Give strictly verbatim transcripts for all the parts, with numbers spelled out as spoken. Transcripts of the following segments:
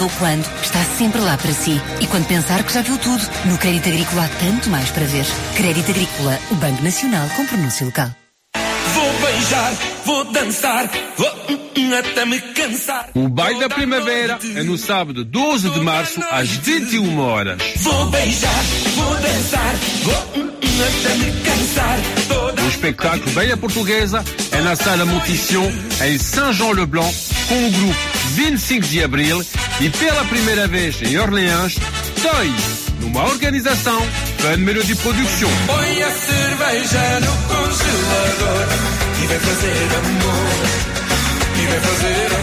Ou quando está sempre lá para si. E quando pensar que já viu tudo, no Crédito Agrícola há tanto mais para ver. Crédito Agrícola, o Banco Nacional com pronúncio local. Vou beijar, vou dançar, vou uh, uh, até me cansar. O baile da primavera é no sábado doze de março às vinte e uma horas. Vou beijar, vou dançar, vou uh, uh, até me cansar. O espetáculo Bem a Portuguesa é na Sala Montição, em Saint-Jean-le-Blanc, com o grupo vinte e cinco de abril e pela primeira vez em Orleans, Toy, numa organização Fan Melody Production. Põe a cerveja no congelador e vai fazer amor, e vai fazer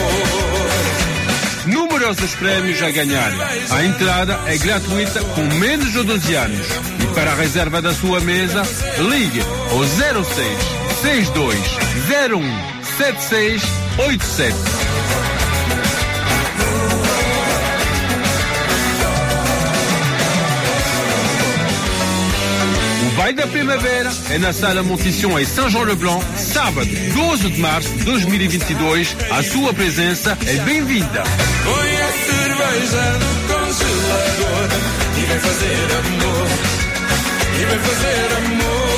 amor. Numerosos prémios a ganhar. A entrada é gratuita com menos de doze anos. E para a reserva da sua mesa, ligue ao zero seis seis dois zero um sete seis oito sete. O Baile da Primavera é na Sala Montição em Saint-Jean-le-Blanc, sábado doze de março de dois mil e vinte e dois. A sua presença é bem-vinda. Põe a cerveja no congelador e vai fazer amor, e vai fazer amor.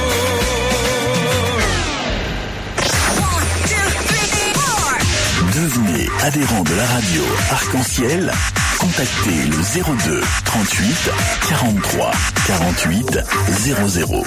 Devenez adhérent de la radio Arc-en-Ciel. Contactez le zéro deux trente-huit quarante-trois quarante-huit zéro zéro.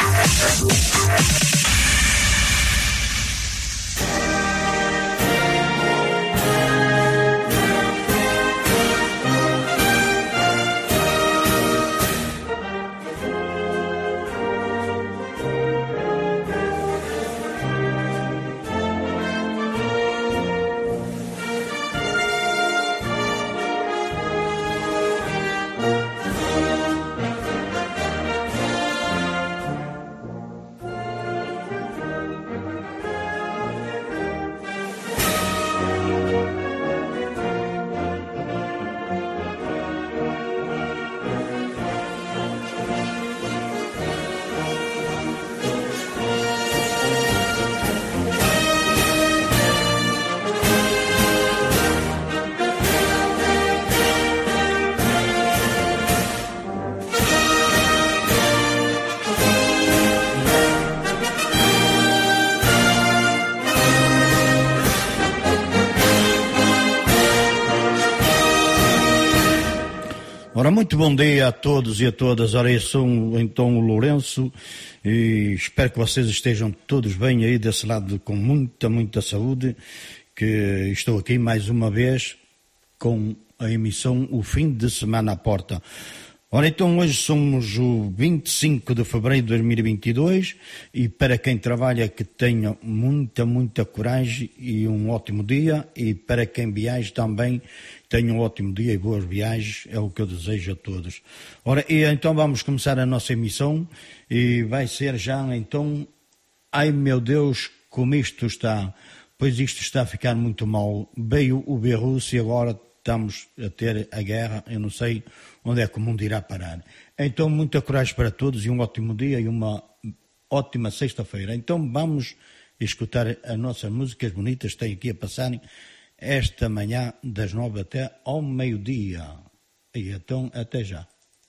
Ora, muito bom dia a todos e a todas. Ora, eu sou então o Lourenço e espero que vocês estejam todos bem aí desse lado, com muita, muita saúde, que estou aqui mais uma vez com a emissão O Fim de Semana à Porta. Ora, então hoje somos o vinte e cinco de fevereiro de dois mil e vinte e dois e para quem trabalha que tenha muita, muita coragem e um ótimo dia, e para quem viaja também tenha um ótimo dia e boas viagens, é o que eu desejo a todos. Ora, e então vamos começar a nossa emissão e vai ser já então, ai meu Deus, como isto está, pois isto está a ficar muito mal. Veio o Belarus e agora estamos a ter a guerra, eu não sei onde é que o mundo irá parar. Então, muita coragem para todos e um ótimo dia e uma ótima sexta-feira. Então, vamos escutar as nossas músicas bonitas que têm aqui a passarem esta manhã das nove até ao meio-dia. E então, até já.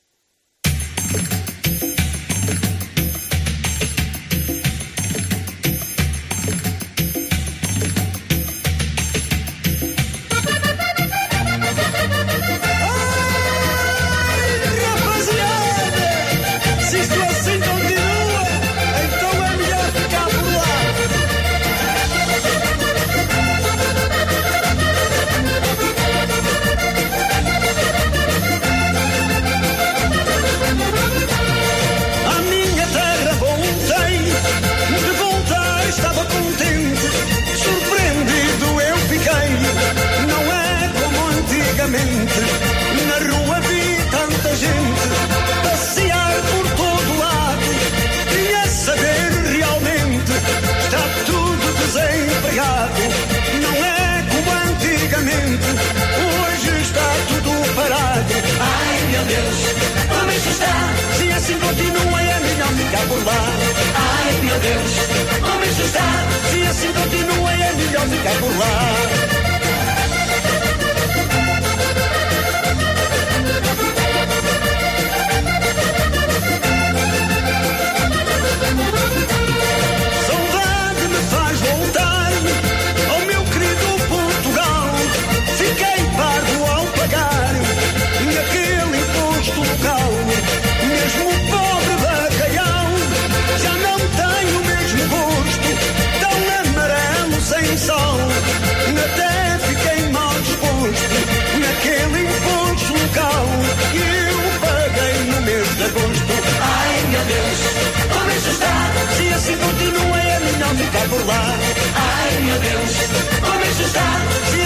Na rua vi tanta gente passear por todo lado. Queria saber realmente, está tudo desempregado. Não é como antigamente, hoje está tudo parado. Ai meu Deus, como isso está? Se assim continua é melhor ficar por lá. Ai meu Deus, como isso está? Se assim continua é melhor ficar por lá.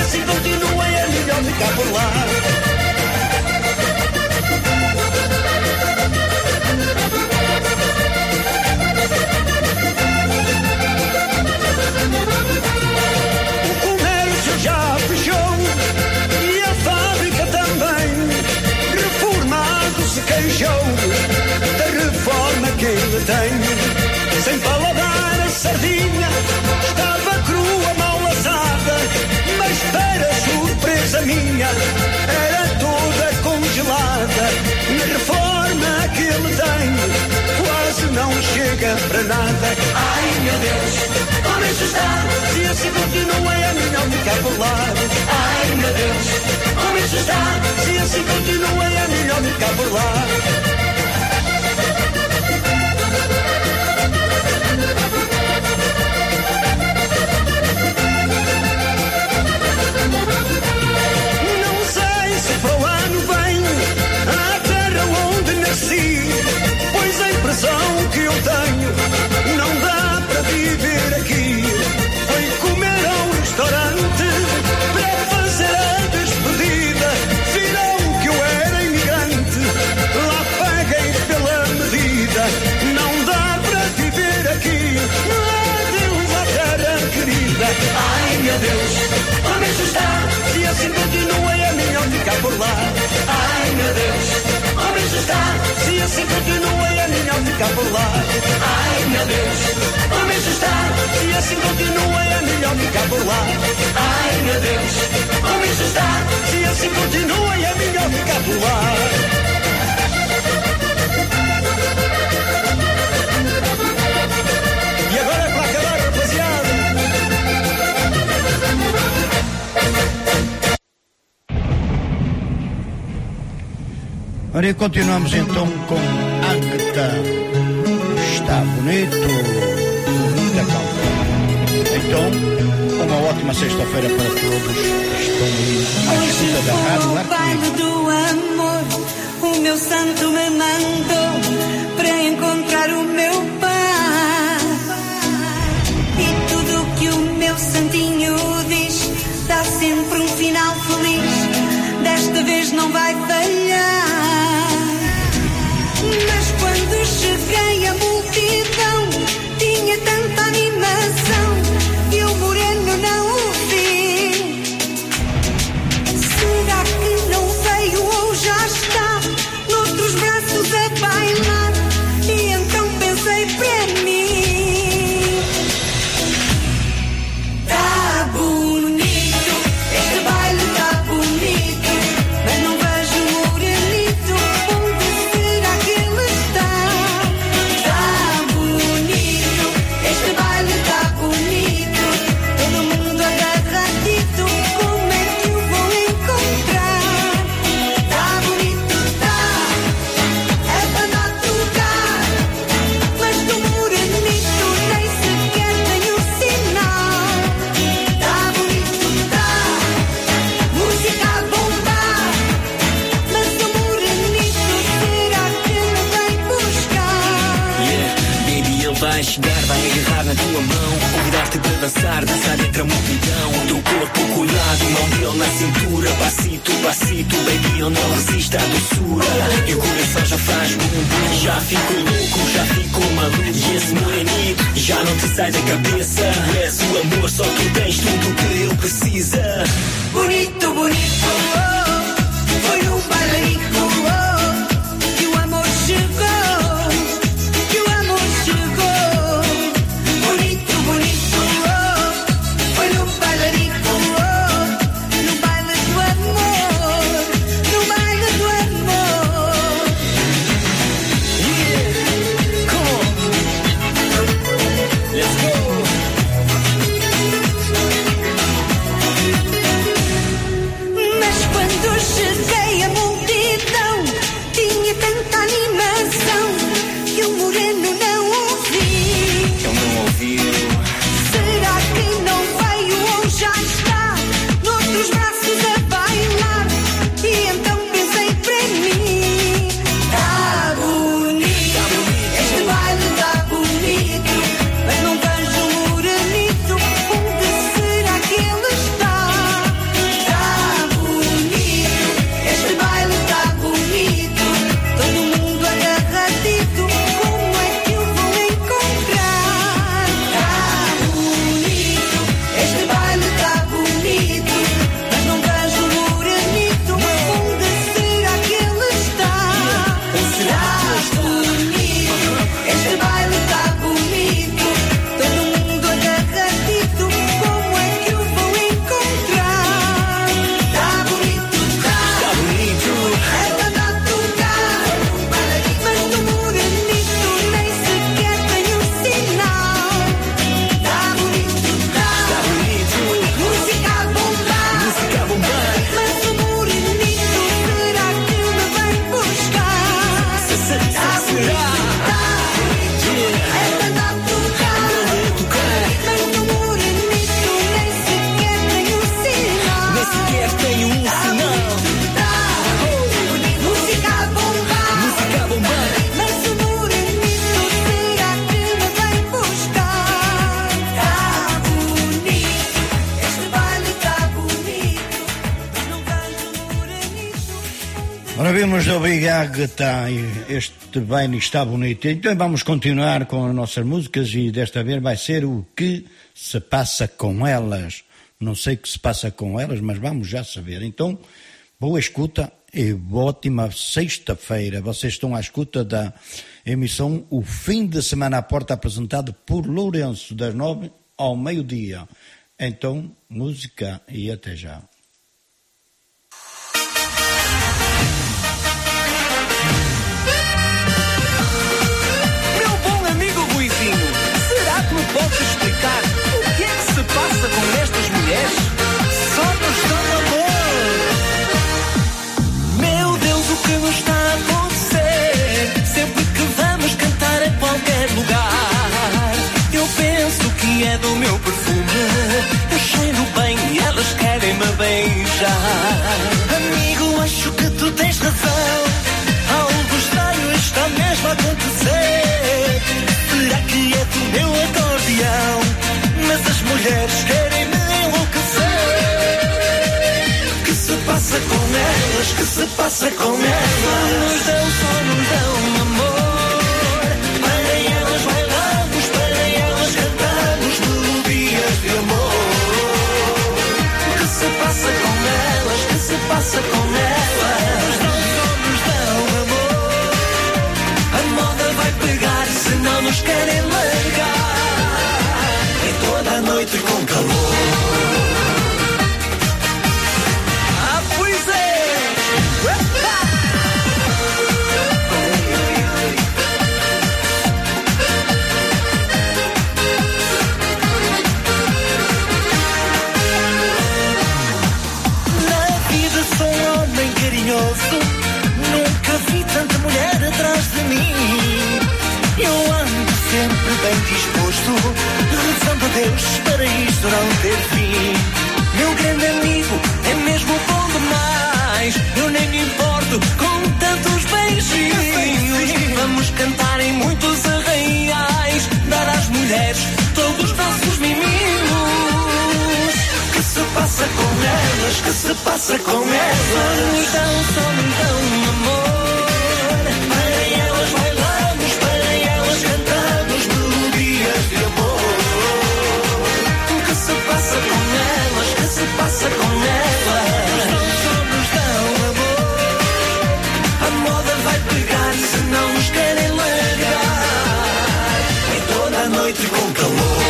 assim continua é melhor ficar por lá. O comércio já fechou e a fábrica também. Reformado se queixou da reforma que ele tem. Sem paladar a sardinha, estava crua, mal assada, mas para surpresa minha, era toda congelada. Na reforma que ele tem, quase não chega para nada. Ai meu Deus, como isso está? Se assim continua é melhor ficar por lá. Ai meu Deus, como isso está? Se assim continua é melhor ficar por lá. Não sei se para o ano vem à terra onde nasci, pois a impressão que eu tenho não dá para viver aqui. Foi comer a um restaurante para fazer a despedida. Viram que eu era imigrante, lá paguei pela medida. Não dá para viver aqui. Adeus à terra querida. Ai meu Deus, como isso está? Se assim continua é melhor ficar por lá. Ai meu Deus, como isso está? Se assim continua é melhor ficar por lá. Ai meu Deus, como isso está? Se assim continua é melhor ficar por lá. Ai meu Deus, como isso está? Se assim continua é melhor ficar por lá. E agora é para acabar, rapaziada. Ora, e continuamos então com Ágata. Está bonito, bonita calma. Então, uma ótima sexta-feira para todos. Estão à escuta da Rádio Arco-Íris. O baile do amor, o meu santo me mandou para encontrar o meu pai. E tudo o que o meu santinho diz dá sempre um final feliz. Desta vez não vai falhar. Mas quando cheguei à multidão, tinha tanta animação e o moreno não o vi. Será que não veio ou já está noutros braços a bailar? E então pensei para mim: tá bonito, este baile tá bonito, mas não vejo o morenito. Onde será que ele está? Tá bonito, este baile tá bonito, todo mundo agarradito. Como é que o vou encontrar? Tá bonito, tá, é para não tocar, mas do morenito nem sequer tenho sinal. Tá bonito, tá, música a bombar, mas o morenito será que ele vai buscar? Yeah, baby, ele vai chegar, vai agarrar na tua mão, convidar-te para dançar, dançar entre a multidão. O teu corpo colado, mão dele na cintura, passito, passito, baby, ele não resiste à doçura. E o coração já faz bum bum, já fico louco, já fico maluco. E esse morenito já não te sai da cabeça. És o amor, só tu tens tudo o que ele precisa. Bonito, bonito, oh, foi um bailarico, oh, que o amor chegou, que o amor chegou. Bonito, bonito, oh, foi no bailarico, oh, no baile do amor, no baile do amor. Yeah, come on, let's go. Mas quando cheguei à multidão, tinha tanta animação que o moreno não ouvi. Ele não ouviu. Será que não veio ou já está noutros braços a bailar? E então pensei para mim: tá bonito, este baile tá bonito, mas não vejo o morenito. Onde será que ele está? Ora, vimos de obrigar que está, este bem está bonito. Então vamos continuar com as nossas músicas e desta vez vai ser o que se passa com elas. Não sei o que se passa com elas, mas vamos já saber. Então, boa escuta e ótima sexta-feira. Vocês estão à escuta da emissão O Fim de Semana à Porta, apresentado por Lourenço, das nove ao meio-dia. Então, música e até já. Posso explicar o que é que se passa com estas mulheres? Só nos dão amor. Meu Deus, o que nos está a acontecer? Sempre que vamos cantar a qualquer lugar, eu penso que é do meu perfume. Eu cheiro bem e elas querem me beijar. Amigo, acho que tu tens razão. Algo estranho está mesmo a acontecer. Será que é do meu acordeão? Mas as mulheres querem me enlouquecer. Que se passa com elas? Que se passa com elas? Nos dão, só nos dão amor. Para elas bailamos, para elas cantamos melodias de amor. Que se passa com elas? Que se passa com elas? Só nos dão amor. A moda vai pegar se não nos querem largar. É toda a noite com calor. Ah, pois é! Uepa! Na vida sou um homem carinhoso. Nunca vi tanta mulher atrás de mim. Eu ando sempre bem disposto, rezando a Deus para isto não ter fim. Meu grande amigo é mesmo bom demais. Eu nem me importo com tantos beijinhos. Vamos cantar em muitos arraiais, dar às mulheres todos os nossos mimimos. Que se passa com elas? Que se passa com elas? Só nos dão, só nos dão amor. Para elas bailamos, para elas cantamos melodias de amor. Que se passa com elas? Que se passa com elas? Só nos dão amor. A moda vai pegar se não nos querem largar. É toda a noite com calor.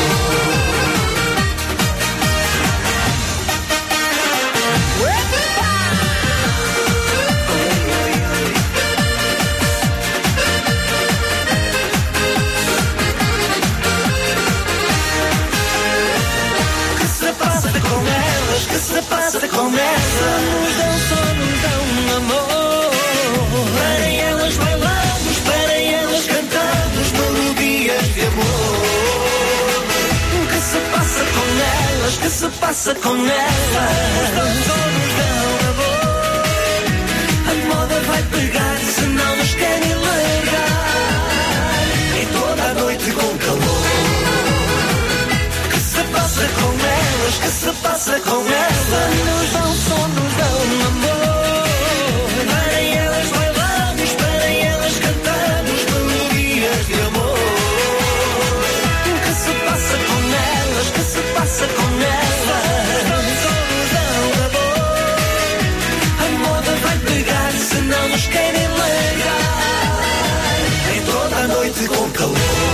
Que se passa com elas? Nos dão, só nos dão amor. Para elas bailamos, para elas cantamos melodias de amor. Que se passa com elas? Que se passa com elas? Só nos dão amor. A moda vai pegar se não nos querem largar. É toda a noite com calor. Que se passa com elas? Que se passa com elas? Nos dão, só nos dão amor. Para elas bailamos, para elas cantamos melodias de amor. Que se passa com elas? Que se passa com elas? Só nos dão amor. A moda vai pegar se não nos querem largar. É toda a noite com calor.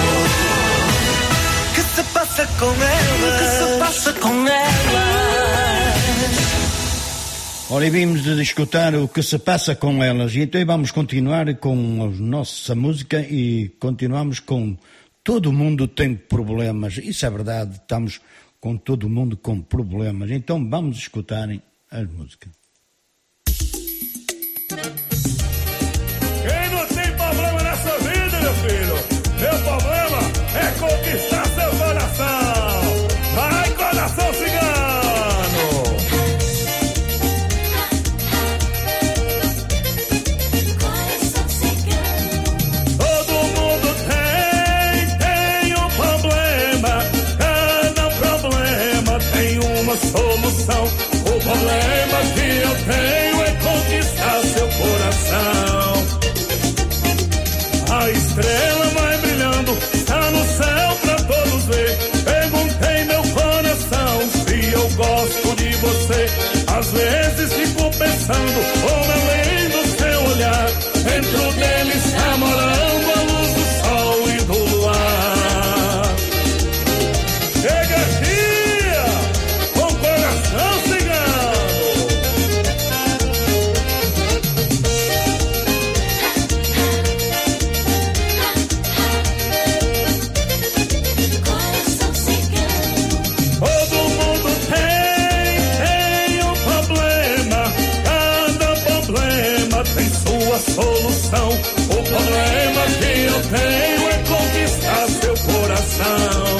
Que se passa com elas? Que se passa com elas? Ora, e vimos de escutar o que se passa com elas. E então vamos continuar com a nossa música e continuamos com Todo Mundo Tem Problemas. Isso é verdade, estamos com todo mundo com problemas. Então vamos escutarem as músicas. Quem não tem problema nessa vida, meu filho? Meu problema é conquistar seu coração. Vai, coração cigano! Coração cigano. Todo mundo tem, tem um problema. Cada problema tem uma solução. O problema que mundo, como é lindo seu olhar. Dentro dele está morando a luz do sol e do luar. Chega dia, com o coração cigano. Coração cigano. Todo mundo tem, tem um problema. Cada problema tem sua solução. O problema que eu tenho é conquistar seu coração.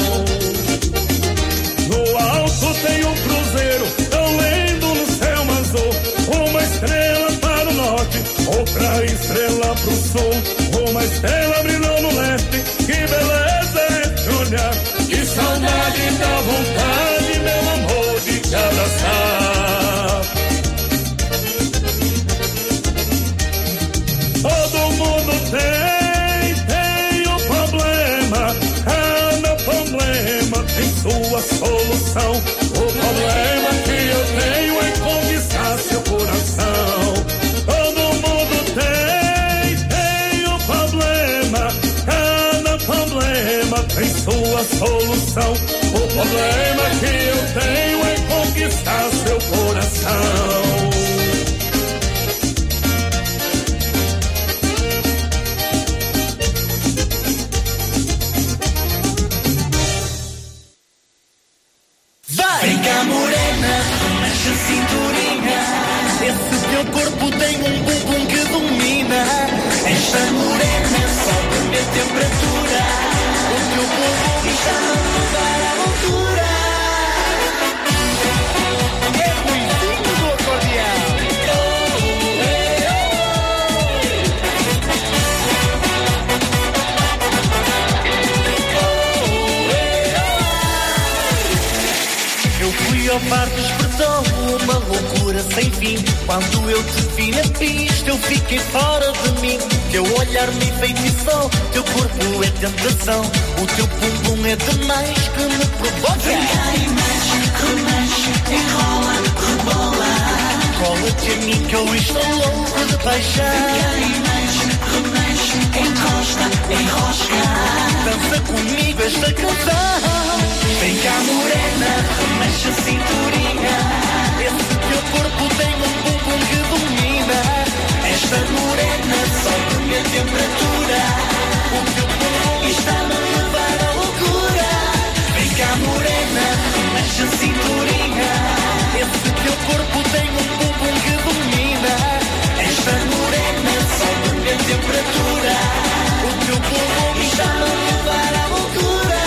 No alto tem um cruzeiro, tão lindo no céu azul. Uma estrela para o norte, outra estrela pro sul. Uma estrela brilhou no leste, que beleza é esse olhar. Que saudade dá vontade, meu amor, de te abraçar. Todo mundo tem, tem um problema. Cada problema tem sua solução. O problema que eu tenho é conquistar seu coração. Todo mundo tem, tem um problema. Cada problema tem sua solução. O problema que eu tenho é conquistar seu coração. Vem cá, morena, mexe a cinturinha. Esse teu corpo tem um bumbum que domina. Esta morena sobe a temperatura. O teu bumbum está a levar à loucura. É ruizinho do acordeão. Eu fui ao bar, despertou uma loucura sem fim. Quando eu te vi na pista, eu fiquei fora de mim. Teu olhar me enfeitiçou, teu corpo é tentação. O teu bumbum é demais que me provoca. Vem cá e mexe, remexe, enrola, rebola. Cola-te a mim que eu estou louco de paixão. Vem cá e mexe, remexe, encosta, enrosca. Dança comigo esta canção. Vem cá, morena, remexe a cinturinha. Esse teu corpo tem um bumbum que domina. Esta morena sobe a temperatura. O teu bumbum está-me a levar à loucura. Vem cá, morena, remexe a cinturinha. Esse teu corpo tem um bumbum que domina. Esta morena sobe a temperatura. O teu bumbum está-me a levar à loucura.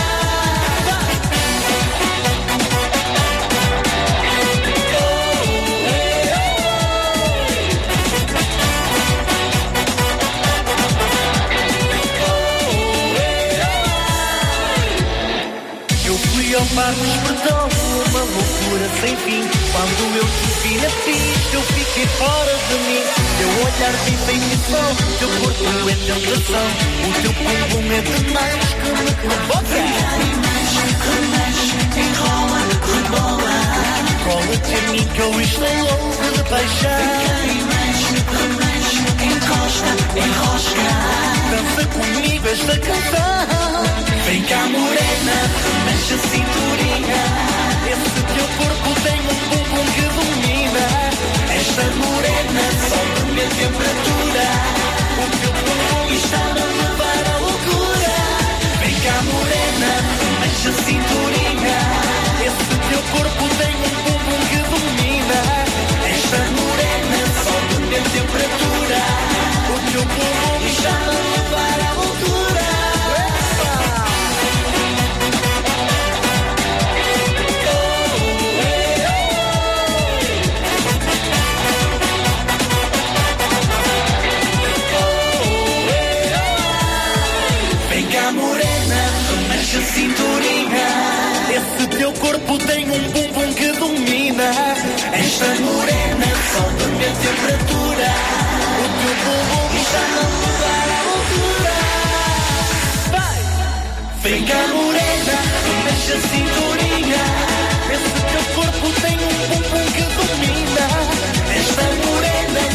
Ao bar despertou uma loucura sem fim. Quando eu te vi na pista, eu fiquei fora de mim. Teu olhar me enfeitiçou, teu corpo é tentação. O teu bumbum é demais que me provoca. Vem cá e mexe, remexe, enrola, rebola. Cola-te a mim que eu estou louco de paixão. Vem cá e mexe, remexe, encosta, enrosca. Dança comigo esta canção. Vem cá, morena, remexe a cinturinha. Esse teu corpo tem um bumbum que domina. Esta morena sobe a temperatura. O teu bumbum está-me a levar à loucura. Vem cá, morena, remexe a cinturinha. Esse teu corpo tem um bumbum que domina. Esta morena sobe a temperatura. O teu bumbum está-me a levar à loucura. A cinturinha. Esse teu corpo tem um bumbum que domina. Esta morena sobe a temperatura. O teu bumbum está a levar à loucura. Vai! Vem cá, morena, mexe a cinturinha. Esse teu corpo tem um bumbum que domina. Esta morena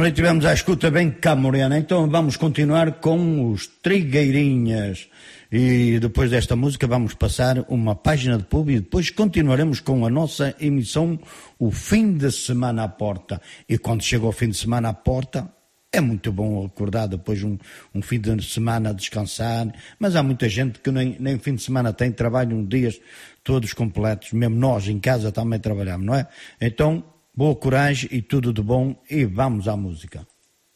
Ora, tivemos a escuta bem cá morena, então vamos continuar com os Trigueirinhas. E depois desta música vamos passar uma página de pub e depois continuaremos com a nossa emissão, o fim de semana à porta. E quando chega o fim de semana à porta, é muito bom acordar depois um, um fim de semana a descansar, mas há muita gente que nem, nem fim de semana tem, trabalham dias todos completos, mesmo nós em casa também trabalhamos, não é? Então, boa coragem e tudo de bom e vamos à música.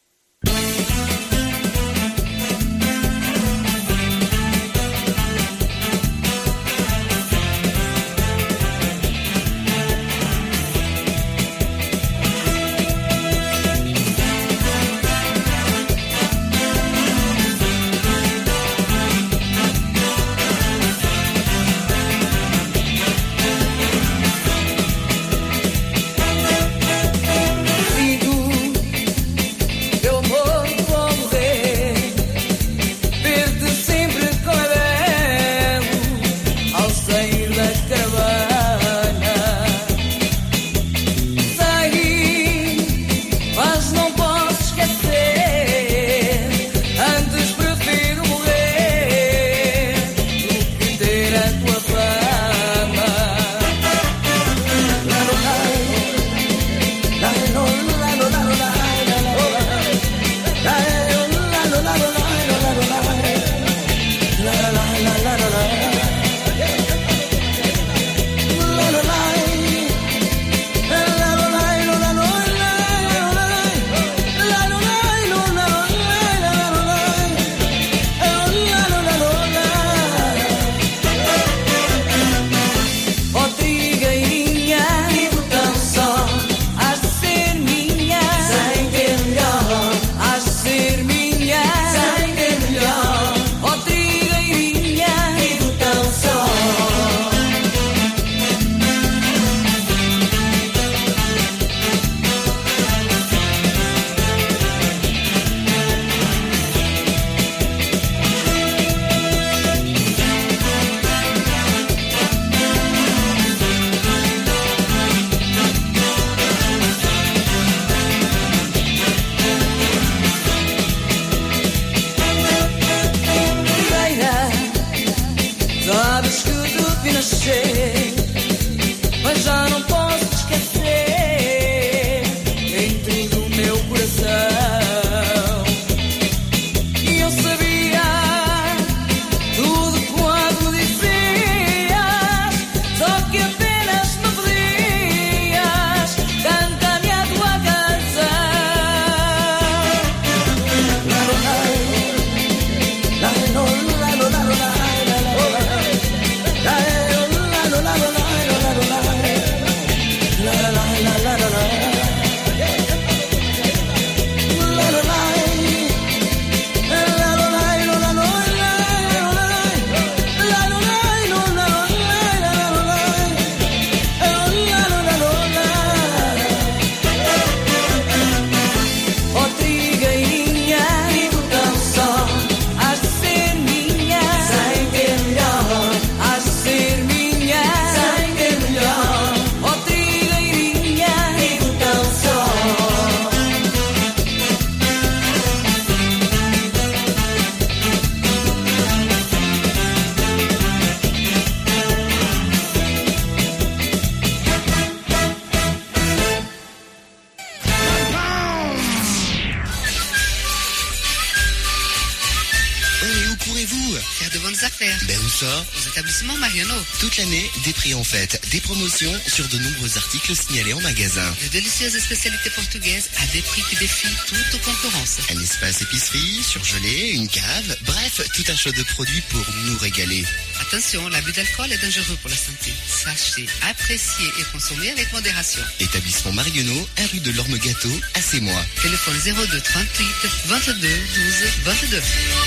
Toute l'année, des prix en fête, des promotions sur de nombreux articles signalés en magasin. De délicieuses spécialités portugaises à des prix qui défient toute concurrence. Un espace épicerie, surgelé, une cave, bref, tout un choix de produits pour nous régaler. Attention, l'abus d'alcool est dangereux pour la santé. Sachez, apprécier et consommer avec modération. Établissement Marionneau, un rue de l'Orme-Gâteau, à Sémois. Téléphone zéro deux trente-huit vingt-deux douze vingt-deux.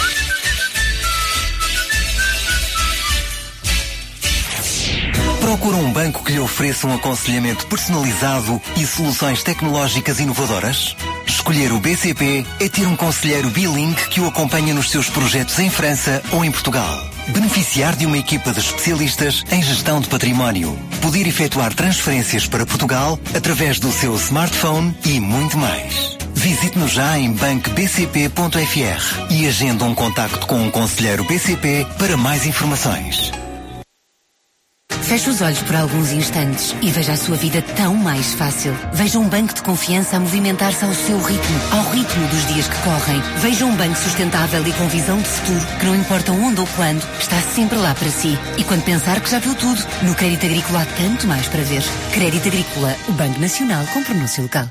Procura um banco que lhe ofereça um aconselhamento personalizado e soluções tecnológicas inovadoras? Escolher o B C P é ter um conselheiro bilingue que o acompanha nos seus projetos em França ou em Portugal. Beneficiar de uma equipa de especialistas em gestão de património. Poder efetuar transferências para Portugal através do seu smartphone e muito mais. Visite-nos já em banco b c p ponto f r e agenda um contacto com um conselheiro B C P para mais informações. Feche os olhos por alguns instantes e veja a sua vida tão mais fácil. Veja um banco de confiança a movimentar-se ao seu ritmo, ao ritmo dos dias que correm. Veja um banco sustentável e com visão de futuro, que não importa onde ou quando, está sempre lá para si. E quando pensar que já viu tudo, no Crédito Agrícola há tanto mais para ver. Crédito Agrícola, o Banco Nacional com pronúncio local.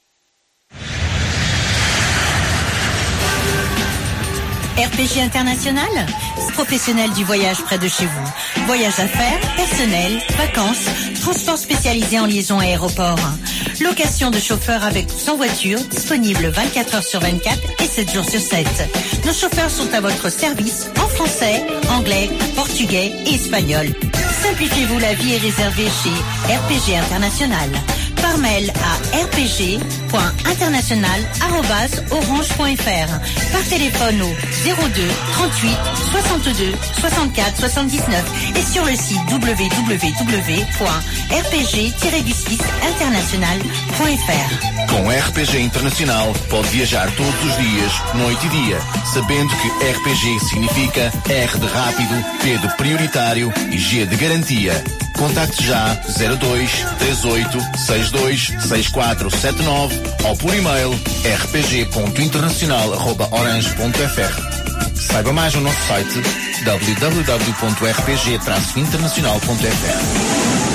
R P G International, professionnel du voyage près de chez vous. Voyage d'affaires, personnel, vacances, transport spécialisé en liaison aéroport. Location de chauffeurs avec ou sans voiture, disponible vingt-quatre heures sur vingt-quatre et sept jours sur sept. Nos chauffeurs sont à votre service en français, anglais, portugais et espagnol. Simplifiez-vous la vie et réservez chez R P G International. Par mail à r p g point international arobase orange point f r. Par téléphone au zéro deux trente-huit soixante-deux soixante-quatre soixante-dix-neuf et sur le site w w w point r p g tiret du six international point f r. Com R P G Internacional pode viajar todos os dias, noite e dia, sabendo que R P G significa R de rápido, P de prioritário e G de garantia. Contacte já zero dois três oito seis dois seis quatro sete nove ou por e-mail r p g ponto internacional arroba orange ponto f r. Saiba mais no nosso site w w w ponto r p g traço internacional ponto f r.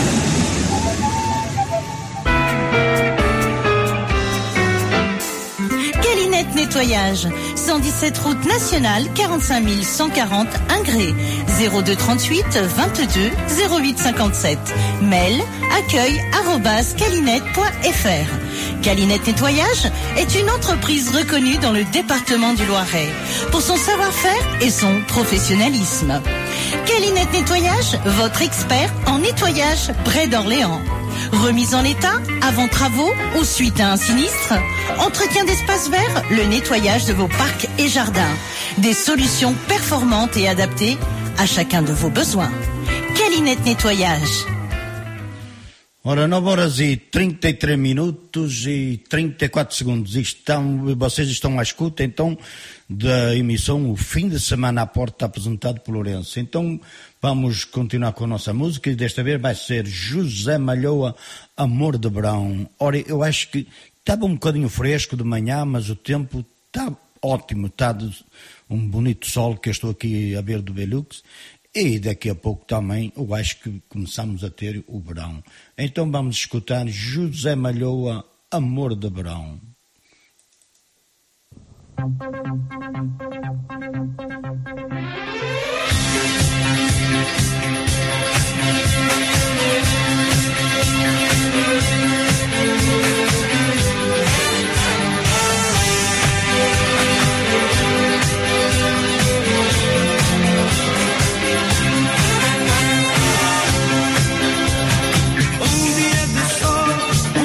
Nettoyage, cent dix-sept route nationale, quarante-cinq mille cent quarante Ingré, zéro deux trente-huit vingt-deux zéro huit cinquante-sept. Mail accueil arobase calinette point f r. Calinette Nettoyage est une entreprise reconnue dans le département du Loiret pour son savoir-faire et son professionnalisme. Calinette Nettoyage, votre expert en nettoyage près d'Orléans. Remise en état, avant travaux ou suite à un sinistre, entretien d'espaces verts, le nettoyage de vos parcs et jardins. Des solutions performantes et adaptées à chacun de vos besoins. Calinette Nettoyage. Ora, nove horas e trinta e três minutos e trinta e quatro segundos. Estão, vocês estão à escuta, então, da emissão O Fim de Semana à Porta, apresentado por Lourenço. Então, vamos continuar com a nossa música e desta vez vai ser José Malhoa, Amor de Verão. Ora, eu acho que estava um bocadinho fresco de manhã, mas o tempo está ótimo, está um bonito sol que eu estou aqui a ver do Velux. E daqui a pouco também, eu acho que começamos a ter o verão. Então vamos escutar José Malhoa, Amor de Verão.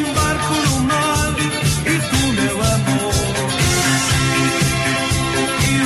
E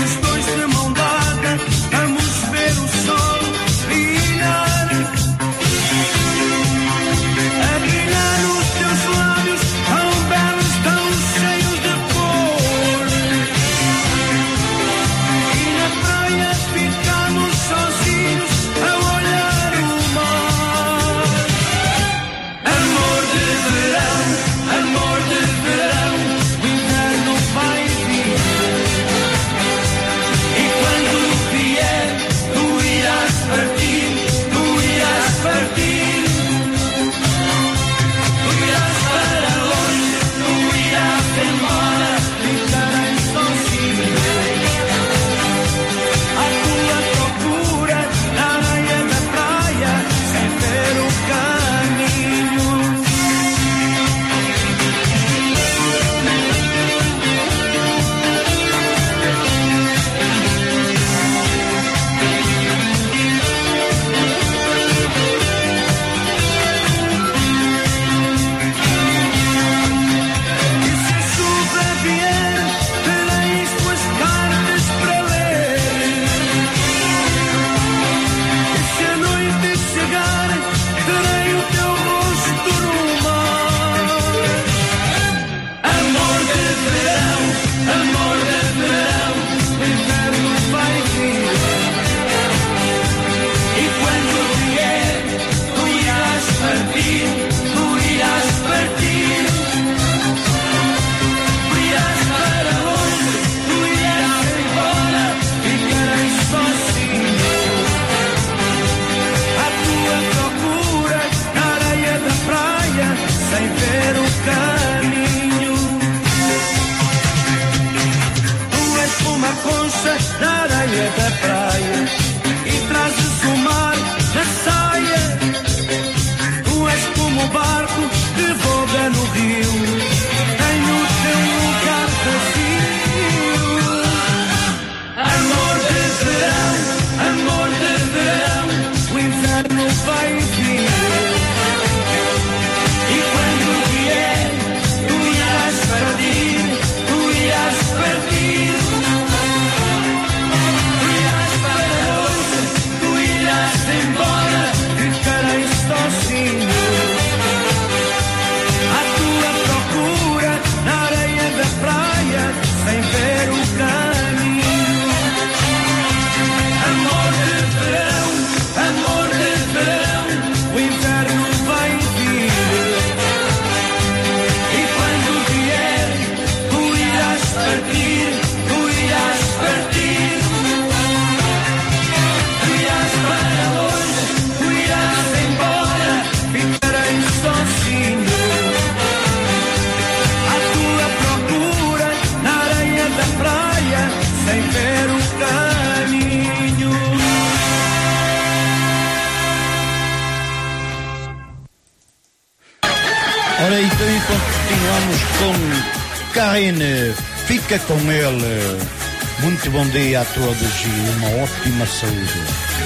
Ora, então e continuamos com Karine, fica com ele. Muito bom dia a todos e uma ótima saúde.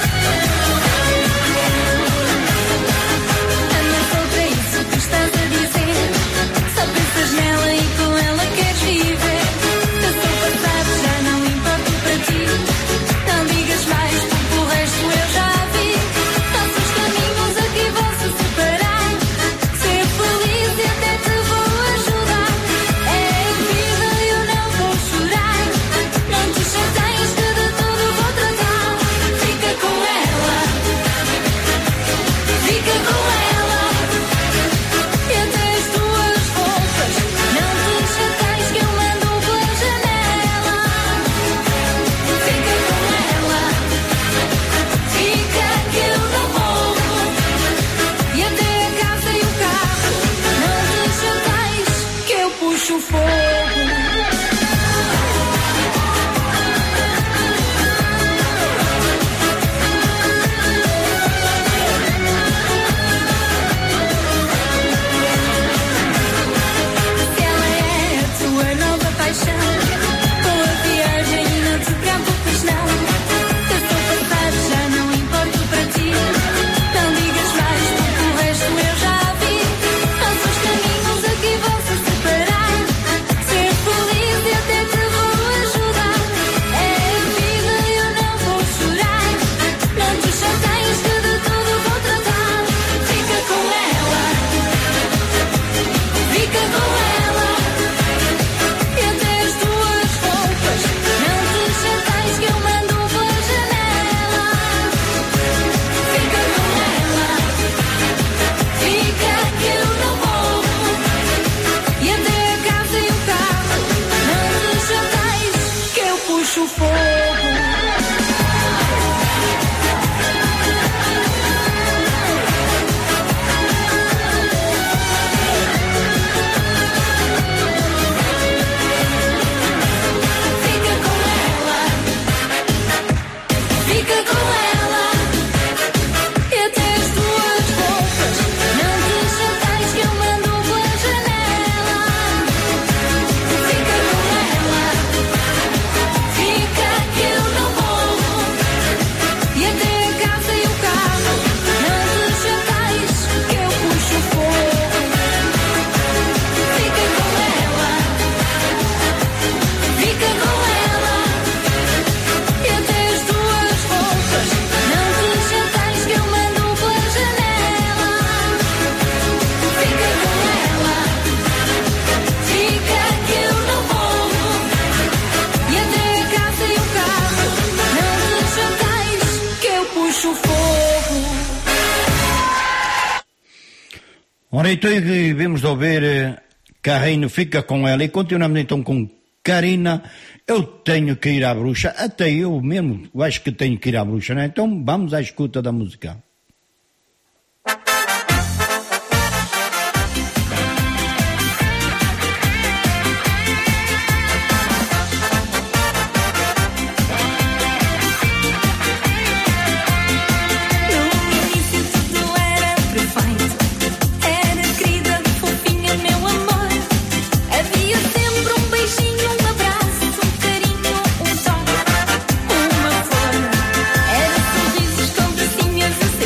Ora, então vamos ouvir Karine, fica com ela e continuamos então com Karina. Eu tenho que ir à bruxa, até eu mesmo acho que tenho que ir à bruxa, né? Então vamos à escuta da música. Era sorrisos com bracinhos a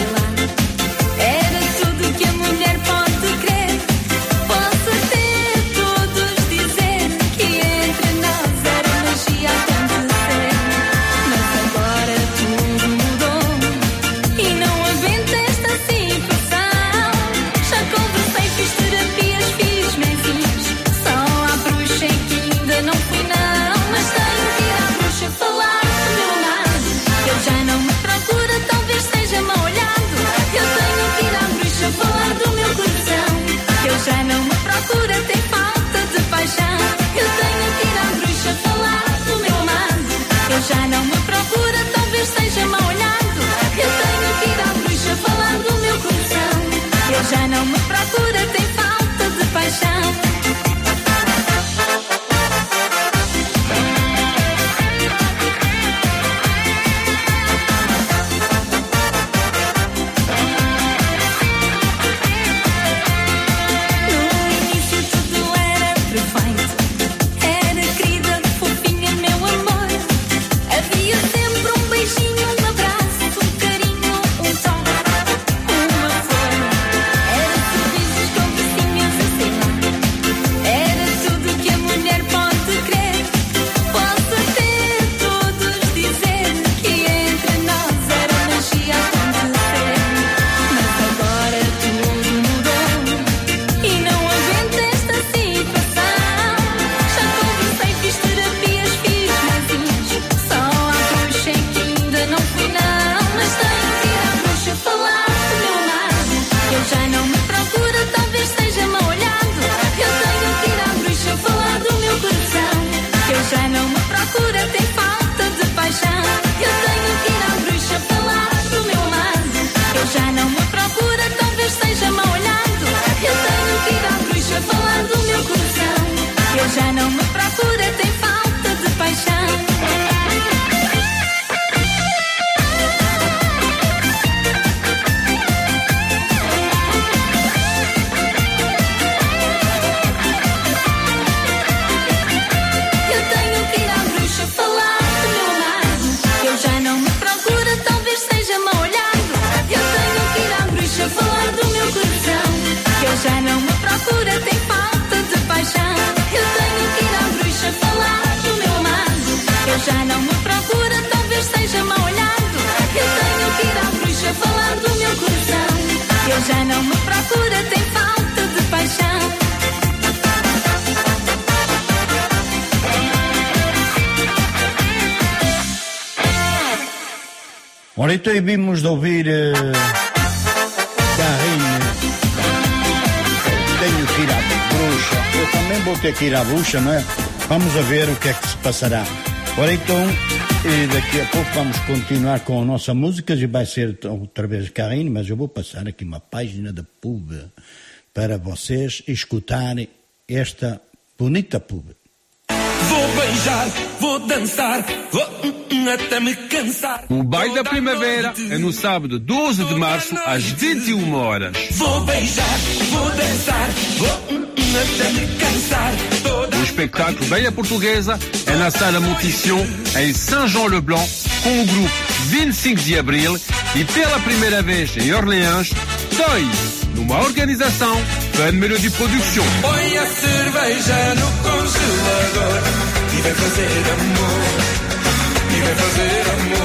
Ora, então vimos de ouvir uh, Carrinho. Tenho que ir à bruxa. Eu também vou ter que ir à bruxa, não é? Vamos a ver o que é que se passará. Ora, então, e daqui a pouco vamos continuar com a nossa música e vai ser outra vez Carrinho, mas eu vou passar aqui uma página da pub para vocês escutarem esta bonita pub. Vou beijar, vou dançar, vou até me cansar. O baile da primavera é no sábado doze de março às vinte e uma horas. Vou beijar, vou dançar, vou até me cansar. O espetáculo Beia Portuguesa é na Sala Montition, em Saint-Jean-le-Blanc, com o grupo vinte e cinco de Abril e pela primeira vez em Orleans, Toy, numa organização Fan Melody Production. Põe a cerveja no congelador e vai fazer amor, e vai fazer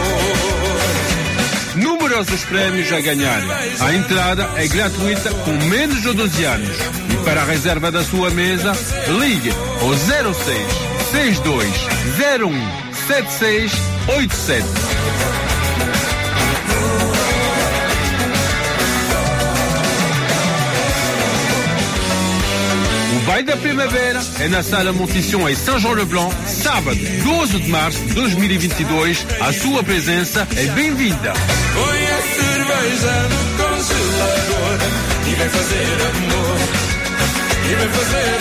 amor. Numerosos prémios a ganhar. A entrada é gratuita com menos de doze anos. E para a reserva da sua mesa, ligue ao zero seis, seis dois zero um, sete seis oito sete. O baile da primavera é na Sala Montition em Saint-Jean-le-Blanc, sábado doze de março de dois mil e vinte e dois. A sua presença é bem-vinda. Põe a cerveja no congelador e vai fazer amor, e vai fazer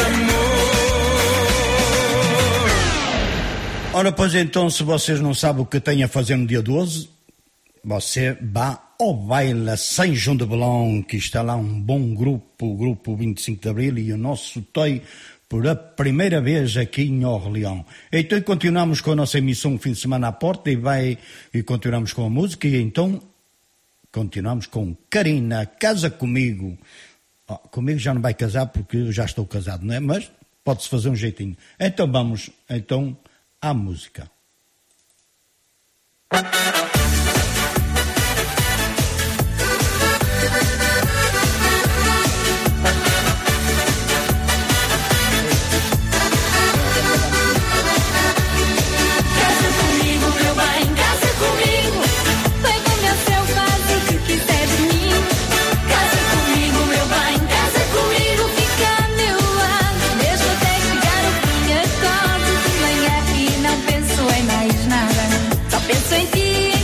amor. Ora, pois então, se vocês não sabem o que tem a fazer no dia doze, você vá ao baile São João de Belão, que está lá um bom grupo, o grupo vinte e cinco de Abril e o nosso Toy por a primeira vez aqui em Orleão. Então continuamos com a nossa emissão fim de semana à porta e vai e continuamos com a música e então continuamos com Karina, casa comigo. Oh, comigo já não vai casar porque eu já estou casado, não é? Mas pode-se fazer um jeitinho. Então vamos então à música. Penso em ti.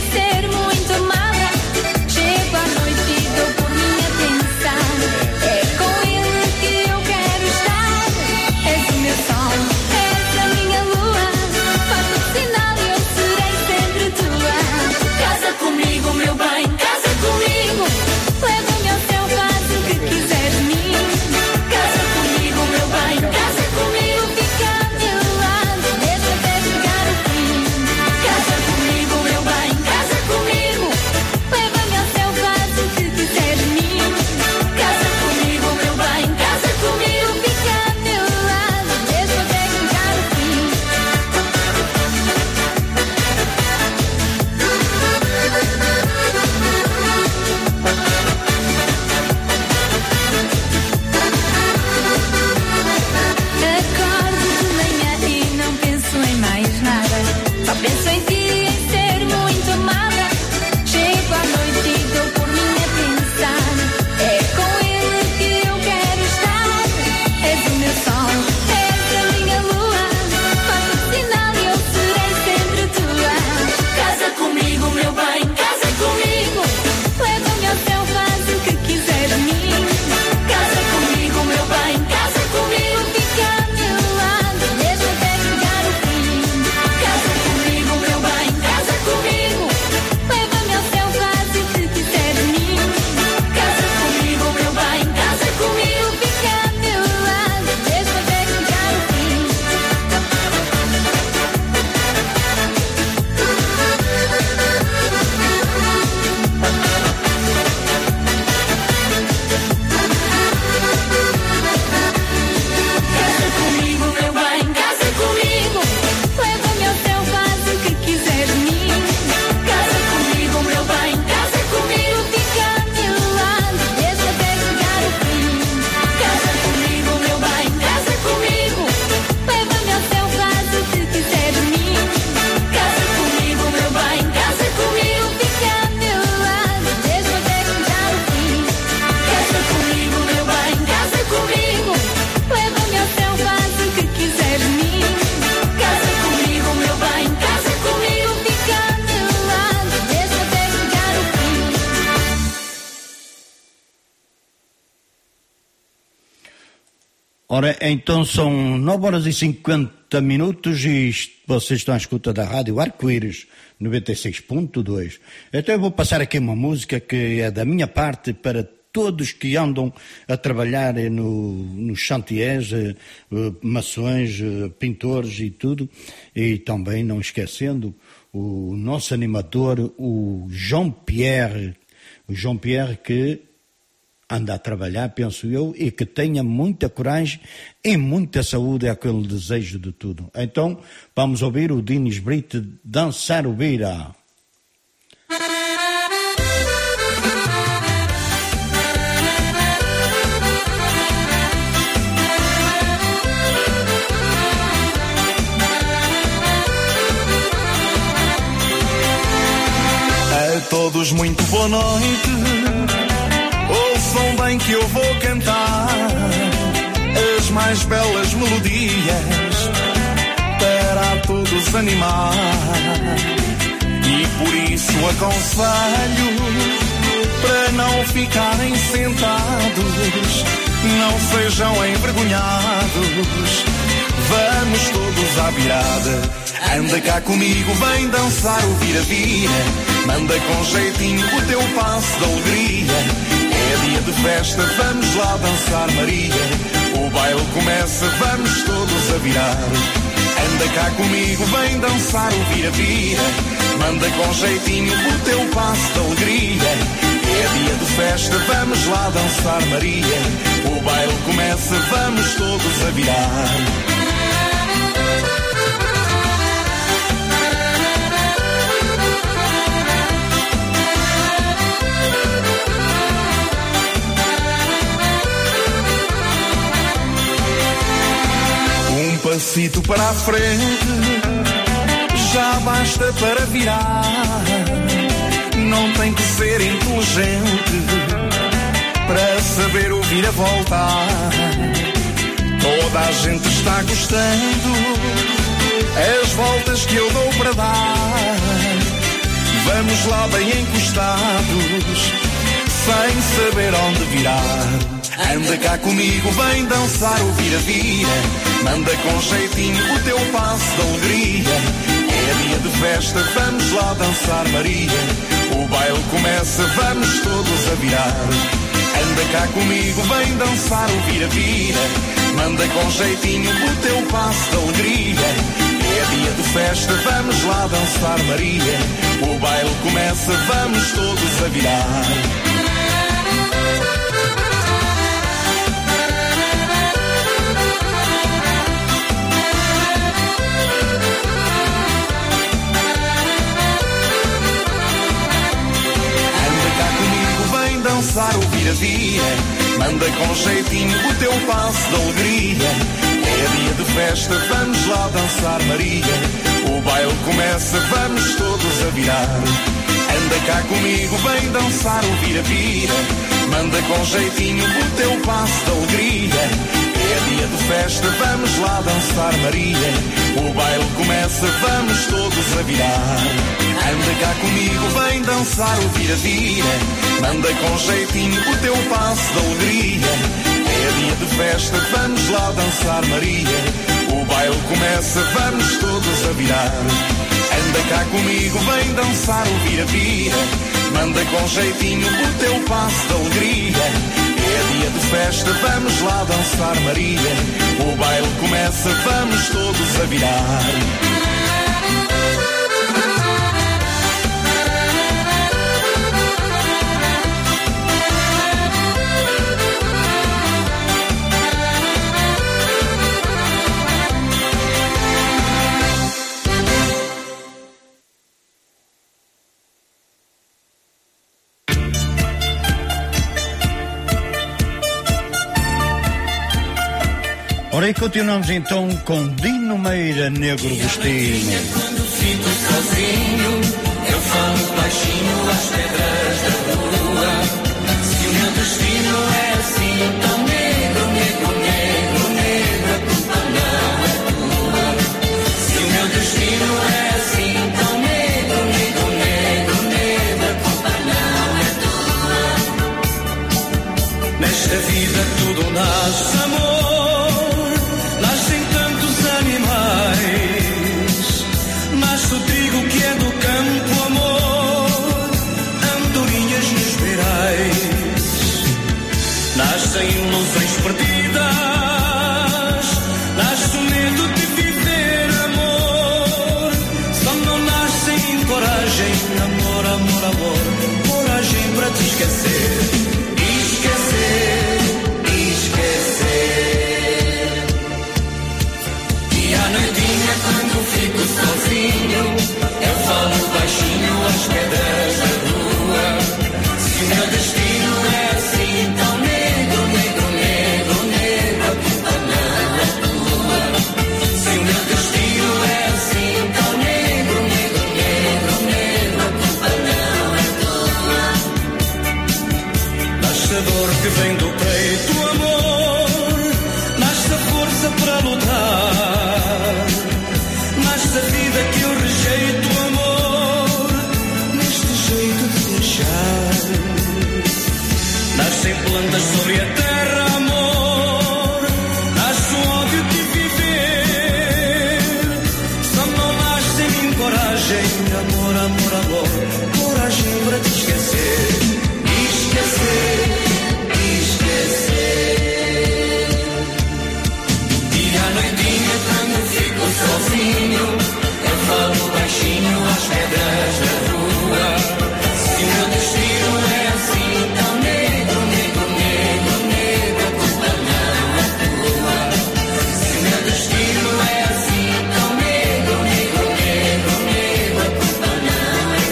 Ora, então são nove horas e cinquenta minutos e vocês estão à escuta da rádio Arco-Íris noventa e seis ponto dois. Então eu vou passar aqui uma música que é da minha parte para todos que andam a trabalhar no, nos chantiers, eh, mações, eh, pintores e tudo. E também não esquecendo o nosso animador, o João Pierre. O João Pierre que anda a trabalhar, penso eu, e que tenha muita coragem e muita saúde, é aquele desejo de tudo. Então, vamos ouvir o Dinis Brito dançar o Bira. A todos muito boa noite. Ouçam bem que eu vou cantar as mais belas melodias para a todos animar. E por isso aconselho para não ficarem sentados, não sejam envergonhados. Vamos todos à virada. Anda cá comigo, vem dançar o vira-vira. Manda com jeitinho o teu passo de alegria. É dia de festa, vamos lá dançar Maria. O baile começa, vamos todos a virar. Anda cá comigo, vem dançar o vira-vira. Manda com jeitinho o teu passo de alegria. É dia de festa, vamos lá dançar Maria. O baile começa, vamos todos a virar. Passito para a frente, já basta para virar. Não tem que ser inteligente para saber ouvir a voltar. Toda a gente está gostando as voltas que eu dou para dar. Vamos lá bem encostados, sem saber onde virar. Anda cá comigo, vem dançar o vira-vira. Manda com jeitinho o teu passo de alegria. É dia de festa, vamos lá dançar Maria. O baile começa, vamos todos a virar. Anda cá comigo, vem dançar o vira-vira. Manda com jeitinho o teu passo de alegria. É dia de festa, vamos lá dançar Maria. O baile começa, vamos todos a virar. Dançar o vira-vira, manda com jeitinho o teu passo de alegria. É dia de festa, vamos lá dançar Maria. O baile começa, vamos todos a virar. Anda cá comigo, vem dançar o vira-vira. Manda com jeitinho o teu passo de alegria. É dia de festa, vamos lá dançar Maria. O baile começa, vamos todos a virar. Anda cá comigo, vem dançar o vira-vira. Manda com jeitinho o teu passo de alegria. É dia de festa, vamos lá dançar Maria. O baile começa, vamos todos a virar. Anda cá comigo, vem dançar o vira-vira. Manda com jeitinho o teu passo de alegria. É dia de festa, vamos lá dançar Maria. O baile começa, vamos todos a virar. Ora, e continuamos então com Dino Meira, Negro Destino. Quando fico sozinho, eu falo baixinho às pedras da rua. Se o meu destino é assim, tão negro, negro, negro, negro, a culpa não é tua. Se o meu destino é assim, tão negro, negro, negro, negro, a culpa não é tua. Nesta vida tudo nasce amor. dor que vem do peito, amor, nasce a força para lutar, nasce a vida que eu rejeito, amor, neste jeito de deixar. Nascem plantas sobre a terra, amor, nasce o ódio de viver, só não nasce em mim coragem, amor, amor, amor, coragem para te esquecer. Esquecer, esquecer. E à noitinha quando fico sozinho, eu falo baixinho às pedras da rua. Se o meu destino é assim tão negro, negro, negro, negro, a culpa não é tua. Se o meu destino é assim tão negro, negro, negro, negro, a culpa não é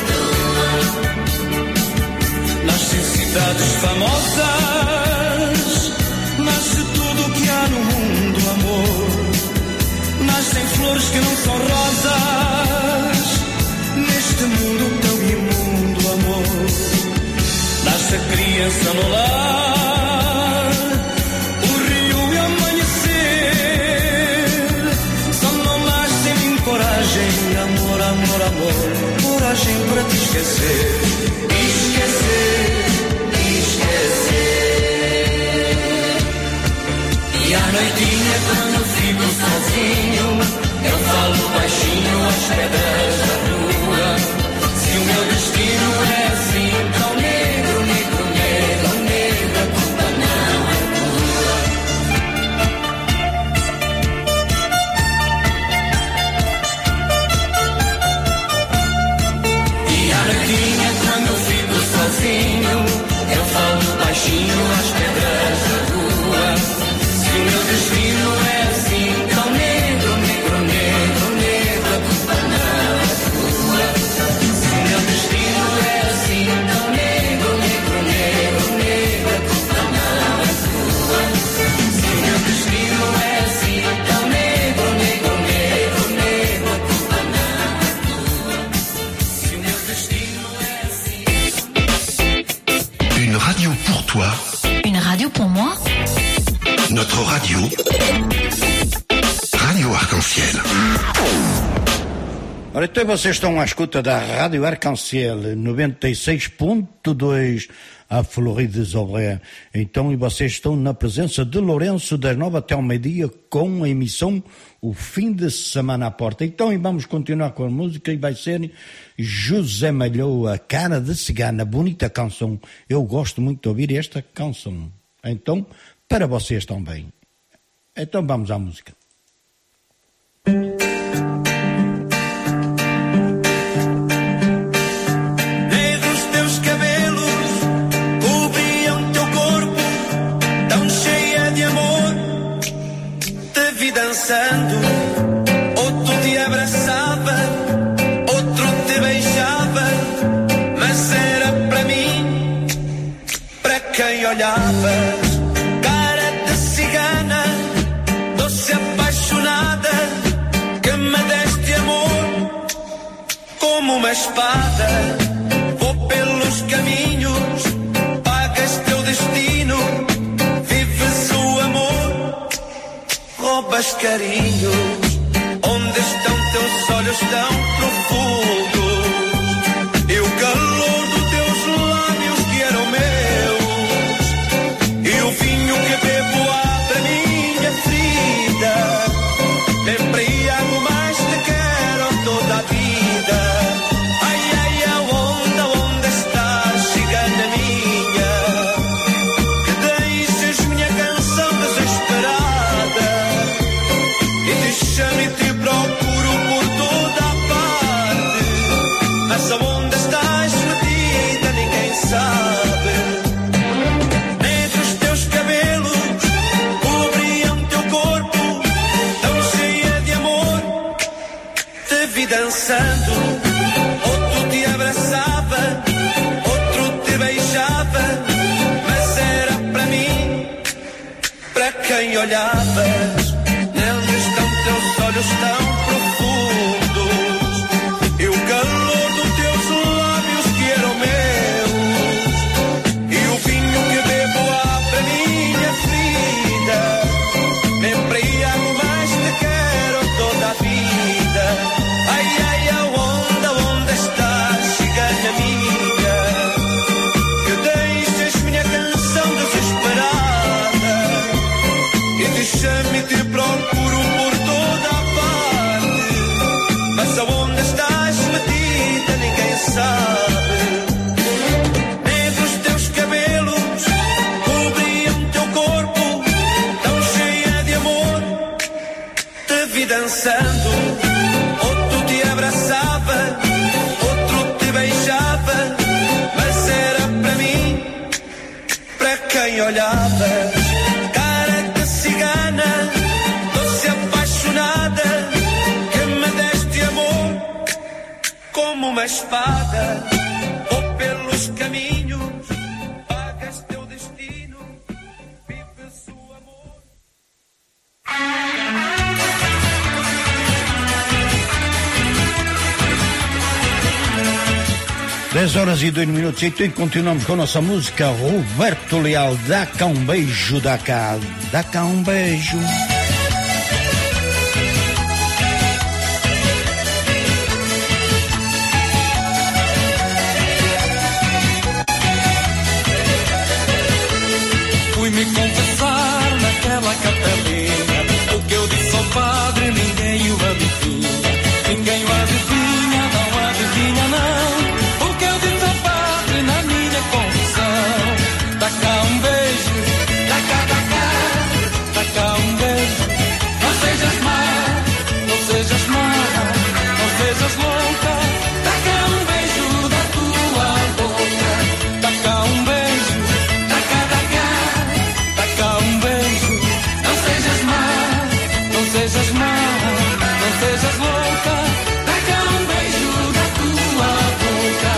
tua. Nascem cidades famosas, nasce tudo o que há no mundo, amor. Nascem flores que não são rosas, neste mundo tão imundo, amor. Nasce a criança no lar, o rio e o amanhecer, só não nasce em mim coragem, amor, amor, amor, coragem para te esquecer. Esquecer, esquecer. E à noitinha quando fico sozinho, eu falo baixinho às pedras da rua. Se o meu destino é assim tão negro, negro, negro, negro, a culpa não é tua. E à noitinha quando fico sozinho, eu falo baixinho às pedras da rua. Se o meu destino é assim tão negro, negro, negro, negro, a culpa não é tua. Se o meu destino é assim tão negro, negro, negro, negro, a culpa não é tua. Se o meu destino é assim tão negro, negro, negro, negro, a culpa não é tua. Se o meu destino é assim. Une radio pour toi. Une radio pour moi. Notre radio. Radio Arc-en-Ciel. Ora, então vocês estão à escuta da Rádio Arc-en-Ciel noventa e seis ponto dois a Florides Aubrais. Então, e vocês estão na presença de Lourenço das nove até ao meio-dia com a emissão O Fim de Semana à Porta. Então, e vamos continuar com a música e vai ser José Malhoa, Cara de Cigana, bonita canção. Eu gosto muito de ouvir esta canção. Então, para vocês também. Então vamos à música. Negros teus cabelos cobriam teu corpo, tão cheia de amor. Te vi dançando, outro te abraçava, outro te beijava, mas era para mim, para quem olhava. Como uma espada, vou pelos caminhos, pagas teu destino, vives o amor, roubas carinhos. Onde estão teus olhos tão profundos? E o calor dos teus lábios que eram meus, e o vinho que bebo abre minha ferida. Lembrei algo mais te quero toda a vida. Dançando, outro te abraçava, outro te beijava, mas era para mim, para quem olhavas. Onde estão teus olhos tão profundos? E o calor dos teus lábios que eram meus, e o vinho que bebo bem olhada, cara de cigana, doce apaixonada, que me deste amor como uma espada, ou pelos caminhos pagas teu destino, vives o amor. dez horas e dois minutos, então, e continuamos com a nossa música. Roberto Leal, dá cá um beijo, dá cá, dá cá um beijo. Fui-me confessar naquela capelinha, o que eu disse ao padre ninguém o adivinha, ninguém o adivinha, não adivinha não. Dá cá um beijo, dá cá, dá cá, dá cá um beijo. Não sejas má, não sejas má, não sejas louca. Dá cá um beijo da tua boca. Dá cá um beijo, dá cá, dá cá, dá cá um beijo. Não sejas má, não sejas má, não sejas louca. Dá cá um beijo da tua boca.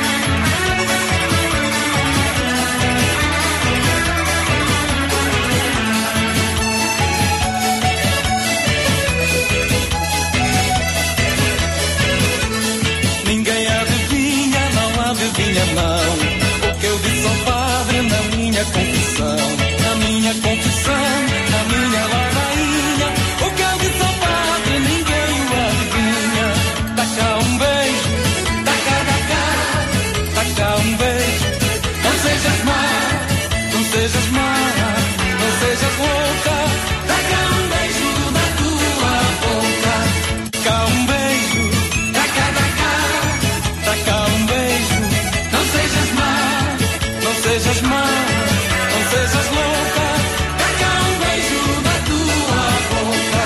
Adivinha não, o que eu disse ao padre na minha confissão, na minha confissão, na minha ladainha. O que eu disse ao padre ninguém o adivinha. Dá cá um beijo, dá cá, dá cá, dá cá um beijo. Não sejas má, não sejas má, não sejas louca. Dá cá um beijo da tua boca. Cá um beijo, dá cá, dá cá, dá cá um beijo. Não sejas má, não sejas má, não sejas louca. Dá cá um beijo da tua boca.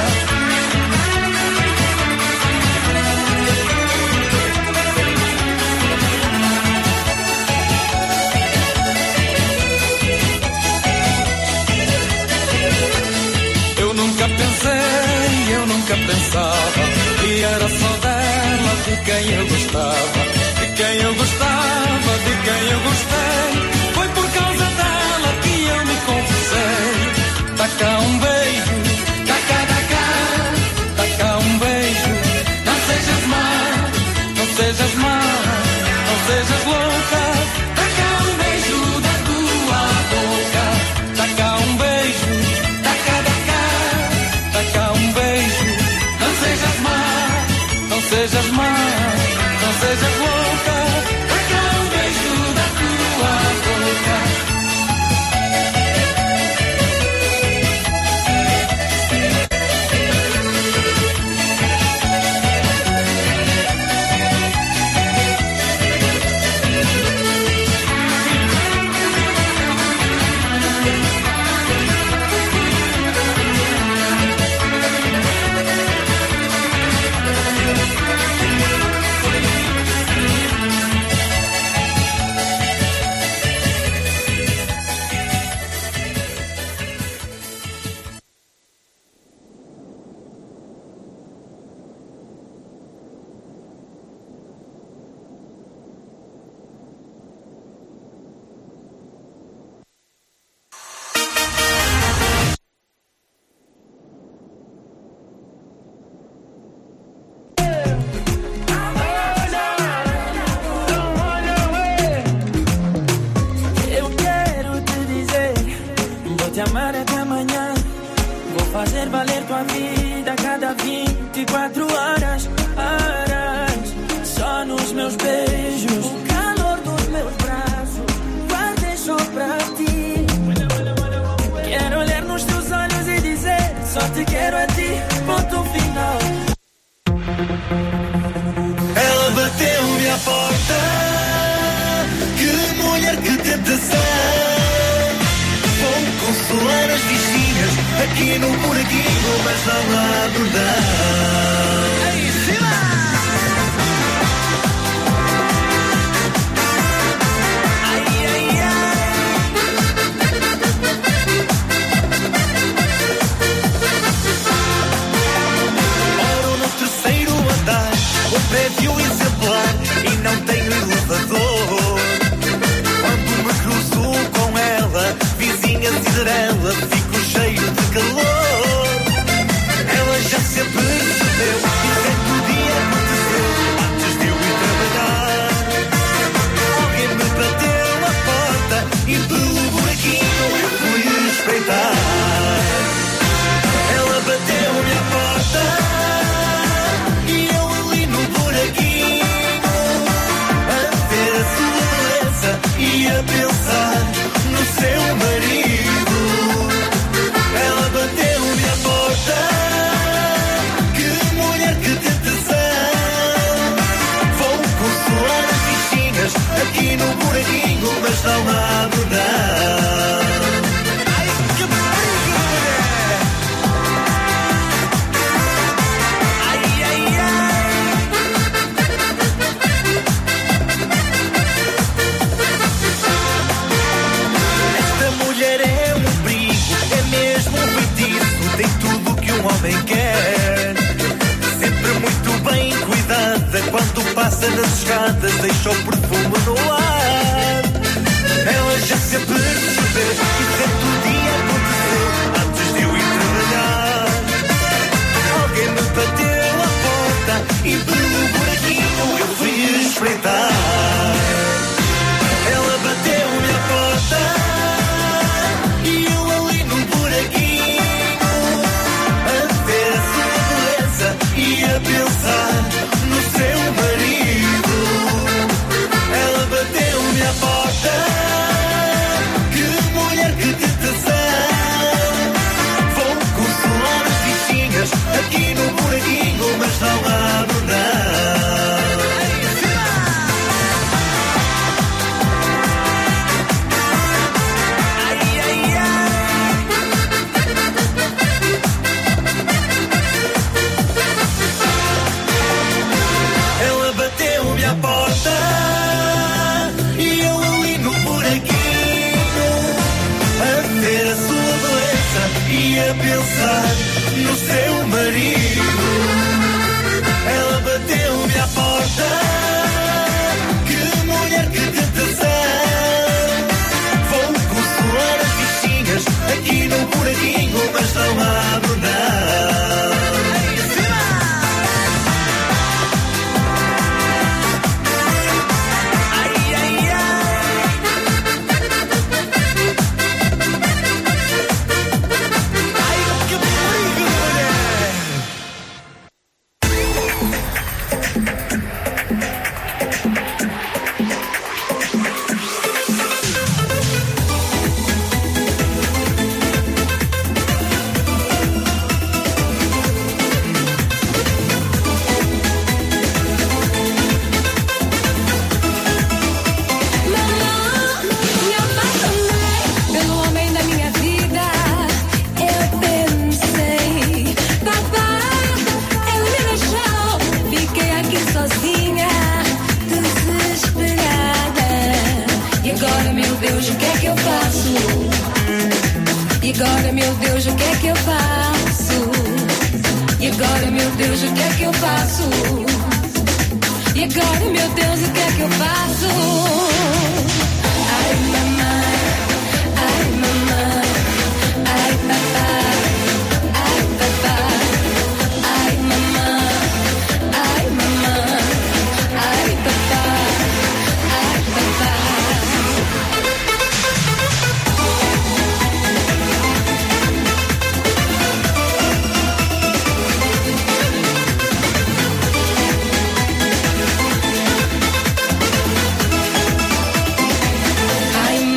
Eu nunca pensei, eu nunca pensava que era só dela de quem eu gostava. De quem eu gostava, de quem eu gostei. Foi por causa dela que eu me confessei. Dá cá um beijo, dá cá, dá cá, dá cá um beijo. Não sejas má, não sejas má, não sejas louca. Dá cá um beijo da tua boca. Dá cá um beijo, dá cá, dá cá, dá cá um beijo. Não sejas má, não sejas má, não sejas louca. Dá cá um beijo da tua boca. amar até amanhã. Vou fazer valer tua vida cada vinte e quatro horas. Horas, só nos meus beijos, o calor dos meus braços, guardei só pra ti. Quero olhar nos teus olhos e dizer, só te quero a ti, ponto final. Ela bateu-me à porta, que mulher, que tentação. Vou consolar as vizinhas, aqui no buraquinho, mas não há perdão. Aí cima! Ai, ai, ai. passarela fico cheio de calor. Ela já se apercebeu que certo dia aconteceu antes de eu ir trabalhar. Alguém me bateu na porta e pelo buraquinho eu fui espreitar. Ela bateu-me à porta e eu ali no buraquinho a ver a sua beleza e a pensar no seu marido. Ela bateu-me à porta, que mulher que tentação. Vou consolar as bichinhas aqui no buraquinho, mas não abro não. Ai, que perigo, mulher! Ai, ai, ai! Esta mulher é um perigo, é mesmo um feitiço, tem tudo que um homem quer. Sempre muito bem cuidada, quando passa nas escadas deixa o perfume no ar. Ela já se apercebeu que certo dia aconteceu antes de eu ir trabalhar. Alguém me bateu à porta e pelo buraquinho eu fui espreitar. Ela bateu-me à porta e eu ali no buraquinho a ver a sua beleza e a pensar no seu marido. Ela bateu-me à porta, que mulher que tentação. Vou consolar as bichinhas aqui no buraquinho, mas não abro não. Ela bateu-me à porta e eu ali no buraquinho a ver a sua beleza e a pensar no seu marido. Ela bateu-me à porta, que mulher que tentação. Vou consolar as bichinhas aqui no buraquinho, mas não abro não. Ai, ai, ai. Ai, que perigo, mulher. Me apaixonei pelo homem da minha vida. Eu pensei, papá, ele me deixou. Fiquei aqui sozinha, desesperada. E agora, meu Deus, o que é que eu faço? E agora, meu Deus, o que é que eu faço? E agora, meu Deus, o que é que eu faço? E agora, meu Deus, o que é que eu faço? Ai, mamãe, ai, mamãe, ai, papai, ai, papai, ai, mamãe, ai, mamãe, ai, papai, ai, papai. Ai,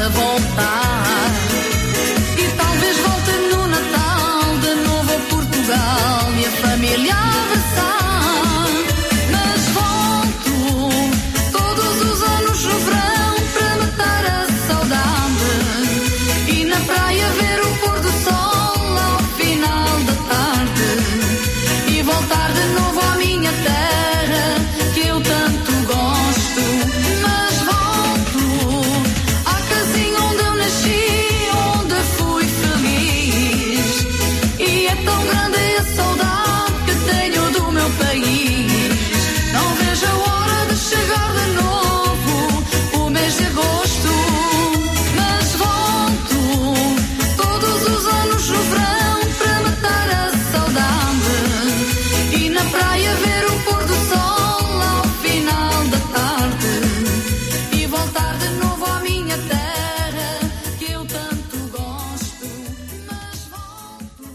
a voltar. E talvez volte no Natal de novo a Portugal e a família a abraçar. Mas volto todos os anos no verão para matar a saudade e na praia ver o pôr do sol ao final da tarde e voltar de novo à minha terra que eu tanto gosto. Mas volto à casinha onde eu nasci, onde fui feliz, e é tão grande a saudade que tenho do meu país. Não vejo a hora de chegar de novo o mês de agosto. Mas volto todos os anos no verão para matar a saudade e na praia ver o pôr do sol ao final da tarde e voltar de novo à minha terra que eu tanto gosto. Mas volto.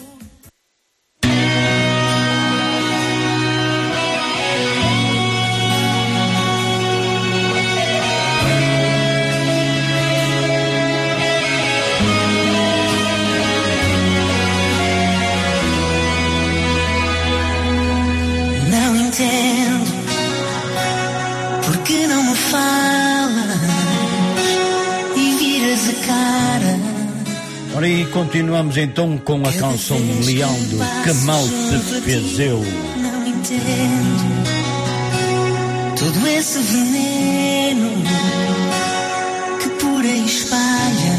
Não entendo porque não me falas e viras a cara. Ora, e continuamos então com a canção Leão do Que Mal Te Fez Eu. Não entendo todo esse veneno que por aí espalhas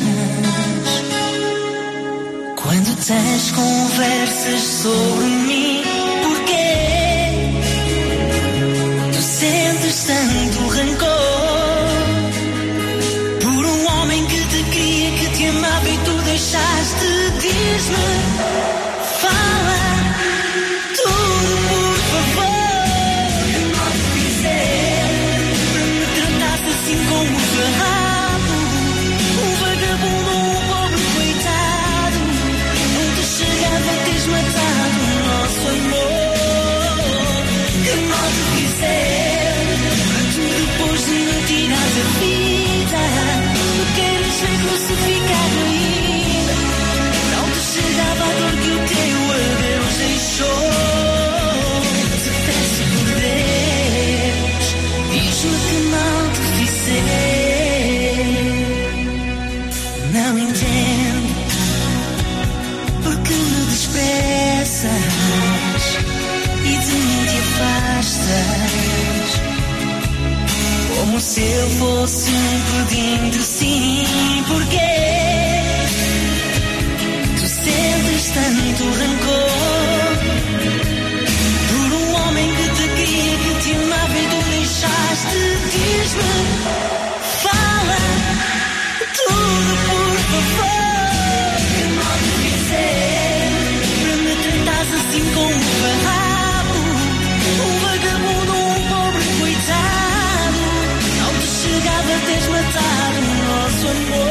quando tens conversas sobre mim. Porquê tu sentes tanto rancor por um homem que te queria, que te amava e tu deixaste? Diz-me, fala tudo, por favor. Que mal te fizer para me tratasse assim como um farrapo, um vagabundo, um pobre coitado. Não te chegava a teres matado o nosso amor. Que mal te fizer para tu depois de me tirar a vida, tu queres ser crucificado ainda. Não te chegava a dor que o teu adeus deixou. Te peço por Deus, diz-me que mal te fizer. Não entendo porque me desprezas e de mim te afastas, como se eu fosse um pudim de sim. Porquê tu sentes tanto rancor por um homem que te queria, que te amava e tu deixaste? Diz-me, fala tudo, por favor. Que mal te fizer para me tratares assim como um farrapo, um vagabundo, um pobre coitado. Não te chegava a teres matado o nosso amor.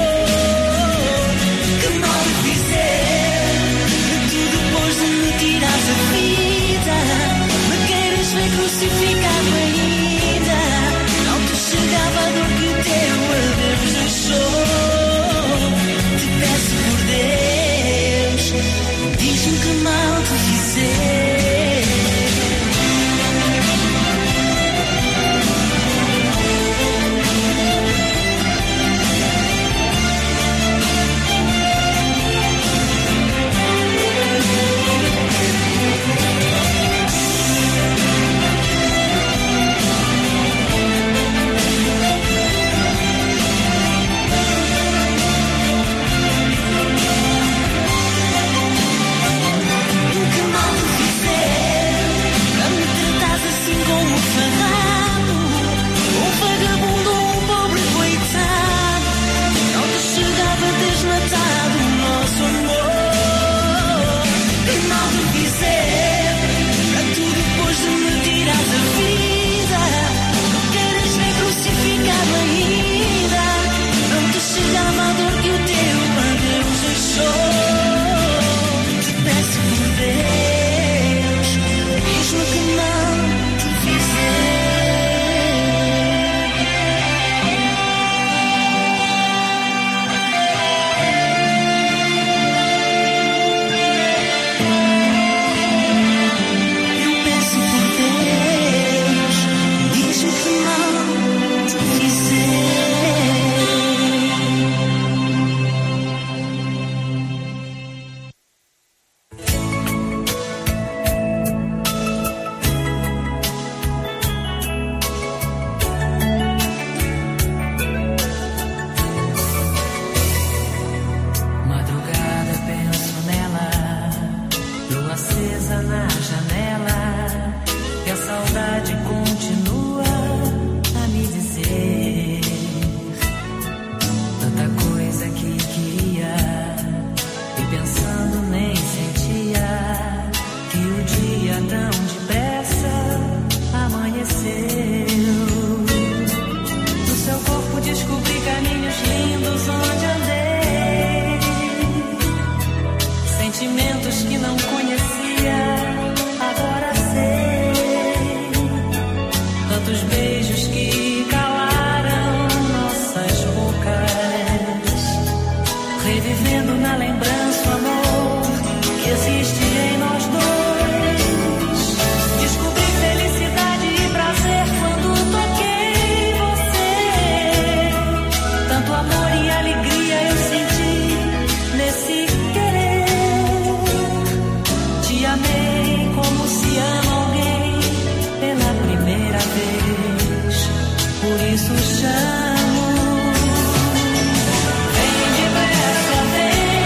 revivendo na lembrança o amor que existe em nós dois. Descobri felicidade e prazer quando toquei você. Tanto amor e alegria eu senti nesse querer. Te amei como se ama alguém pela primeira vez. Por isso chamo. Vem depressa, vem.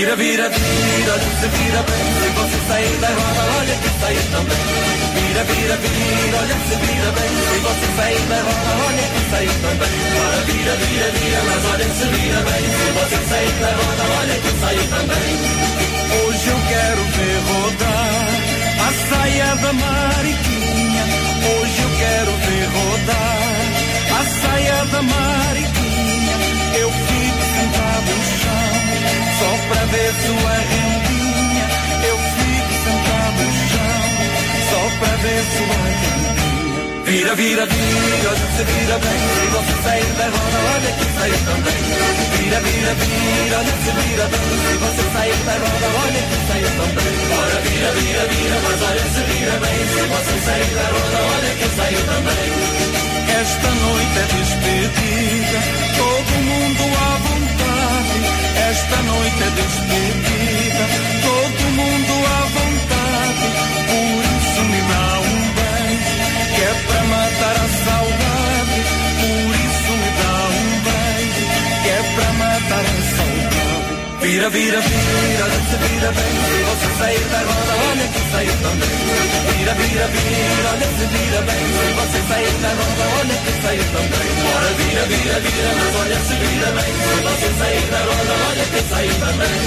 Vira, vira, vira, olha se vira bem. Se você sair da roda, olha que saiu também. Vira, vira, vira, olha se vira bem. Se você sair da roda, olha que saiu também. Ora, vira, vira, vira, mas olha se vira bem. Se você sair da roda, olha que saiu também. Hoje eu quero ver rodar a saia da Mariquinha. Hoje eu quero ver rodar a saia da Mariquinha. Eu fico sentado no chão só pra ver sua rendinha. Eu fico sentado no chão só pra ver sua rendinha. Vira, vira, vira, olha se vira bem. Se você sair da roda, olha que saiu também. Vira, vira, vira, olha se vira bem. Se você sair da roda, olha que saiu também. Ora, vira, vira, vira, mas olha se vira bem. Se você sair da roda, olha que saiu também. Esta noite é despedida, todo mundo à vontade. Esta noite é despedida, todo mundo à vontade. Por isso me dá um beijo, que é pra matar a saudade. Por isso me dá um beijo, que é pra matar a saudade. Vira, vira, vira, olha se vira bem. Se você sair da roda, olha que saiu também. Vira, vira, vira, olha se vira bem. Se você sair da roda, olha que saiu também. Bora, vira, vira, vira, mas olha se vira bem. Se você sair da roda, olha que saiu também.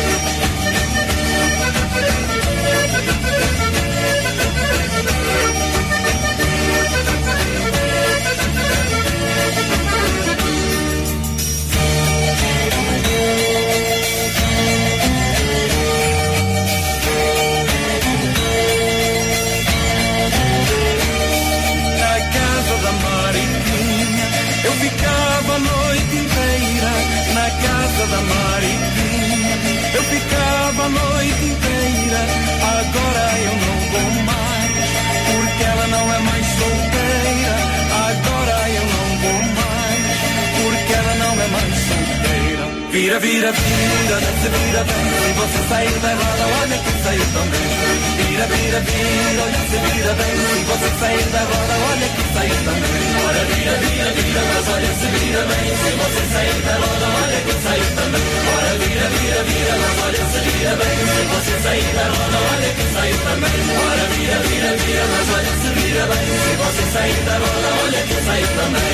Eu ficava a noite inteira na casa da Mariquinha. Eu ficava a noite inteira. Agora eu não vou mais, porque ela não é mais solteira. Agora eu não vou mais, porque ela não é mais solteira. Vira, vira, vira, olha se vira bem. Se você sair da roda, olha que saiu também. Vira, vira, vira, olha se vira bem. Se você sair da roda, olha que saiu também. Ora, vira, vira, vira, mas olha se vira bem. Se você sair da roda, olha que saiu também. Ora, vira, vira, vira, mas olha se vira bem. Se você sair da roda, olha que saiu também. Ora, vira, vira, vira, mas olha se vira bem. Se você sair da roda, olha que saiu também.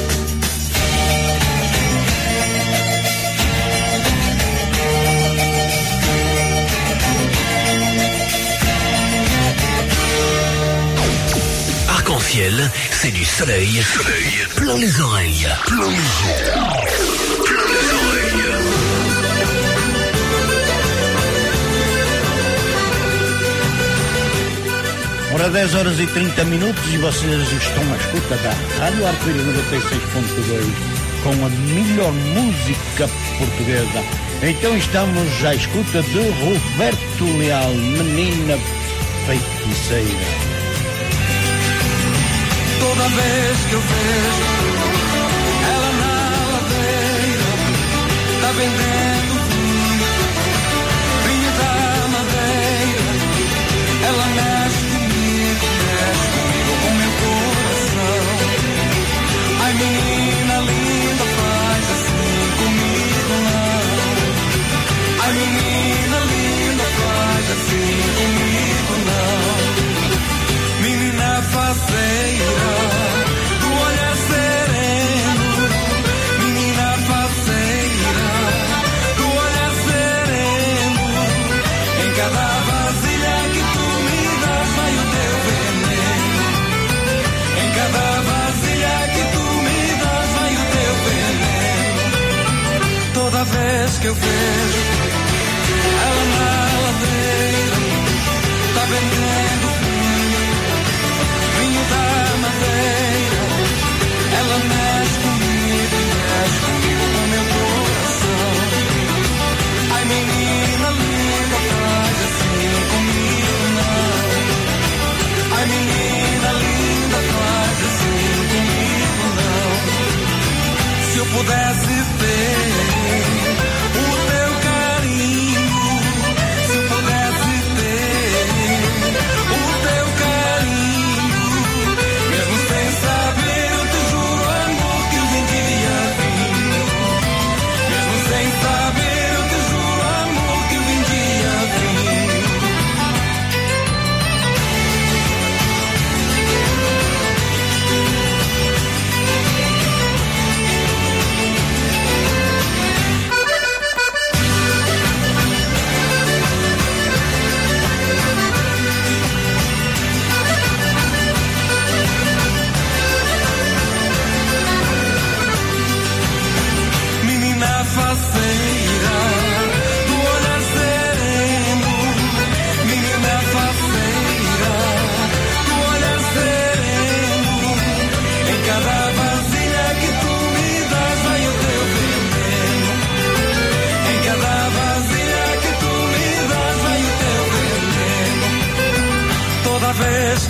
Arc-en-ciel, c'est du soleil, soleil, plein les oreilles, plein les oreilles, plein les oreilles. Ora, dez horas e trinta minutos e vocês estão à escuta da Rádio Arco-Íris noventa e seis ponto dois com a melhor música portuguesa. Então estamos à escuta de Roberto Leal, Menina Feiticeira. Toda vez que eu vejo ela na ladeira, tá vendendo vinho, vinho da madeira. Ela mexe comigo, mexe comigo com meu coração. Ai, menina linda, faz assim comigo não. Ai, menina linda, faz assim comigo não. Menina faceira, do olhar sereno. Menina faceira, do olhar sereno. Em cada vasilha que tu me das vai o teu veneno. Em cada vasilha que tu me das vai o teu veneno. Toda vez que eu vejo ela na ladeira, tá vendendo da madeira. Ela mexe comigo, mexe comigo com meu coração. Ai, menina linda, faz assim comigo não. Ai, menina linda, faz assim comigo não. Se eu pudesse ter o teu carinho, se eu pudesse ter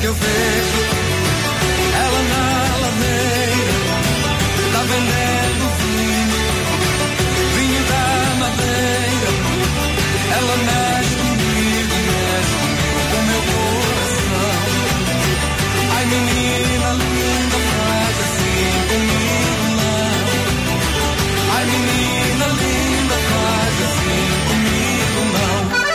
que eu vejo ela na alameira, tá vendendo vinho, vinho da madeira. Ela mexe comigo, mexe com o meu coração. Ai, menina linda, faz assim comigo não. Ai, menina linda, faz assim comigo não.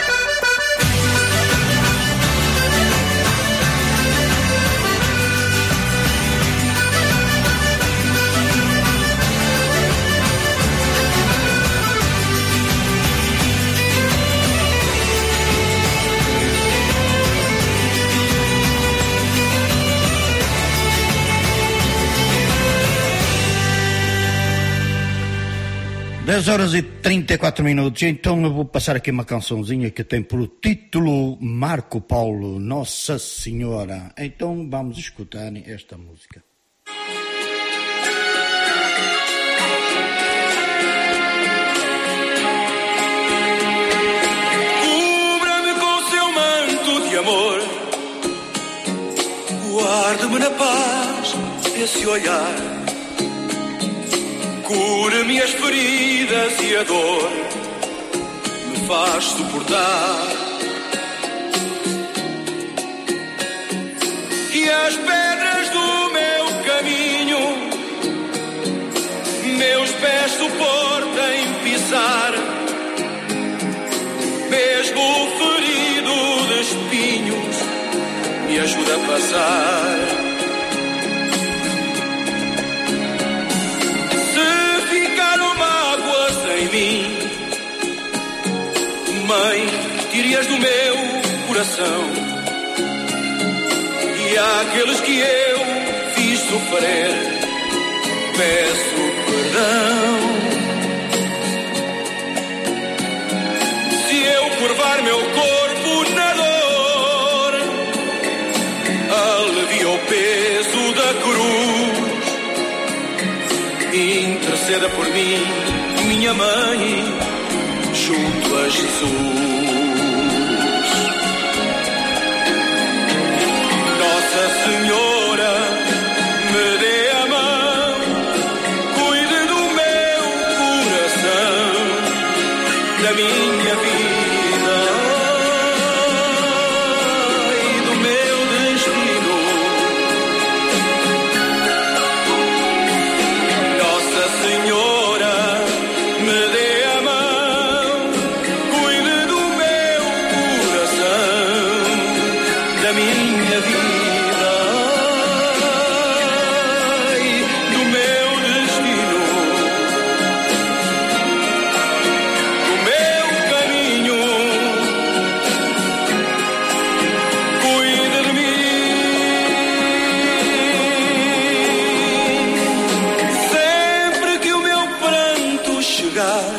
dez horas e trinta e quatro minutos, então eu vou passar aqui uma cançãozinha que tem por título Marco Paulo, Nossa Senhora. Então vamos escutar esta música. Cubra-me com seu manto de amor, guarde-me na paz desse olhar. Cura-me as feridas e a dor me faz suportar. E as pedras do meu caminho meus pés suportem pisar. Mesmo ferido de espinhos me ajuda a passar. Mãe, tire-as do meu coração, e àqueles que eu fiz sofrer, peço perdão. Se eu curvar meu corpo na dor, alivia o peso da cruz. Interceda por mim, minha mãe, junto a Jesus. Nossa Senhora, me dê a mão, cuide do meu coração, da minha vida e do meu destino. Nossa Senhora, me dê da minha vida e do meu destino, do meu caminho, cuida de mim. Sempre que o meu pranto chegar,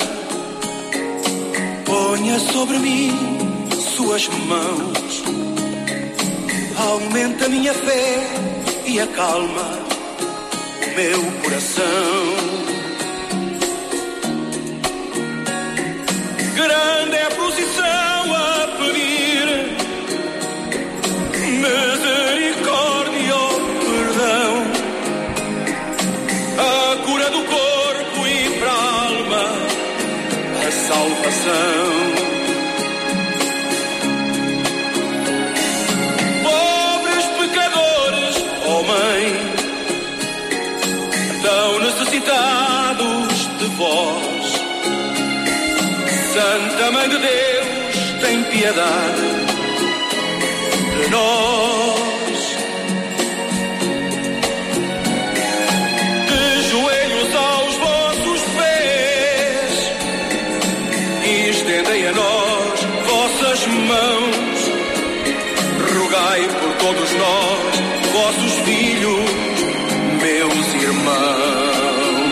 ponha sobre mim suas mãos. Aumenta a minha fé e acalma o meu coração. Grande é a procissão a pedir misericórdia ou perdão, a cura do corpo e para a alma a salvação. Tão necessitados de vós, Santa Mãe de Deus, tem piedade de nós. De joelhos aos vossos pés, e estendei a nós vossas mãos. Rogai por todos nós, vossos filhos, meus irmãos.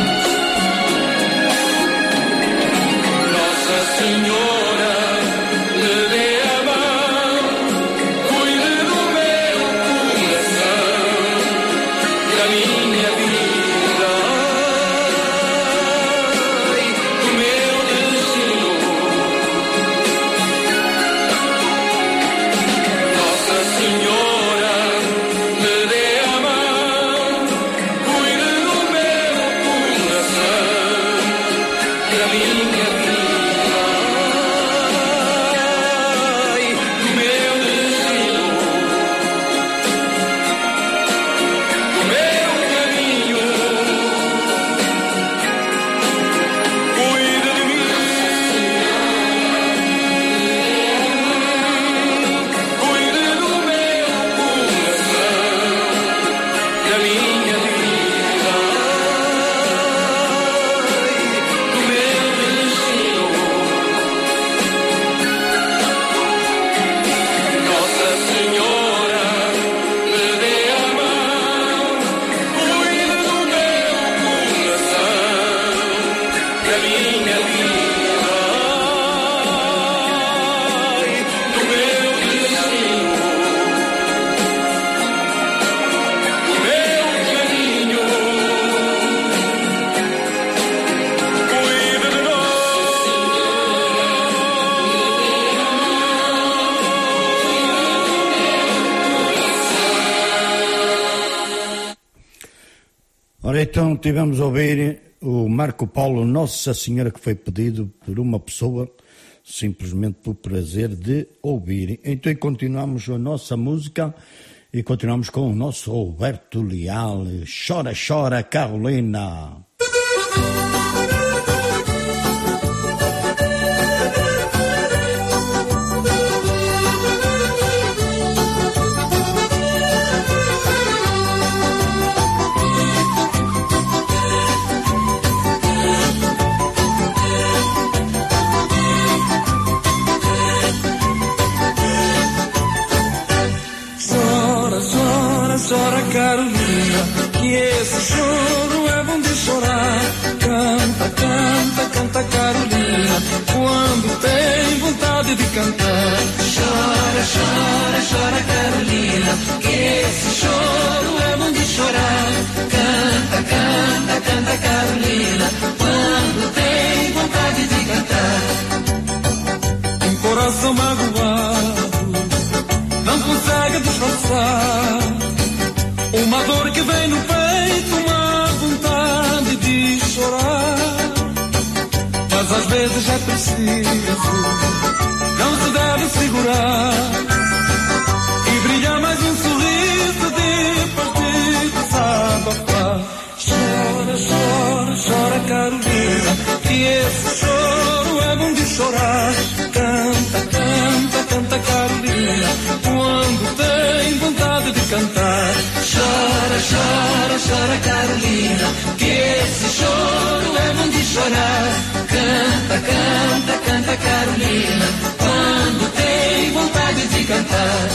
Nossa Senhora, me dê a mão, cuide do meu coração, da minha vida e do meu destino. Nossa Senhora, Ora, então tivemos a ouvir o Marco Polo Nossa Senhora, que foi pedido por uma pessoa simplesmente por prazer de ouvir. Então continuamos a nossa música e continuamos com o nosso Roberto Leal. Chora, chora, Carolina. Chora, Carolina, que esse choro é bom de chorar. Canta, canta, canta, Carolina, quando tem vontade de cantar. Chora, chora, chora, Carolina, que esse choro é bom de chorar. Canta, canta, canta, Carolina, quando tem vontade de cantar. Um coração magoado não consegue disfarçar uma dor que vem no peito, uma vontade de chorar. Mas às vezes é preciso, não se deve segurar e brilhar mais um sorriso depois de desabafar. Chora, chora, chora, Carolina, que esse choro é bom de chorar. Canta, canta, canta, Carolina, quando tem vontade de cantar. Chora, chora, chora, Carolina, que esse choro é bom de chorar. Canta, canta, canta, Carolina, quando tem vontade de cantar.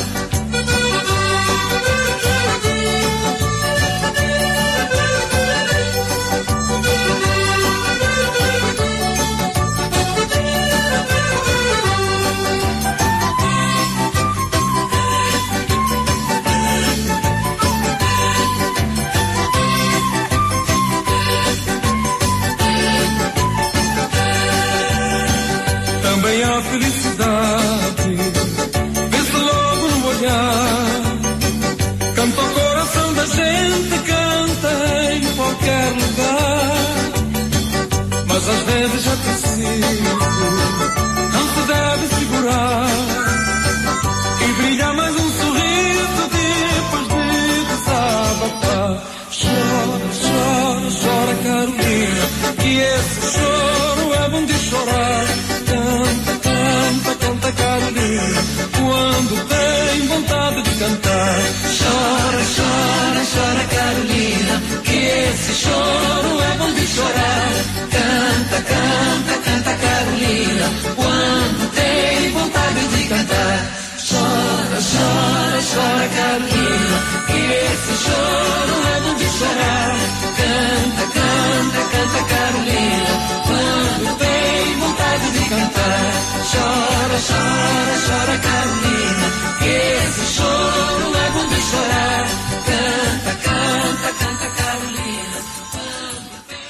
Também há felicidade, vê-se logo no olhar. Canta o coração da gente, canta em qualquer lugar. Mas às vezes é preciso, não se deve segurar e brilhar mais um sorriso depois de desabafar. Chora, chora, chora, Carolina, que esse choro é bom de chorar. Canta, canta, canta, Carolina, quando tem vontade de cantar. Chora, chora, chora, Carolina, que esse choro é bom de chorar. Canta, canta, canta, Carolina, quando tem vontade de cantar. Chora, chora, chora, Carolina, que esse choro é bom de chorar. Canta, canta, canta, Carolina, quando tem vontade de cantar. Chora, chora, chora, Carolina, que esse choro é bom de chorar. Canta, canta, canta, Carolina, quando tem...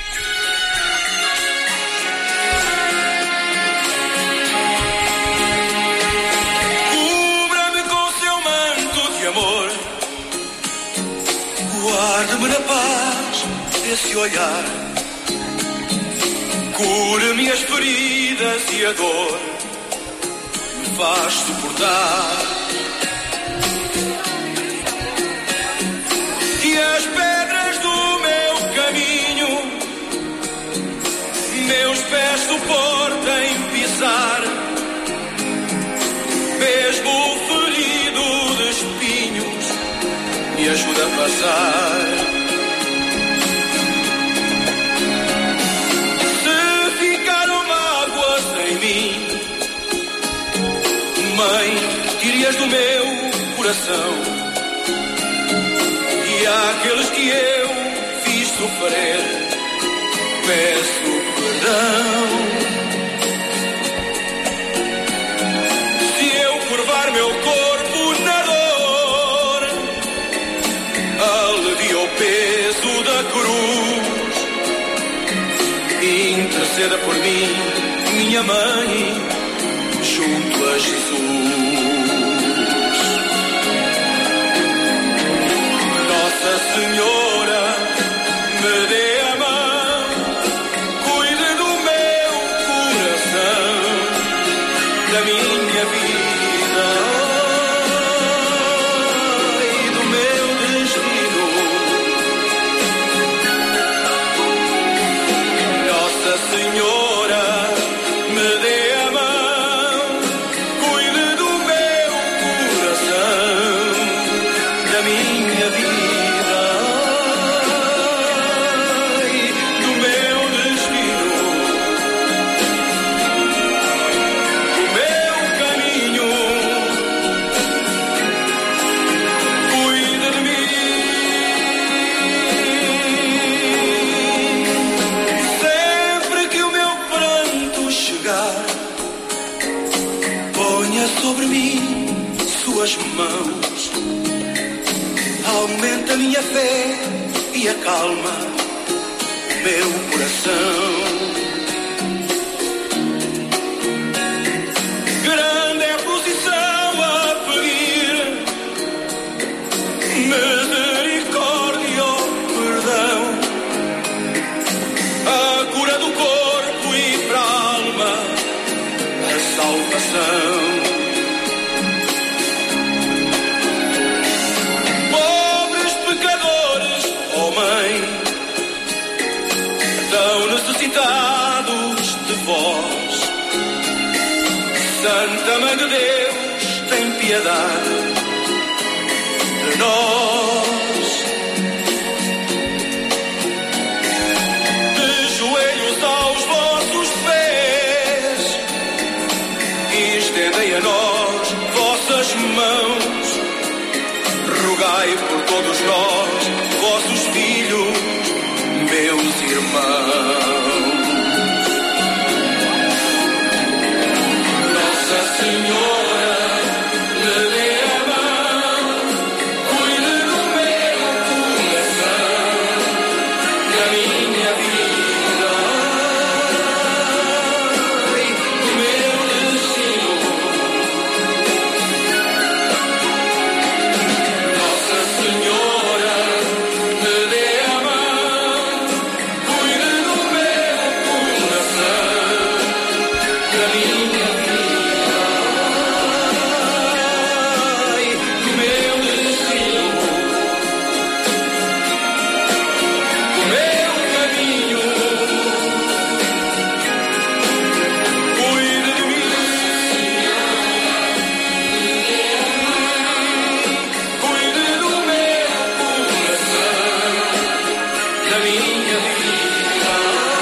Cubra-me com seu manto de amor, guarda-me na paz desse olhar. Cubra as feridas e a dor me faz suportar. Que as pedras do meu caminho meus pés suportem pisar, mesmo ferido de espinhos, me ajuda a passar. Se ficaram mágoas em mim, mãe, tire-as do meu coração, e àqueles que eu fiz sofrer, peço perdão. Se eu curvar meu corpo na dor, alivia o peso da cruz. Interceda por mim, minha mãe, junto a Jesus. Nossa Senhora, me dê a mão, cuide do meu coração, da minha vida e do meu destino. Nossa Senhora, me dê a mão, cuide do meu coração, da minha vida. Sobre mim suas mãos, aumenta minha fé e acalma meu coração. Grande é a posição a pedir misericórdia, perdão, a cura do corpo e para a alma, a salvação. Tão necessitados de vós, Santa Mãe de Deus, tem piedade de nós. De joelhos aos vossos pés, estendei a nós vossas mãos, rogai por todos nós, vossos filhos, meus irmãos. Nossa Senhora, me dê a mão, cuide do meu coração, da minha vida e do meu destino. Nossa Senhora, me dê a mão, cuide do meu coração, da minha vida e do meu destino, do meu caminho. Cuide de mim, cuide do meu coração, da minha vida,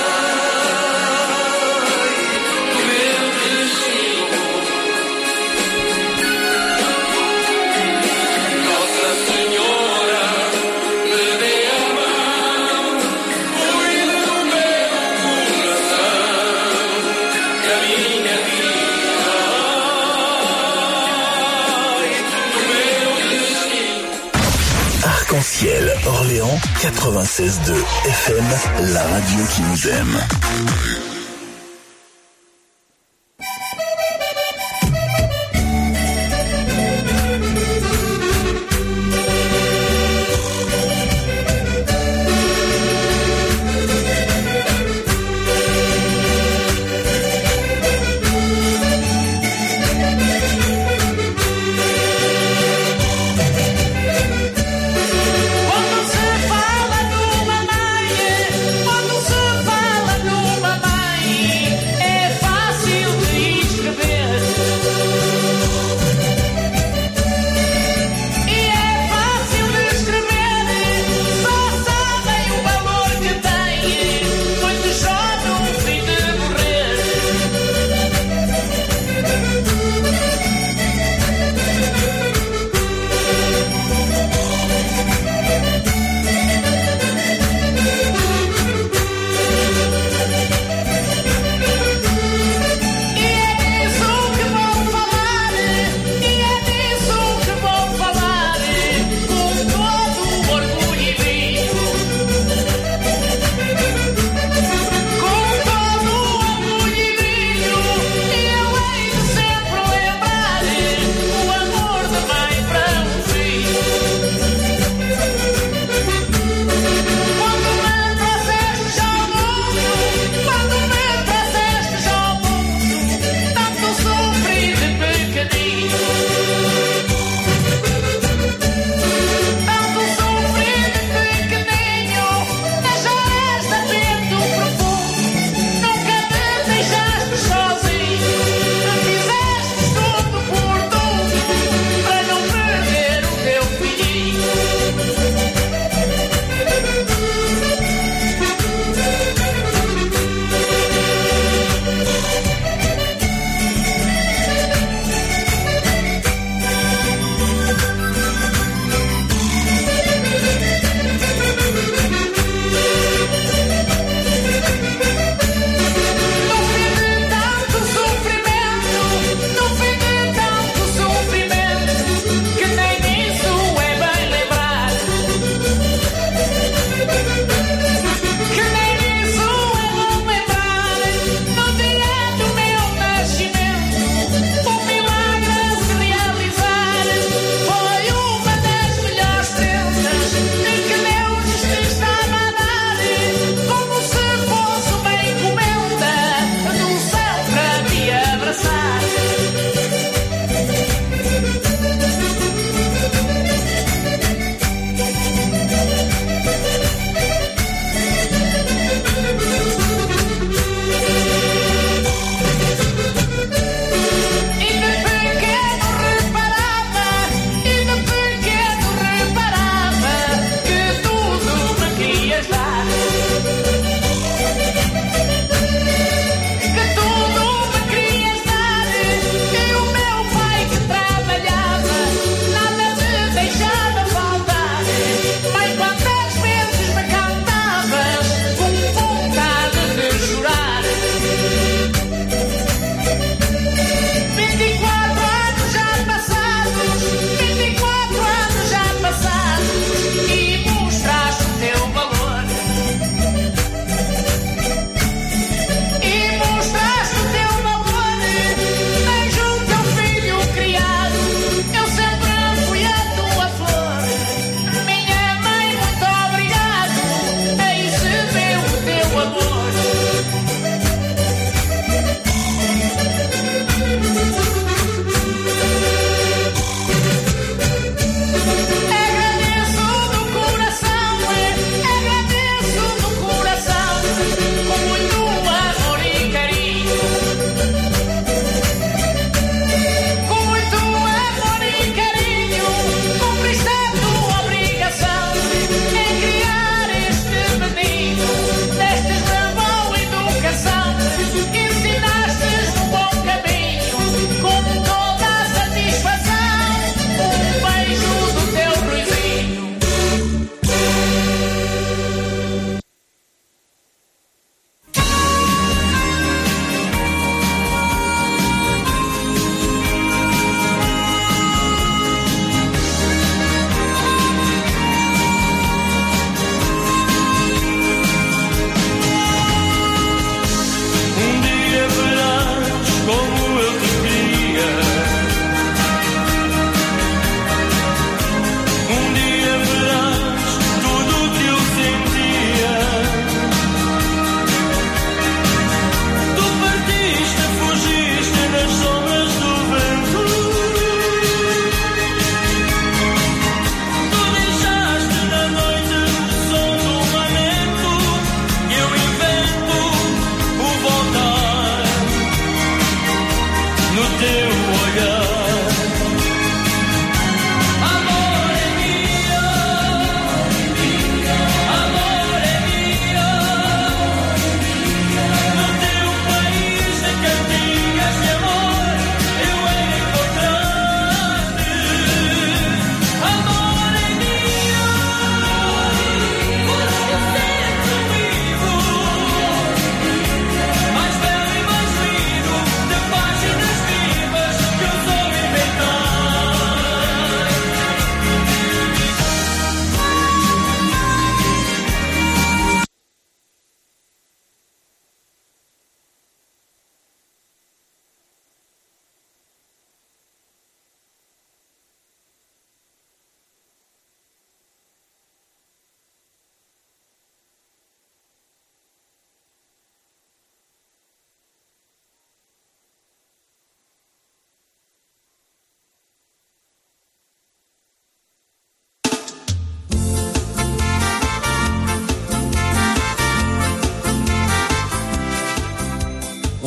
do meu destino. Nossa Senhora, me dê a mão, cuide do meu coração, da minha vida e do meu destino. Arc-en-ciel, Orléans quatre-vingt-seize deux F M, la radio qui nous aime.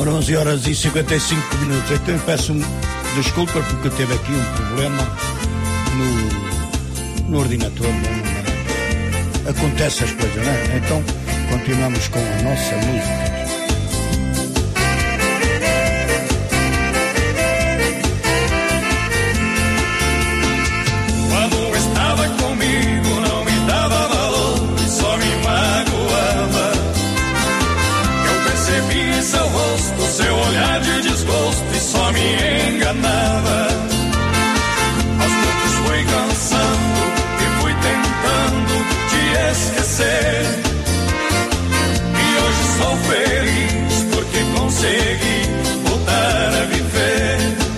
Ora, onze horas e cinquenta e cinco minutos. Então peço desculpa porque teve aqui um problema no, no ordenador. Não, não, acontece as coisas, não é? Então continuamos com a nossa música. Quando estava comigo não me dava valor, só me magoava. Eu percebi seu rosto, seu olhar de desgosto e só me enganava. Aos poucos fui cansando e fui tentando te esquecer. E hoje sou feliz porque consegui voltar a viver.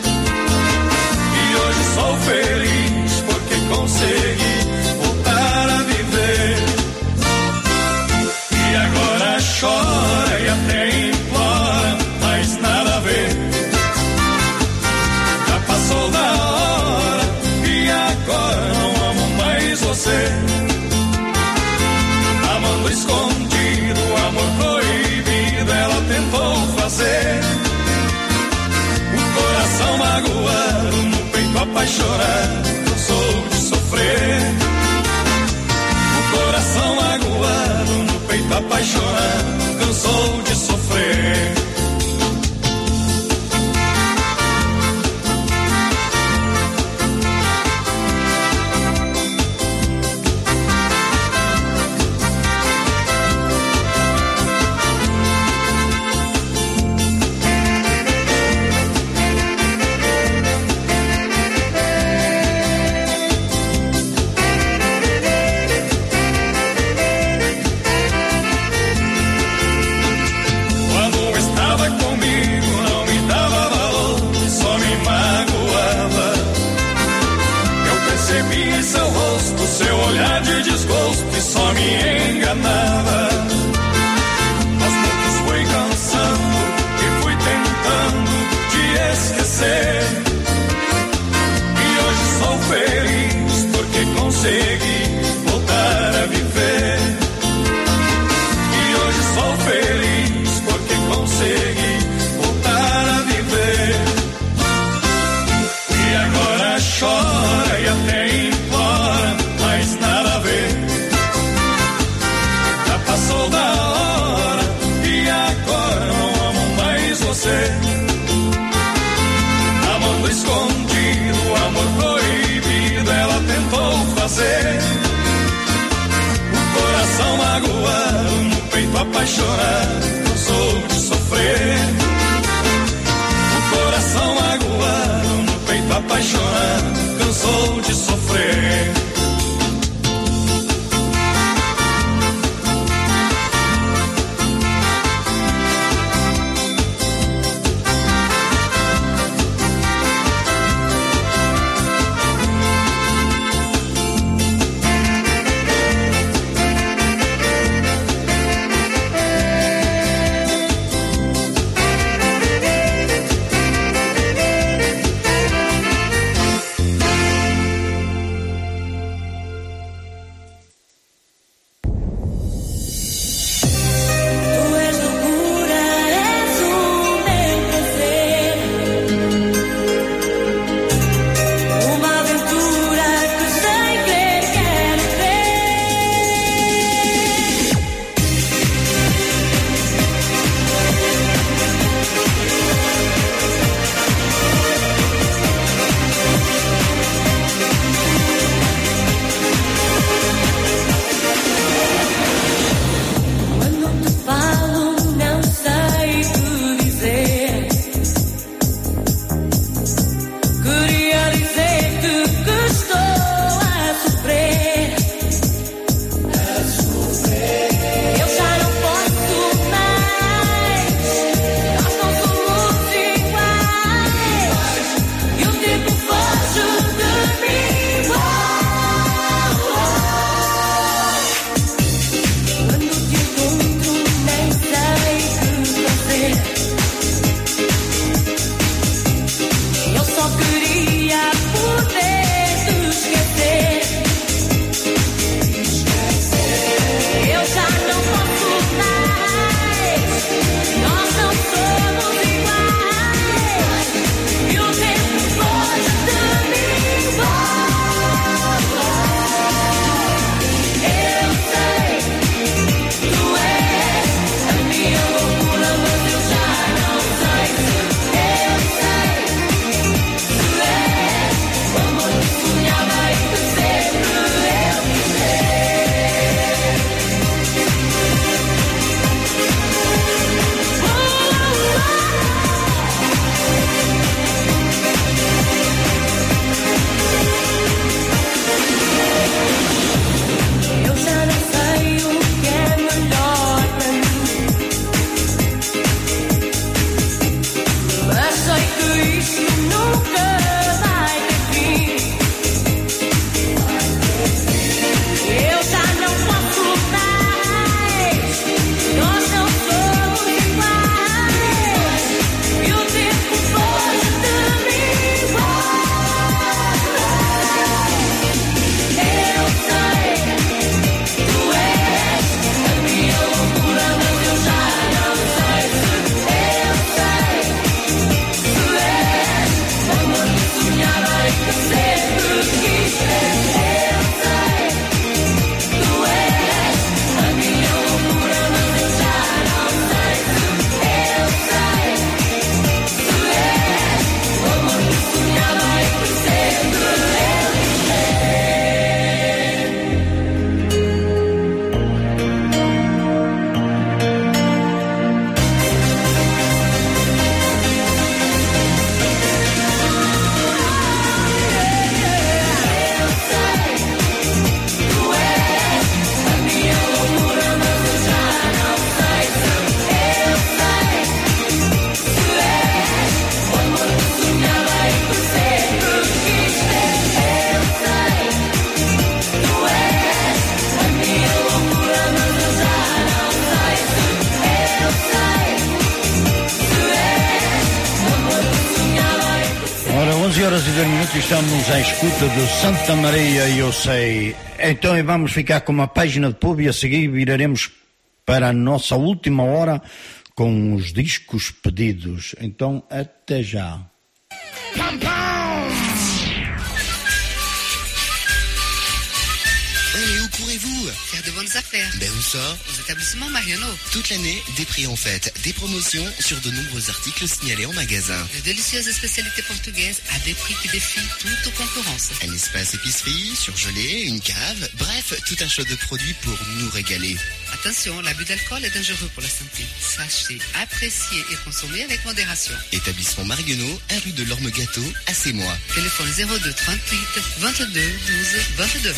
E hoje sou feliz porque consegui voltar a viver. E agora chora e até implora, mas nada a ver. Já passou da hora e agora não amo mais você. Amando escondido, amor proibido, ela tentou fazer. O coração magoado, no peito apaixonado, cansou de sofrer. O coração magoado, no peito apaixonado, cansou de sofrer. Seu olhar de desgosto e só me enganava. Aos poucos fui cansando e fui tentando te esquecer. E hoje sou feliz porque consegui voltar a viver. E hoje sou feliz porque consegui voltar a viver. E agora chora e até implora, mas nada a ver. Já passou da hora e agora não amo mais você. Amando escondido, amor proibido, ela tentou fazer. O coração magoado, no peito apaixonado, cansou de sofrer. O coração magoado, no peito apaixonado, cansou de sofrer. onze horas e dois minutos, estamos à escuta de Santa Maria e Eu Sei. Então vamos ficar com uma página de pub e a seguir viraremos para a nossa última hora com os discos pedidos. Então até já. Et où courez-vous? Faire de bonnes affaires. Ben où ça? Aux établissements Mariano. Toute l'année, des prix en fête, des promotions sur de nombreux articles signalés en magasin. De délicieuses spécialités portugaises à des prix qui défient toute concurrence. Un espace épicerie, surgelé, une cave, bref, tout un choix de produits pour nous régaler. Attention, l'abus d'alcool est dangereux pour la santé. Sachez, apprécier et consommer avec modération. Établissement Marguenot, un rue de l'Orme-Gâteau, à Sémois. Téléphone zéro deux trente-huit vingt-deux douze vingt-deux.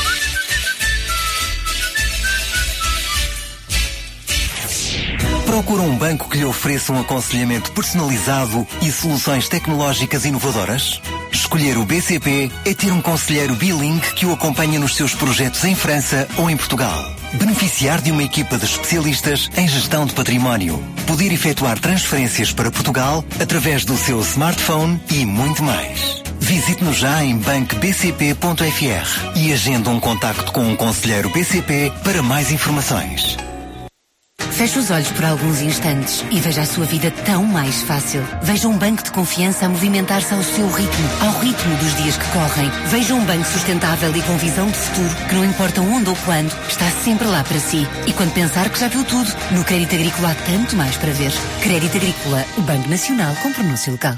Procura um banco que lhe ofereça um aconselhamento personalizado e soluções tecnológicas inovadoras? Escolher o B C P é ter um conselheiro bilingue que o acompanha nos seus projetos em França ou em Portugal. Beneficiar de uma equipa de especialistas em gestão de património. Poder efetuar transferências para Portugal através do seu smartphone e muito mais. Visite-nos já em banco b c p ponto f r e agende um contacto com um conselheiro B C P para mais informações. Feche os olhos por alguns instantes e veja a sua vida tão mais fácil. Veja um banco de confiança a movimentar-se ao seu ritmo, ao ritmo dos dias que correm. Veja um banco sustentável e com visão de futuro, que não importa onde ou quando, está sempre lá para si. E quando pensar que já viu tudo, no Crédito Agrícola há tanto mais para ver. Crédito Agrícola, o Banco Nacional com pronúncio local.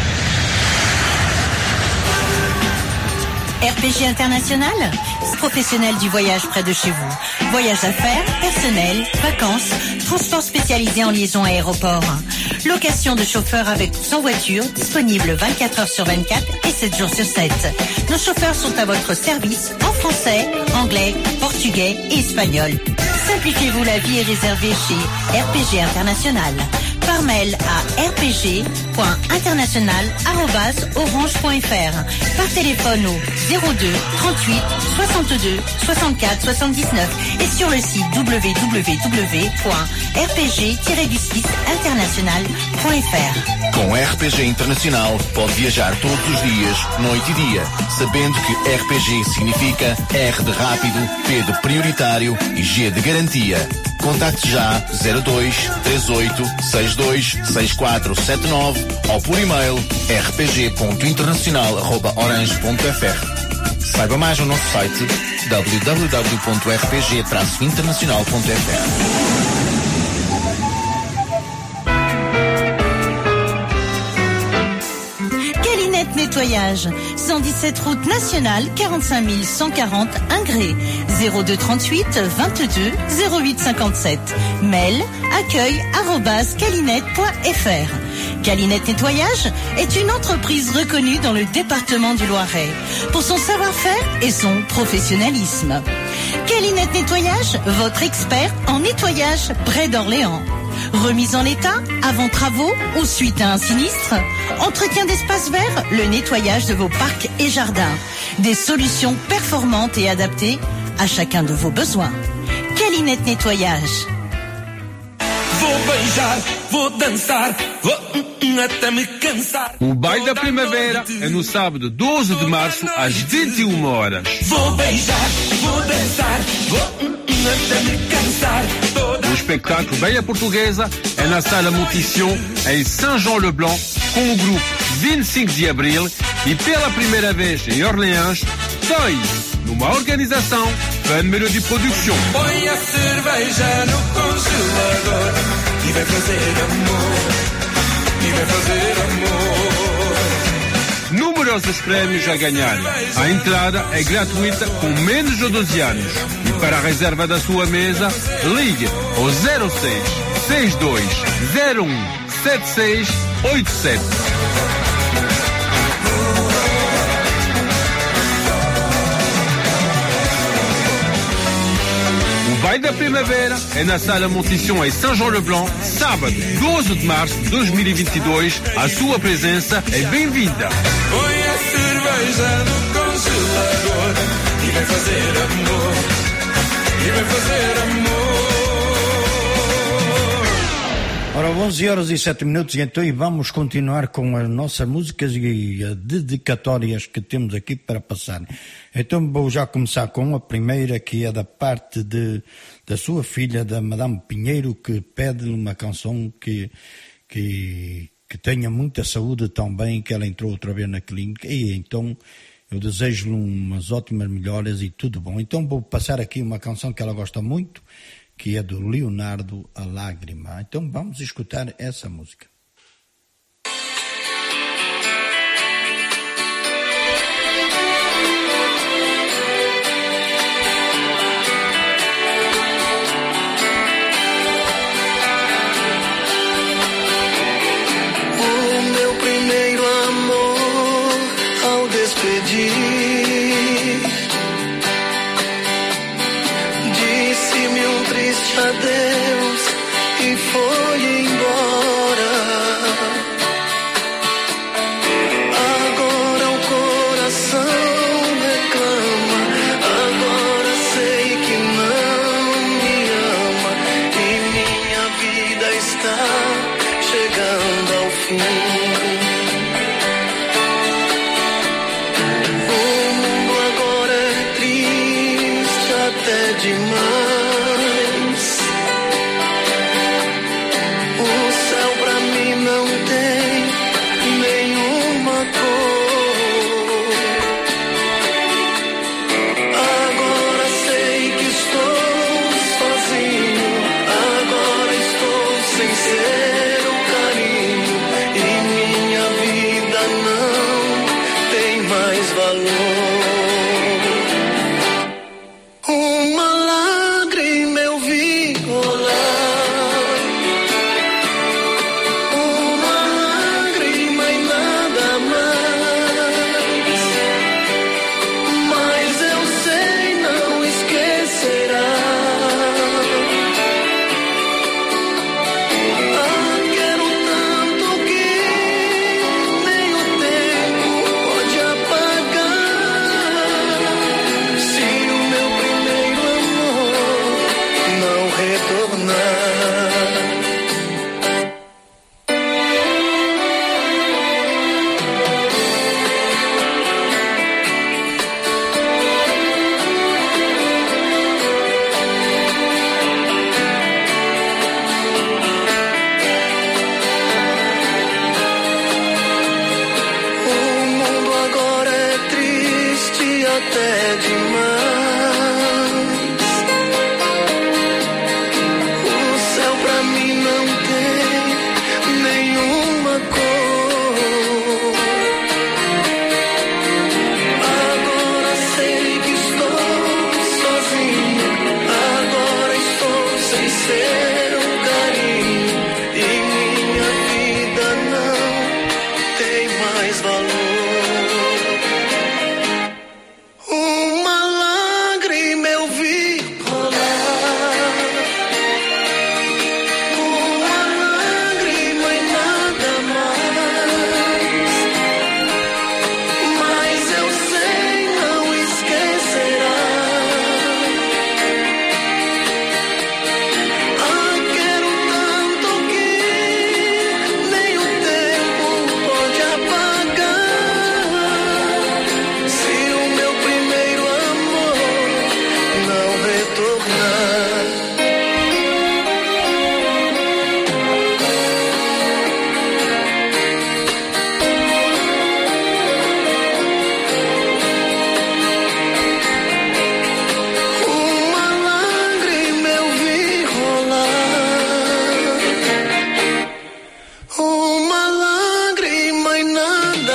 R P G International, professionnel du voyage près de chez vous. Voyage d'affaires, personnel, vacances, transport spécialisé en liaison aéroport. Location de chauffeurs avec ou sans voiture, disponible vingt-quatre heures sur vingt-quatre et sept jours sur sept. Nos chauffeurs sont à votre service en français, anglais, portugais et espagnol. Simplifiez-vous la vie et réservez chez R P G International. Par mail à r p g point international arobase orange point f r. Par téléphone au zéro deux trente-huit soixante-deux soixante-quatre soixante-dix-neuf et sur le site w w w point r p g tiret du six international point f r. Com R P G Internacional pode viajar todos os dias, noite e dia, sabendo que R P G significa R de rápido, P de prioritário e G de garantia. Contacte já zero dois três oito seis dois seis quatro sete nove ou por e-mail r p g ponto internacional arroba orange ponto f r. Saiba mais no nosso site w w w ponto r p g traço internacional ponto f r. Nettoyage, cent dix-sept route nationale, quarante-cinq mille cent quarante Ingré, zéro deux trente-huit vingt-deux zéro huit cinquante-sept. Mail accueil arobase calinette point f r. Calinette Nettoyage est une entreprise reconnue dans le département du Loiret pour son savoir-faire et son professionnalisme. Calinette Nettoyage, votre expert en nettoyage près d'Orléans. Remise en état, avant travaux ou suite à un sinistre? Entretien d'espaces verts, le nettoyage de vos parcs et jardins. Des solutions performantes et adaptées à chacun de vos besoins. Calinette Nettoyage. Vou beijar, vou dançar, vou até me cansar. O baile da primavera é no sábado doze de março às vinte e uma horas. Vou beijar, vou dançar, vou até me cansar. O espetáculo Bem a Portuguesa é na Sala Multission em Saint-Jean-le-Blanc com o grupo vinte e cinco de Abril e pela primeira vez em Orleans, Toy, numa organização Fan de Production. Põe a cerveja no congelador e vai fazer amor, e vai fazer amor. Numerosos prémios a ganhar. A entrada é gratuita com menos de doze anos. E para a reserva da sua mesa, ligue ao zero seis, seis dois zero um, sete seis oito sete. O Baile da Primavera é na Sala Montição em Saint-Jean-le-Blanc, sábado, doze de março de dois mil e vinte e dois. A sua presença é bem-vinda. Põe a cerveja no congelador e vai fazer amor, e vai fazer amor. Ora, onze horas e sete minutos, então, e vamos continuar com as nossas músicas e as dedicatórias que temos aqui para passar. Então vou já começar com a primeira, que é da parte de, da sua filha, da Madame Pinheiro, que pede uma canção que, que, que tenha muita saúde também, que ela entrou outra vez na clínica, e então eu desejo-lhe umas ótimas melhoras e tudo bom. Então vou passar aqui uma canção que ela gosta muito, que é do Leonardo, A Lágrima. Então vamos escutar essa música. O meu primeiro amor, ao despedir, disse-me um triste adeus e foi embora. Agora o coração reclama, agora sei que não me ama e minha vida está chegando ao fim. O mundo agora é triste até demais. Uma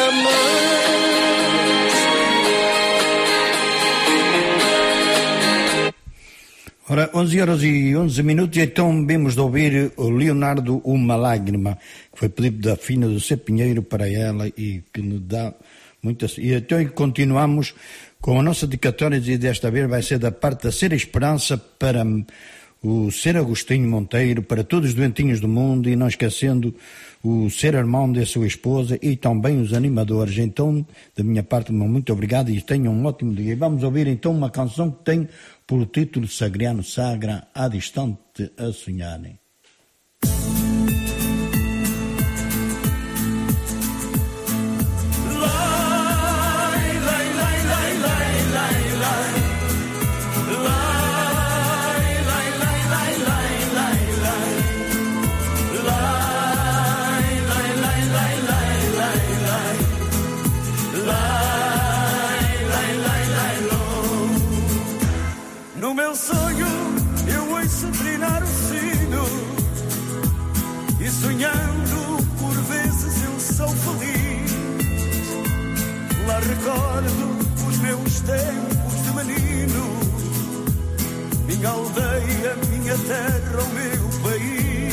Ora, onze horas e onze minutos, então vimos de ouvir o Leonardo Uma Lágrima, que foi pedido da Fina do C. Pinheiro para ela e que nos dá muitas... E então continuamos com a nossa dedicatória e desta vez vai ser da parte da Ser Esperança para o Ser Agostinho Monteiro, para todos os doentinhos do mundo e não esquecendo o Ser irmão da sua esposa e também os animadores. Então, da minha parte, muito obrigado e tenham um ótimo dia. E vamos ouvir então uma canção que tem por título Sagriano Sagra, a distante a sonharem. No meu sonho eu ouço trinar o sino e sonhando por vezes eu sou feliz. Lá recordo os meus tempos de menino, minha aldeia, minha terra, o meu país.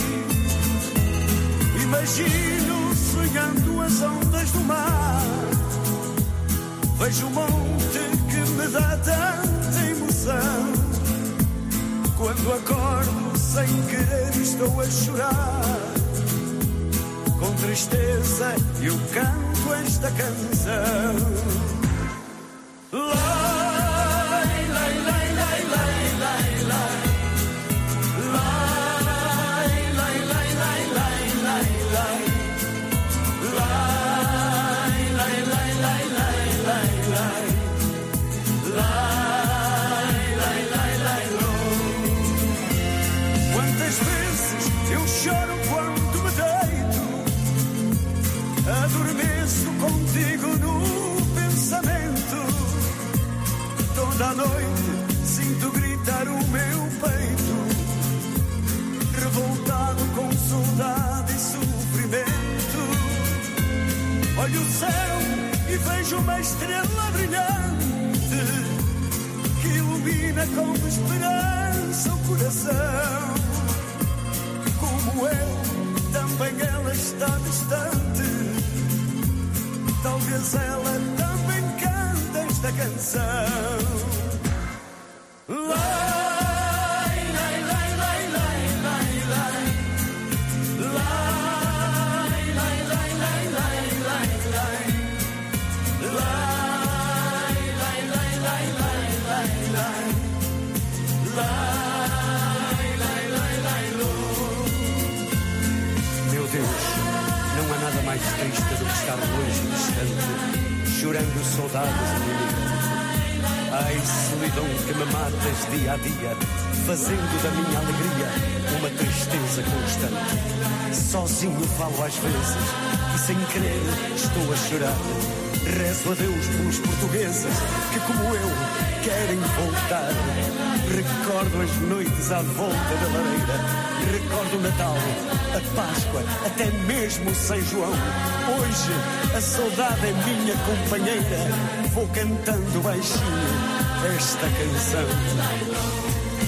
Imagino sonhando as ondas do mar, vejo o monte que me dá tanta emoção. Quando acordo sem querer estou a chorar, com tristeza eu canto esta canção. Lai, lai, lai, lai, lai, lai, lai. Lai, lai, lai, lai, lai, lai, lai. Lai, lai, lai, lai, lai, lai, lai. Quantas vezes eu choro quando me deito, adormeço contigo no pensamento. Toda a noite sinto gritar o meu peito, revoltado com saudade e sofrimento. Olho o céu e vejo uma estrela brilhante que ilumina com esperança o coração. Como eu, também ela está distante, talvez ela também cante esta canção. Lai, lai, lai, lai, lai, lai, lai. Lai, lai, lai, lai, lai, lai, lai. Lai, lai, lai, lai, lai, lai, lai. Lai, lai, lai, lai, lo. Meu Deus, não há nada mais triste do que estar longe e distante, chorando saudades inimigas. Ai, solidão que me matas dia a dia, fazendo da minha alegria uma tristeza constante. Sozinho falo às vezes e sem querer estou a chorar. Rezo a Deus pelos portugueses que, como eu, querem voltar. Recordo as noites à volta da lareira, recordo o Natal, a Páscoa, até mesmo São João. Hoje a saudade é minha companheira, vou cantando baixinho esta canção.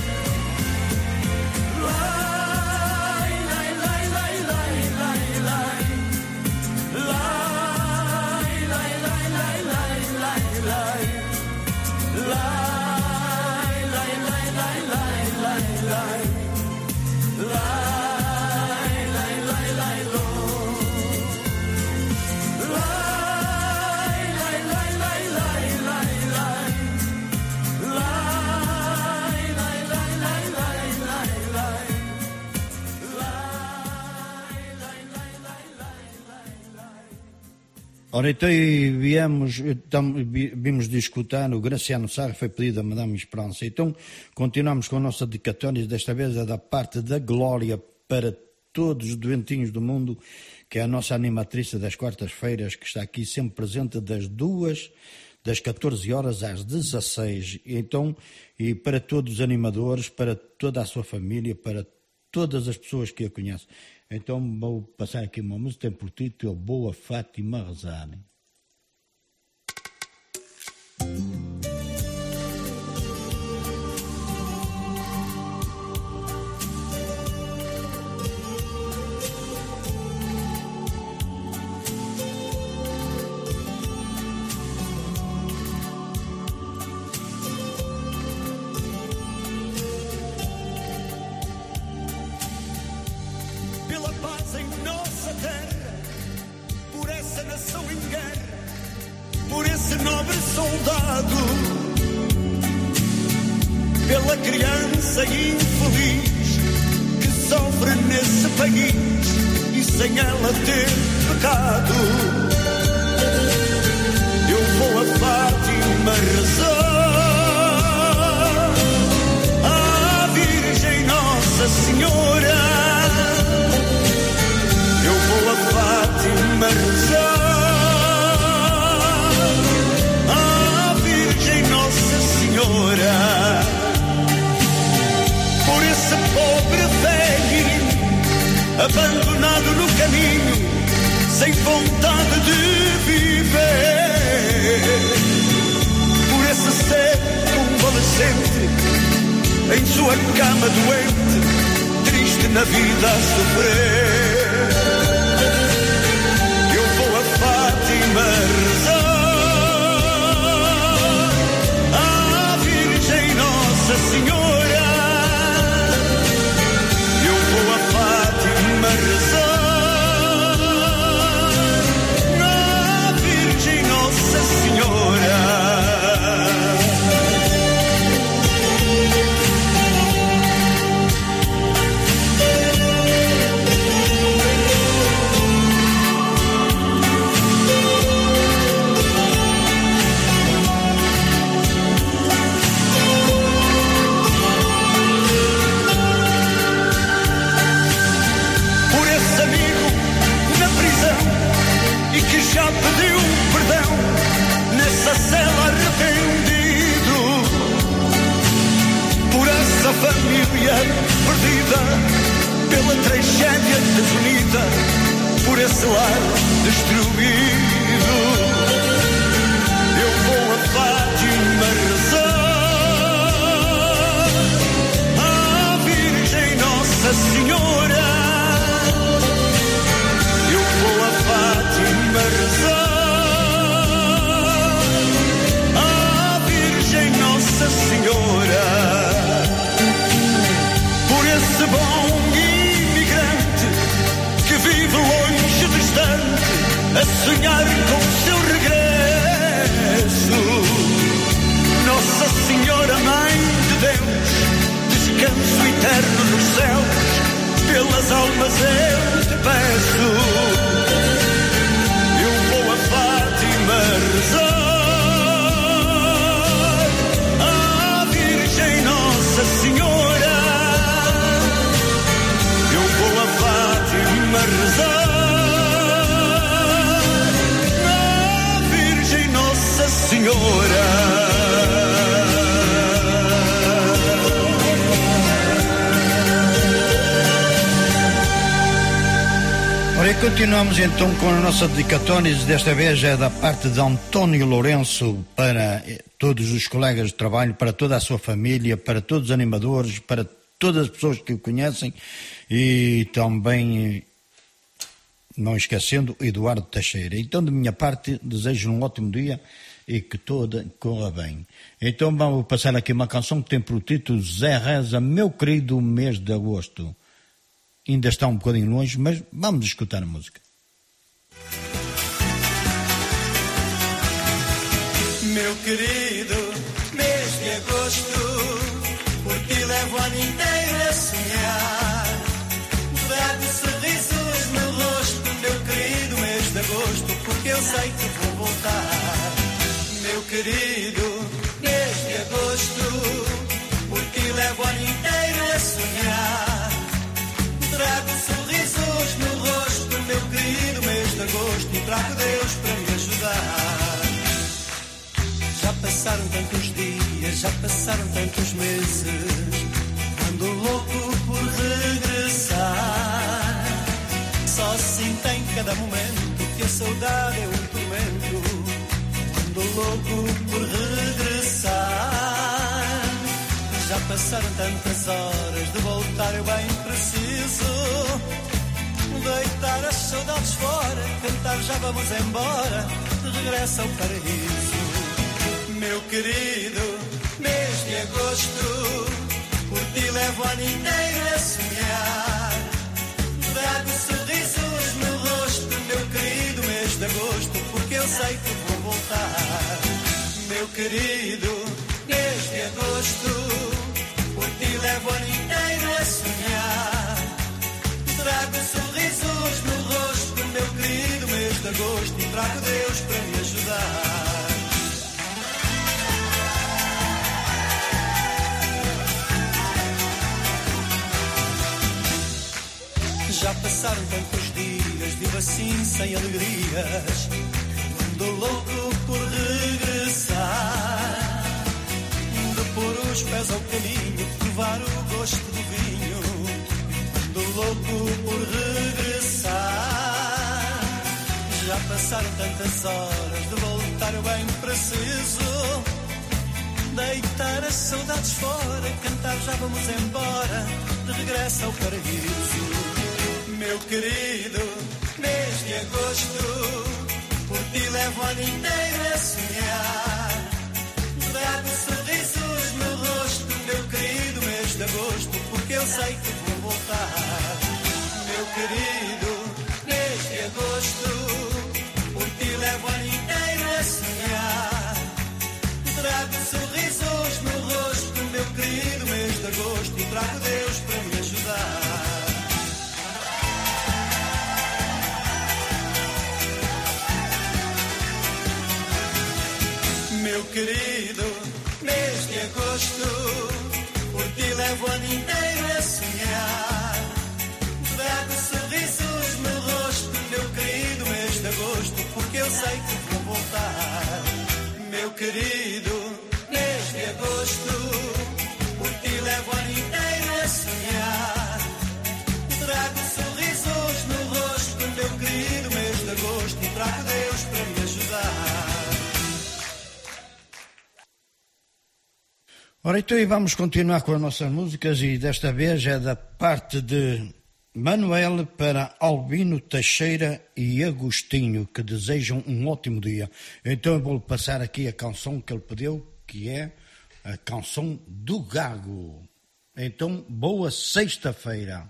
Ora, então viemos, então, vimos de escutar o Graciano Sarra, foi pedido a Madame Esperança. Então continuamos com a nossa dedicatória, desta vez é da parte da Glória para todos os doentinhos do mundo, que é a nossa animatriz das quartas-feiras, que está aqui sempre presente das duas, das catorze horas às dezasseis. Então, e para todos os animadores, para toda a sua família, para todas as pessoas que a conhecem. Então vou passar aqui uma música, tem por título Boa Fátima Rezarem. nação em guerra, por esse nobre soldado, pela criança infeliz que sofre nesse país e sem ela ter pecado. Eu vou a Fátima rezar à Virgem Nossa Senhora. Eu vou a Fátima rezar à Virgem Nossa Senhora, por esse pobre velhinho abandonado no caminho, sem vontade de viver, por esse ser convalescente em sua cama doente, triste na vida a sofrer. Eu vou a Fátima rezar à Virgem Nossa Senhora. Eu vou a Fátima rezar à Virgem Nossa Senhora. Já pediu perdão nessa cela arrependido, por essa família perdida pela tragédia desunida, por esse lar destruído. Eu vou a Fátima rezar à Virgem Nossa Senhora. Eu vou a Fátima rezar à Virgem Nossa Senhora, por esse bom imigrante que vive longe, distante, a sonhar com seu regresso. Nossa Senhora, Mãe de Deus, descanso eterno nos céus, pelas almas eu te peço. Rezar à Virgem Nossa Senhora. Eu vou a Fátima rezar à Virgem Nossa Senhora. Ora, e continuamos então com a nossa dedicatória, desta vez é da parte de António Lourenço, para todos os colegas de trabalho, para toda a sua família, para todos os animadores, para todas as pessoas que o conhecem e também, não esquecendo, Eduardo Teixeira. Então, de minha parte, desejo um ótimo dia e que toda corra bem. Então vamos passar aqui uma canção que tem por título Zé Reza, Meu Querido Mês de Agosto. Ainda está um bocadinho longe, mas vamos escutar a música. Meu querido mês de agosto, por ti levo o ano inteiro a sonhar. Dar-te sorrisos no rosto, meu querido mês de agosto, porque eu sei que vou voltar. Meu querido mês de agosto, por ti levo o ano inteiro a sonhar. Trago sorrisos no rosto, meu querido mês de agosto, e trago Deus para me ajudar. Já passaram tantos dias, já passaram tantos meses, ando louco por regressar. Só sinto em cada momento que a saudade é um tormento, ando louco por regressar. Já passaram tantas horas, de voltar eu bem preciso deitar as saudades fora, cantar já vamos embora, de regresso ao paraíso. Meu querido mês de agosto, por ti levo o ano inteiro a sonhar. Trago sorrisos no rosto, meu querido mês de agosto, agosto, porque eu sei que vou voltar. Meu querido, mês de agosto, por ti levo o ano inteiro a sonhar. Trago sorrisos no rosto, meu querido mês de agosto, e trago Deus para me ajudar. Já passaram tantos dias, vivo assim sem alegrias, ando louco por regressar, de pôr os pés ao caminho, provar o gosto do vinho, ando louco por regressar. Já passaram tantas horas, de voltar eu bem preciso, deitar as saudades fora, cantar já vamos embora, de regresso ao paraíso. Meu querido, mês de agosto, por ti levo o ano inteiro a sonhar. Trago sorrisos no rosto, meu querido mês de agosto, porque eu sei que vou voltar. Meu querido, mês de agosto, por ti levo o ano inteiro a sonhar. Trago sorrisos no rosto, meu querido mês de agosto, e trago Deus para me ajudar. Meu querido, mês de agosto, por ti levo o ano inteiro a sonhar. Trago sorrisos no rosto, meu querido mês de agosto, porque eu sei que vou voltar. Meu querido, mês de agosto, por ti levo o ano inteiro a sonhar. Trago sorrisos no rosto, meu querido mês de agosto, e trago Deus para me ajudar. Ora, então, e vamos continuar com as nossas músicas, e desta vez é da parte de Manuel para Albino Teixeira e Agostinho, que desejam um ótimo dia. Então eu vou passar aqui a canção que ele pediu, que é a canção do Gago. Então, boa sexta-feira.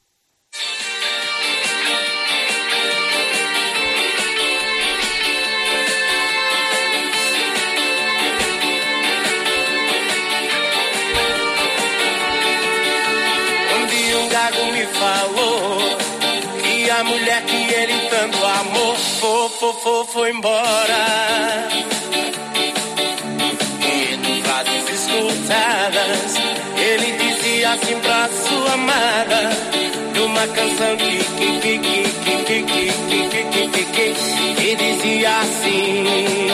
Me falou que a mulher que ele tanto amou foi, foi, foi, foi embora. E em frases escutadas ele dizia assim pra sua amada, de uma canção que que que que que que que que que que que e dizia assim: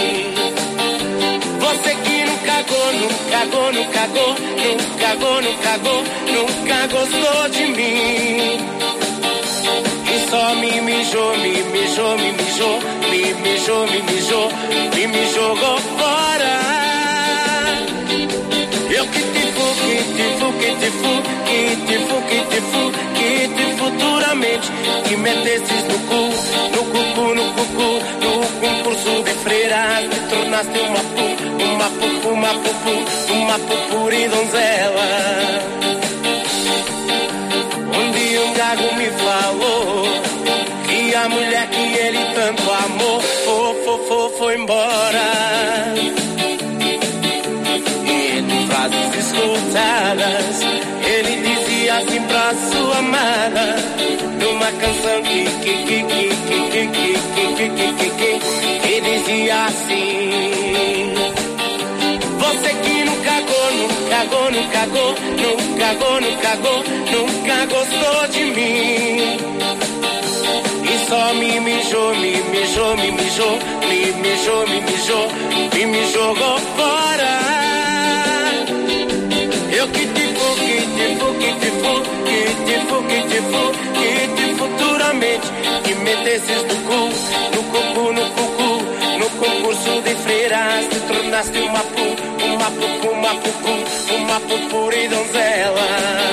você que nunca cagou, nunca cagou, nunca cagou, nunca cagou, nunca cagou, nunca gostou de mim. E só me mijou, me mijou, me mijou, me mijou, me mijou, e me jogou fora. Eu que te fu, que te fu, que te fu, que te fu, que te fu, que te futuramente que metesses no cu, no cucu, no cucu, no concurso de freiras, te tornaste uma pu, uma pupu, uma pupu, uma pupuri donzela. Um dia um gago me falou que a mulher que ele tanto amou foi, foi, foi, foi embora. E em frases escutadas ele dizia assim pra sua amada, numa canção que que que que que que que que que que que que dizia assim: você que nunca cagou, nunca cagou, nunca cagou, nunca cagou, nunca cagou, nunca gostou de mim. E só me mijou, me mijou, me mijou, me mijou, me mijou, e me jogou fora. Eu que te fu, que te fu, que te fu, que te fu, que te fu, que te futuramente que metesses no cu, no cucu, no cucu, no concurso de freiras, te tornaste uma pu, uma pupu, uma pupu, uma pupuri donzela.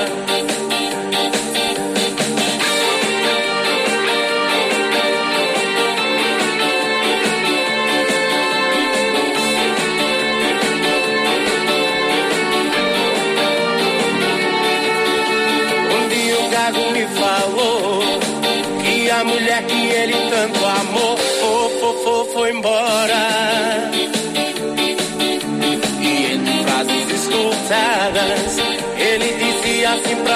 Me falou que a mulher que ele tanto amou foi, foi, foi,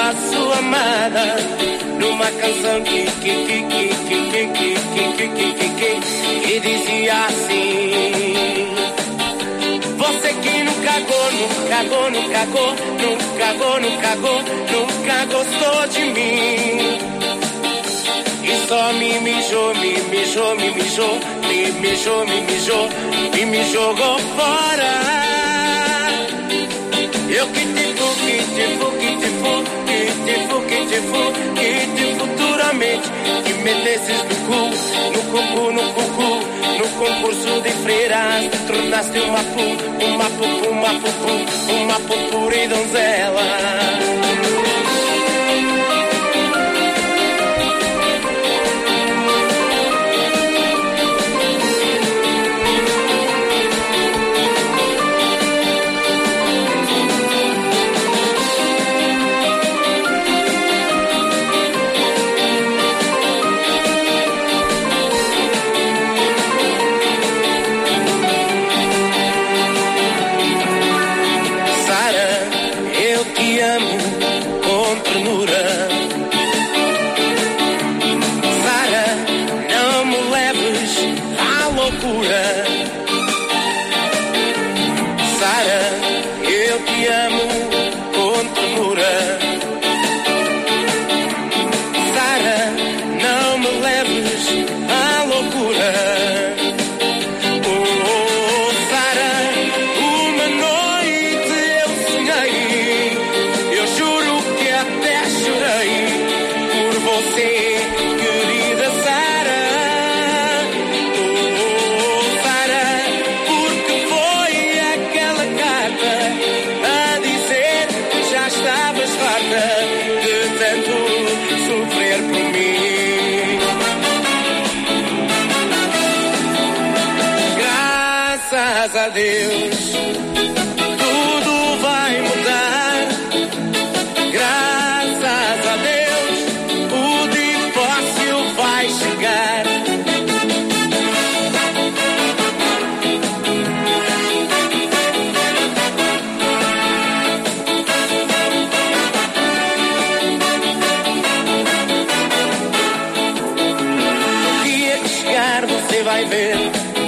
sua amada, numa canção que que que que que que que que que que que que dizia assim: você que nunca cagou, nunca cagou, nunca cagou, nunca cagou, nunca cagou, nunca gostou de mim. E só me mijou, me mijou, me mijou, me mijou, me mijou, e me jogou fora. Eu que te fu, que te fu, que te fu, que te fu, que te fu, que te futuramente que metesses no cu, no cucu, no cucu, no concurso de freiras, te tornaste uma pu, uma pupu, uma pupu, uma pupura e donzela. A Deus, tudo vai mudar. Graças a Deus, o divórcio vai chegar. O dia que chegar, você vai ver.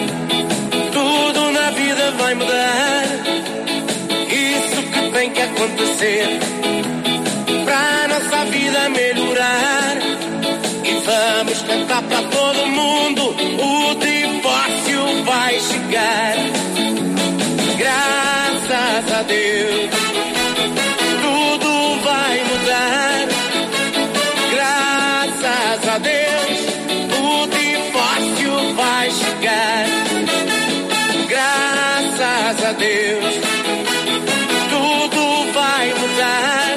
Vai mudar, isso que tem que acontecer pra nossa vida melhorar. E vamos cantar pra todo mundo, o divórcio vai chegar. Graças a Deus, tudo vai mudar. Graças a Deus, o divórcio vai chegar. Graças a Deus, tudo vai mudar.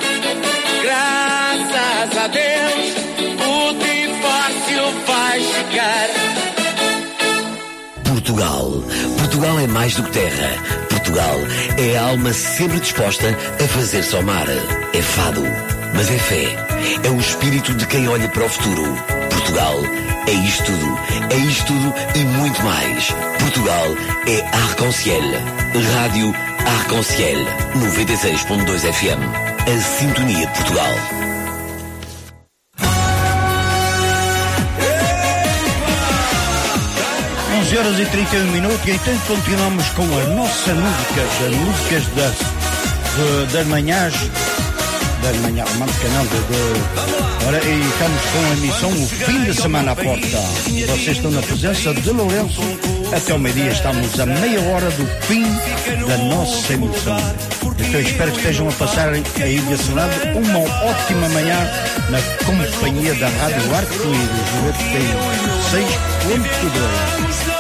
Graças a Deus, o divórcio vai chegar. Portugal. Portugal é mais do que terra. Portugal é a alma sempre disposta a fazer somar. É fado, mas é fé. É o espírito de quem olha para o futuro. Portugal é isto tudo, é isto tudo e muito mais. Portugal é Arc-en-Ciel. Rádio Arc-en-Ciel, noventa e seis ponto dois F M. A sintonia de Portugal. onze horas e trinta e um minutos e então continuamos com as nossas músicas, as músicas das, de, das manhãs, das manhãs românticas, não, de, de, ora, e estamos com a emissão O Fim de Semana à Porta. Vocês estão na presença de Lourenço. Até ao meio-dia estamos a meia hora do fim da nossa emissão. Então espero que estejam a passar aí desse lado uma ótima manhã na companhia da Rádio Arco-Íris noventa e seis ponto dois.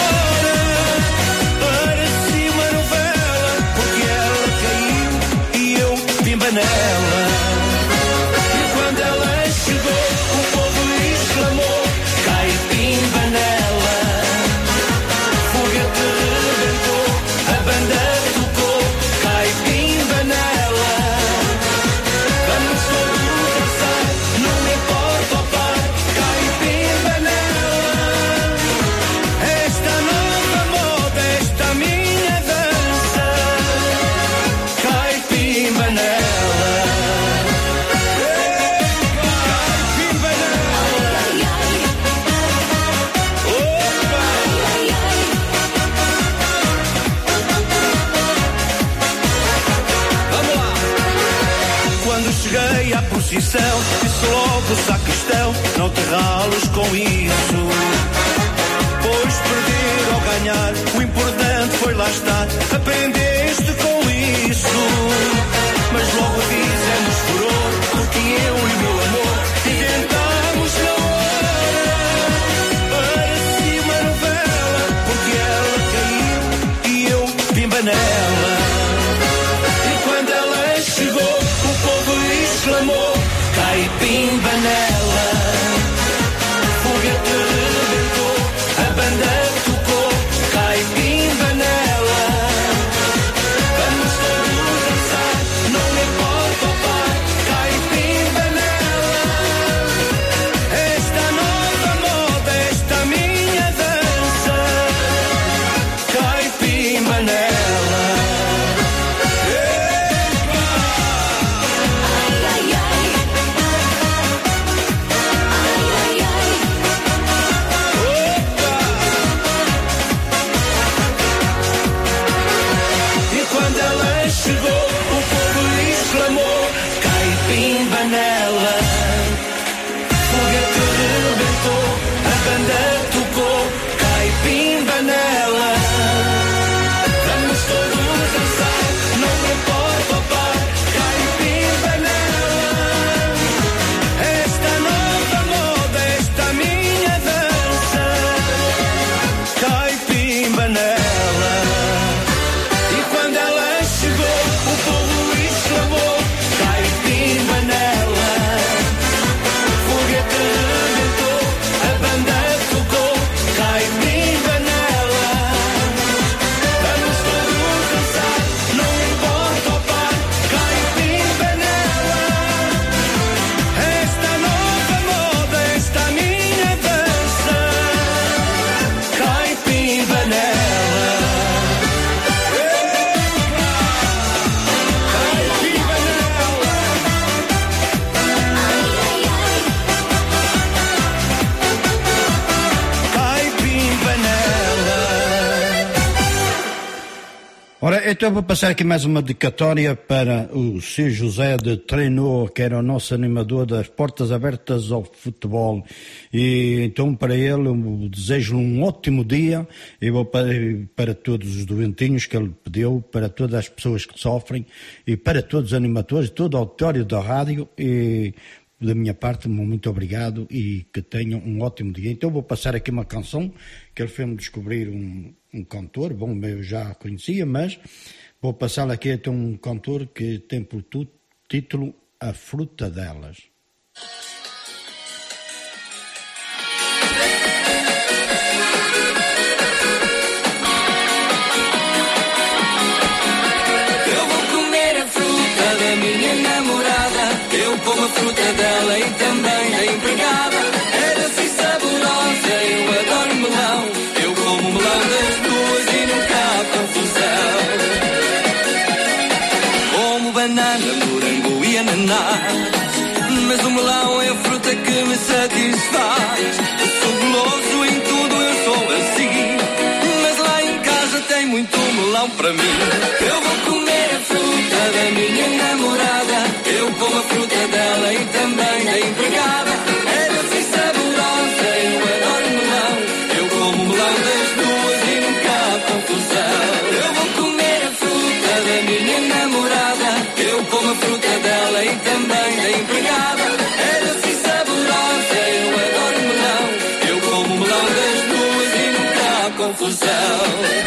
Nela. E quando ela chegou, o povo exclamou: cai pimba nela. Foguete rebentou, a banda tocou, cai pimba nela. Vamos todos dançar, não importa o par, cai pimba nela. É decisão, disse logo o sacristão, não te rales com isso. Pois perder ou ganhar, o importante foi lá estar, aprendeste com isso. Mas logo dizemos furor, porque eu e o meu amor inventamos na hora. Para cima novela, porque ela caiu e eu pimba nela. E quando ela chegou, o povo exclamou, cai pimba nela. Foguete rebentou, a banda tocou, cai pimba nela. Vamos todos dançar, não me importa o pai, cai pimba nela. Esta nova moda, esta minha dança, cai pimba nela. Chegou, o povo exclamou, cai pimba nela. Foguete rebentou, a banda tocou, cai pimba nela. Vamos todos dançar, não me importa o pai, cai pimba nela. Esta nova moda, esta minha dança, cai pimba nela. Ora, então vou passar aqui mais uma dedicatória para o seu José de Trenó, que era o nosso animador das Portas Abertas ao Futebol. E então para ele eu desejo um ótimo dia, e vou para, para todos os doentinhos que ele pediu, para todas as pessoas que sofrem, e para todos os animadores, todo o auditório da rádio, e da minha parte, muito obrigado e que tenham um ótimo dia. Então vou passar aqui uma canção que ele fez-me descobrir um, um cantor, bom, eu já conhecia, mas vou passar aqui então um cantor que tem por tu, título A Fruta Delas. Eu vou comer a fruta da minha namorada, eu como a fruta dela e também da empregada. Era assim saborosa, eu adoro melão, eu como melão das duas e nunca há confusão. Como banana, morango e ananás, mas o melão é a fruta que me satisfaz. Eu sou guloso em tudo, eu sou assim, mas lá em casa tem muito melão para mim. Eu vou comer a fruta da minha namorada, eu como a fruta dela e também da empregada. Era assim saborosa, eu adoro melão, eu como melão das duas e nunca há confusão. Eu vou comer a fruta da minha namorada, eu como a fruta dela e também da empregada. Era assim saborosa, eu adoro melão, eu como melão das duas e nunca há confusão.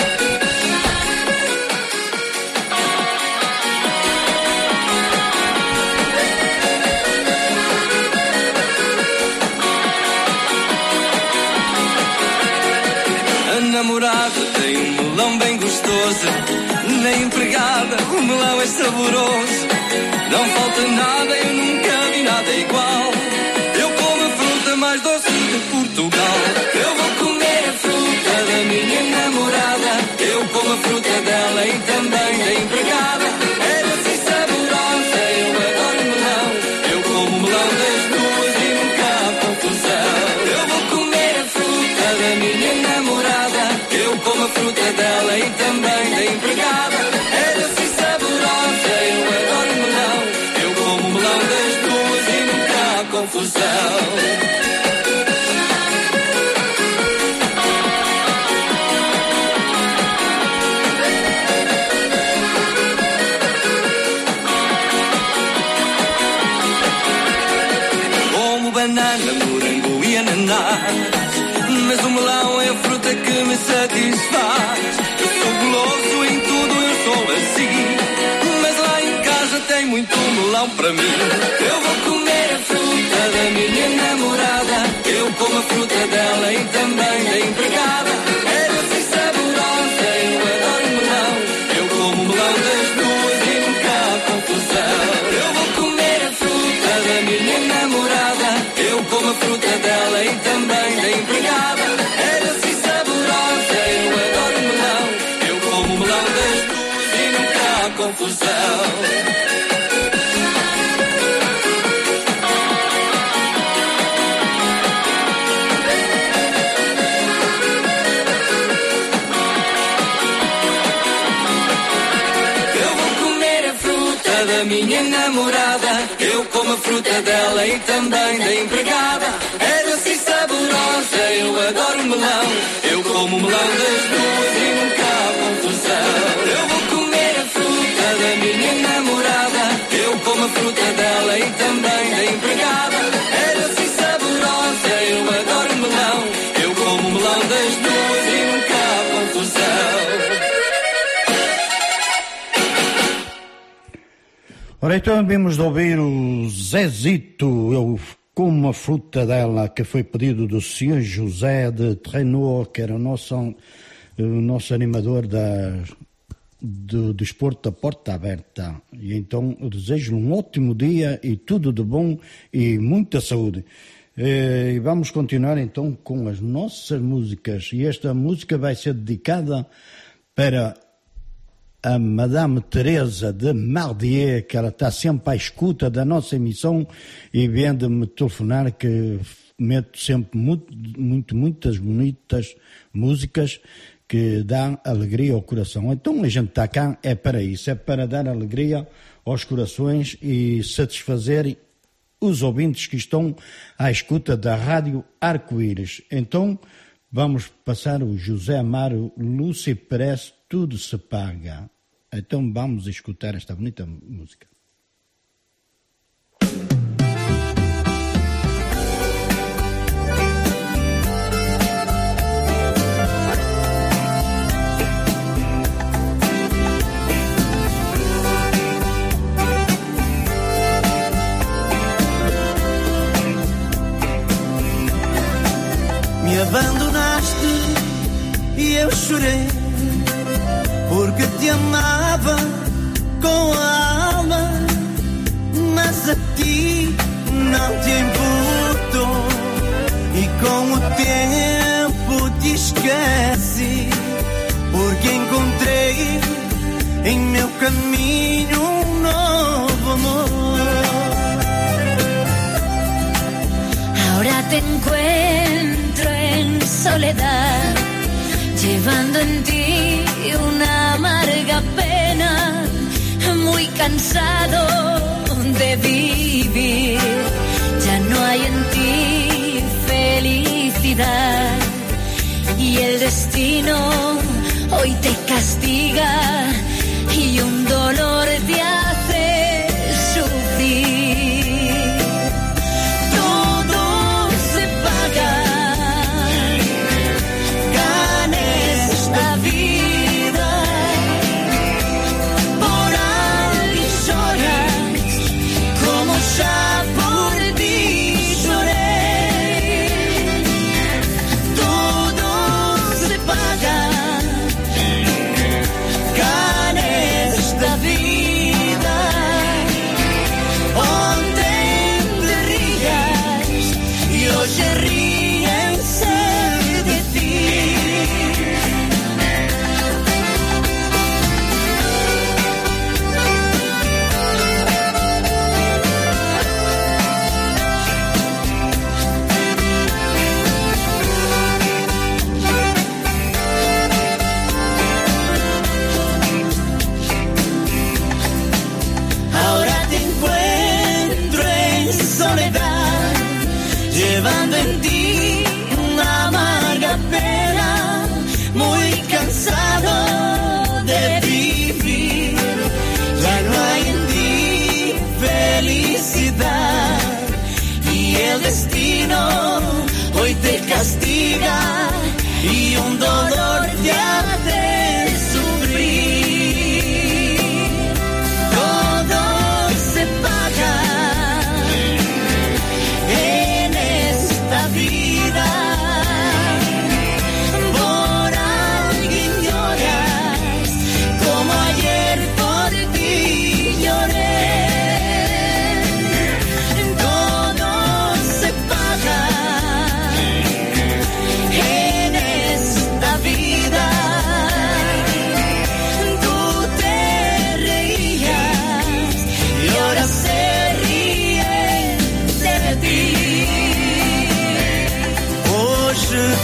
Namorada tem um melão bem gostoso, na empregada o melão é saboroso. Não falta nada, eu nunca vi nada igual. Eu como a fruta mais doce de Portugal. Eu vou comer a fruta da minha namorada, eu como a fruta dela e também da empregada. Era assim saborosa, eu adoro melão, eu como melão das duas e nunca há confusão. Eu vou comer a fruta da minha namorada, eu como a fruta dela e também da empregada. Era assim saborosa, eu adoro melão, eu como melão das duas mas o melão é a fruta que me satisfaz. Eu sou guloso em tudo, eu sou assim. Mas lá em casa tem muito melão para mim. Eu vou comer a fruta da minha namorada. Eu como a fruta dela e também da empregada. É doce e saborosa, eu adoro melão. Eu como o melão das duas e nunca há confusão. Eu vou comer a fruta da minha namorada. Eu como a fruta dela e também da empregada. É doce e saborosa, eu adoro melão. Eu como o melão das duas e nunca há confusão. Da minha namorada, eu como a fruta dela e também da empregada. É doce e saborosa, eu adoro melão. Eu como o melão das duas e nunca há confusão. Eu vou comer a fruta da minha namorada. Eu como a fruta dela e também da empregada. É doce e saborosa, eu adoro melão. Eu como o melão das duas e nunca há confusão. Ora, então vimos de ouvir o Zezito, eu como a fruta dela, que foi pedido do senhor José de Trenor, que era o nosso, o nosso animador da, do desporto da Porta Aberta. E então eu desejo um ótimo dia e tudo de bom e muita saúde. E vamos continuar então com as nossas músicas. E esta música vai ser dedicada para a Madame Teresa de Mardier, que ela está sempre à escuta da nossa emissão e vem de me telefonar, que meto sempre muito, muito, muitas bonitas músicas que dão alegria ao coração. Então a gente está cá é para isso, é para dar alegria aos corações e satisfazer os ouvintes que estão à escuta da Rádio Arco-Íris. Então vamos passar o José Amaro, Lúcia Pérez, Tudo se paga. Então vamos escutar esta bonita música. Me abandonaste e eu chorei, porque te amava com a alma, mas a ti não te importou. E com o tempo te esqueci, porque encontrei em meu caminho um novo amor. Ahora te encuentro en soledad, llevando en ti una amarga pena, muy cansado de vivir. Ya no hay en ti felicidad y el destino hoy te castiga y un dolor te hace sufrir. Todo se paga, ganes la vida, por alguien lloras como ya por ti lloré. Todo se paga, ganes la vida, donde te rías y hoy ríense de ti. Ahora te encuentro en soledad, llevando en ti una amarga pena, muy cansado de vivir. Ya no hay en ti felicidad y el destino hoy te castiga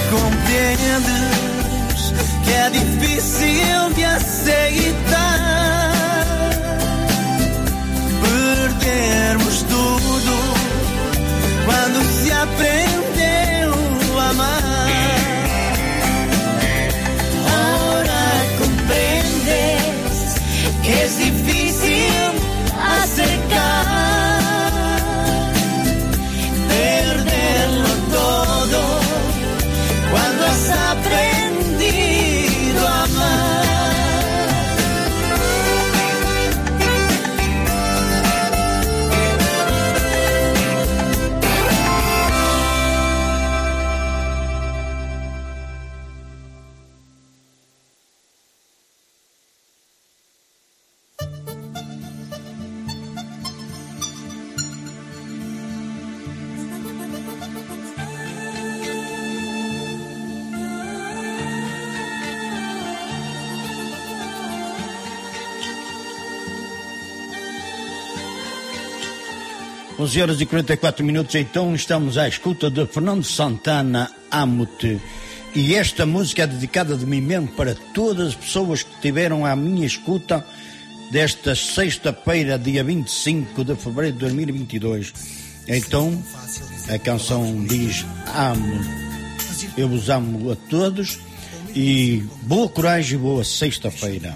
Compreendes que é difícil de aceitar perdermos tudo quando se aprendeu a amar. Ora compreendes que é difícil acercar perderlo todo quando has aprendido a amar. onze horas e quarenta e quatro minutos, então estamos à escuta de Fernando Santana, Amo-te. E esta música é dedicada de mim mesmo para todas as pessoas que estiveram à minha escuta desta sexta-feira, dia vinte e cinco de fevereiro de dois mil e vinte e dois. Então, a canção diz: amo, eu vos amo a todos e boa coragem e boa sexta-feira.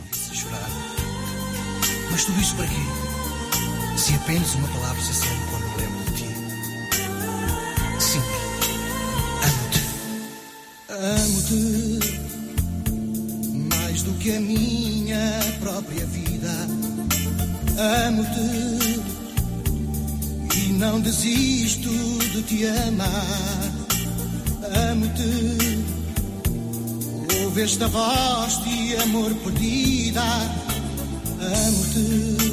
Mas tudo isso para quê? Se apenas uma palavra se acende quando me lembro de ti. Sim, amo-te. Amo-te mais do que a minha própria vida. Amo-te e não desisto de te amar. Amo-te, ouve esta voz de amor perdida. Amo-te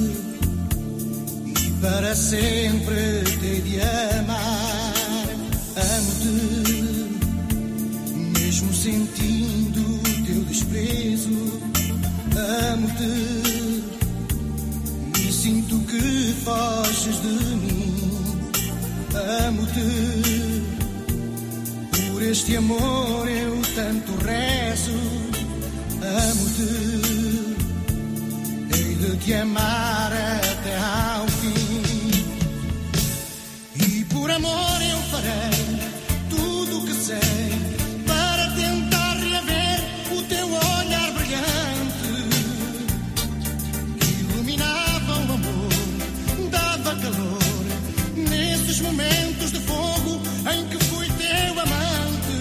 para sempre te de amar. Amo-te, mesmo sentindo teu desprezo. Amo-te e sinto que foges de mim. Amo-te, por este amor eu tanto rezo. Amo-te, hei de te amar até ao fim. Por amor eu farei tudo o que sei para tentar reaver o teu olhar brilhante que iluminava o amor, dava calor nesses momentos de fogo em que fui teu amante.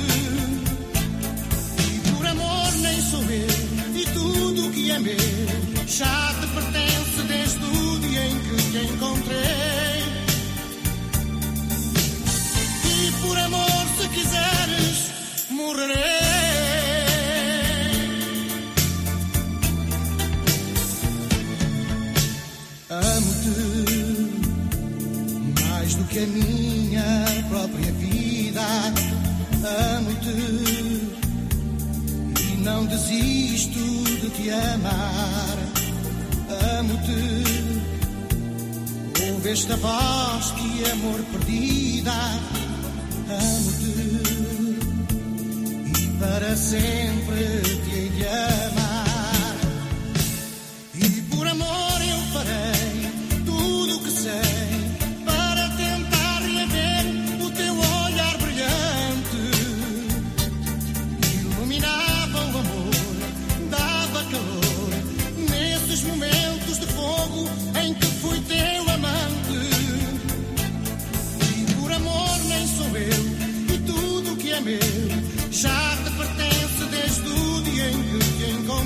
E por amor nem sou eu e tudo o que é meu já te pertence desde o dia em que te encontrei. Por amor, se quiseres, morrerei. Amo-te mais do que a minha própria vida. Amo-te e não desisto de te amar. Amo-te, ouve esta voz de amor perdida. Amo-te e para sempre te hei de amar. E por amor eu farei tudo o que sei para tentar reaver o teu olhar brilhante que iluminava o amor, dava calor nesses momentos de fogo em que fui teu amante. E por amor nem sou eu e tudo o que é meu já te pertence desde o dia em que te encontrei.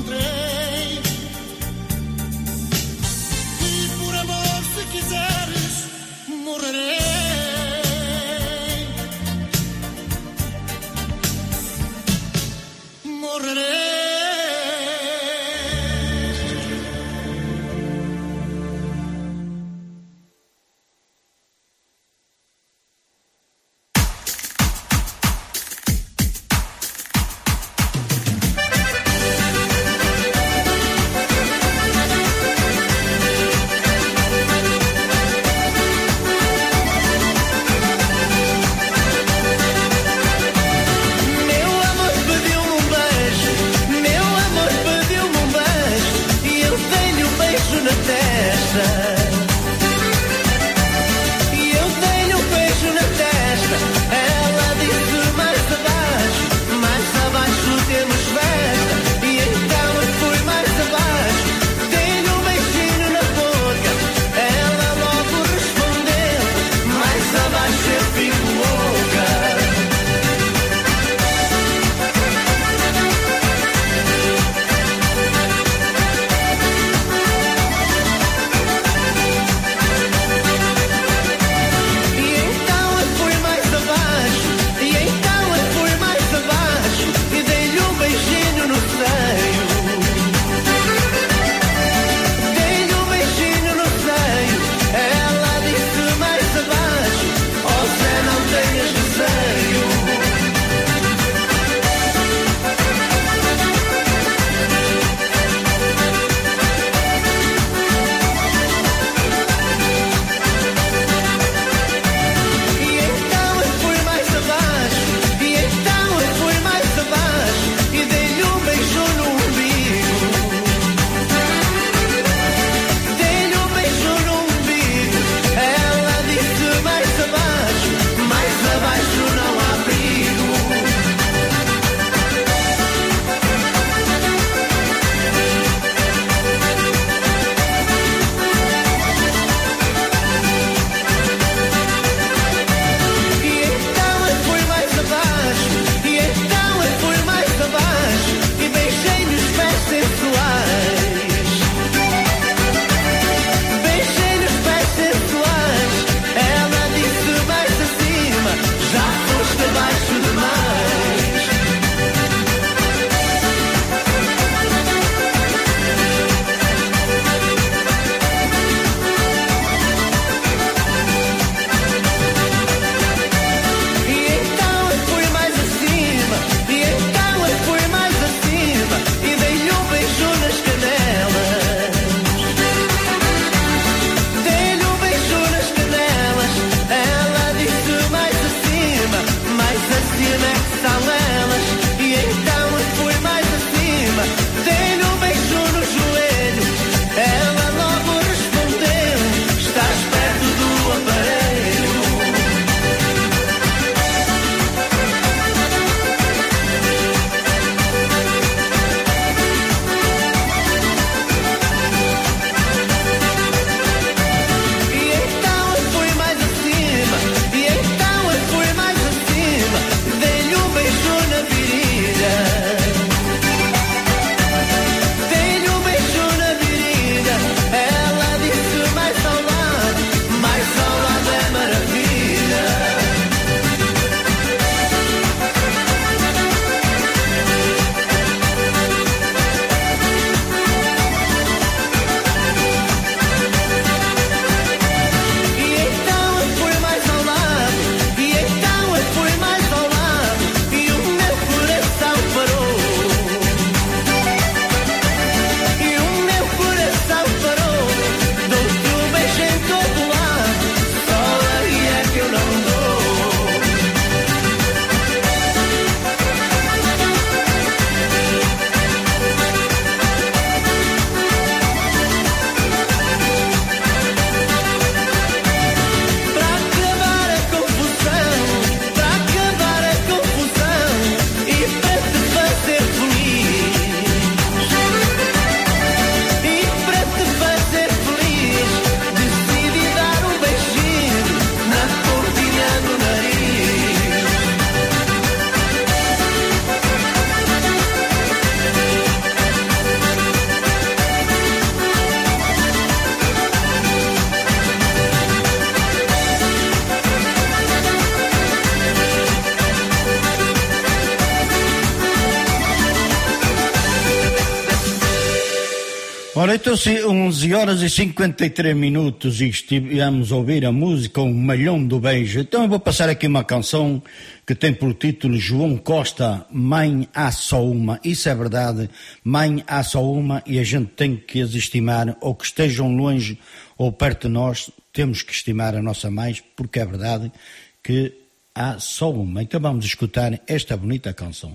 Ora, então se onze horas e cinquenta e três minutos e estivemos a ouvir a música O Malhão do Beijo. Então eu vou passar aqui uma canção que tem por título João Costa, Mãe Há Só Uma. Isso é verdade, mãe há só uma e a gente tem que as estimar, ou que estejam longe ou perto de nós, temos que estimar a nossa mãe, porque é verdade que há só uma. Então vamos escutar esta bonita canção.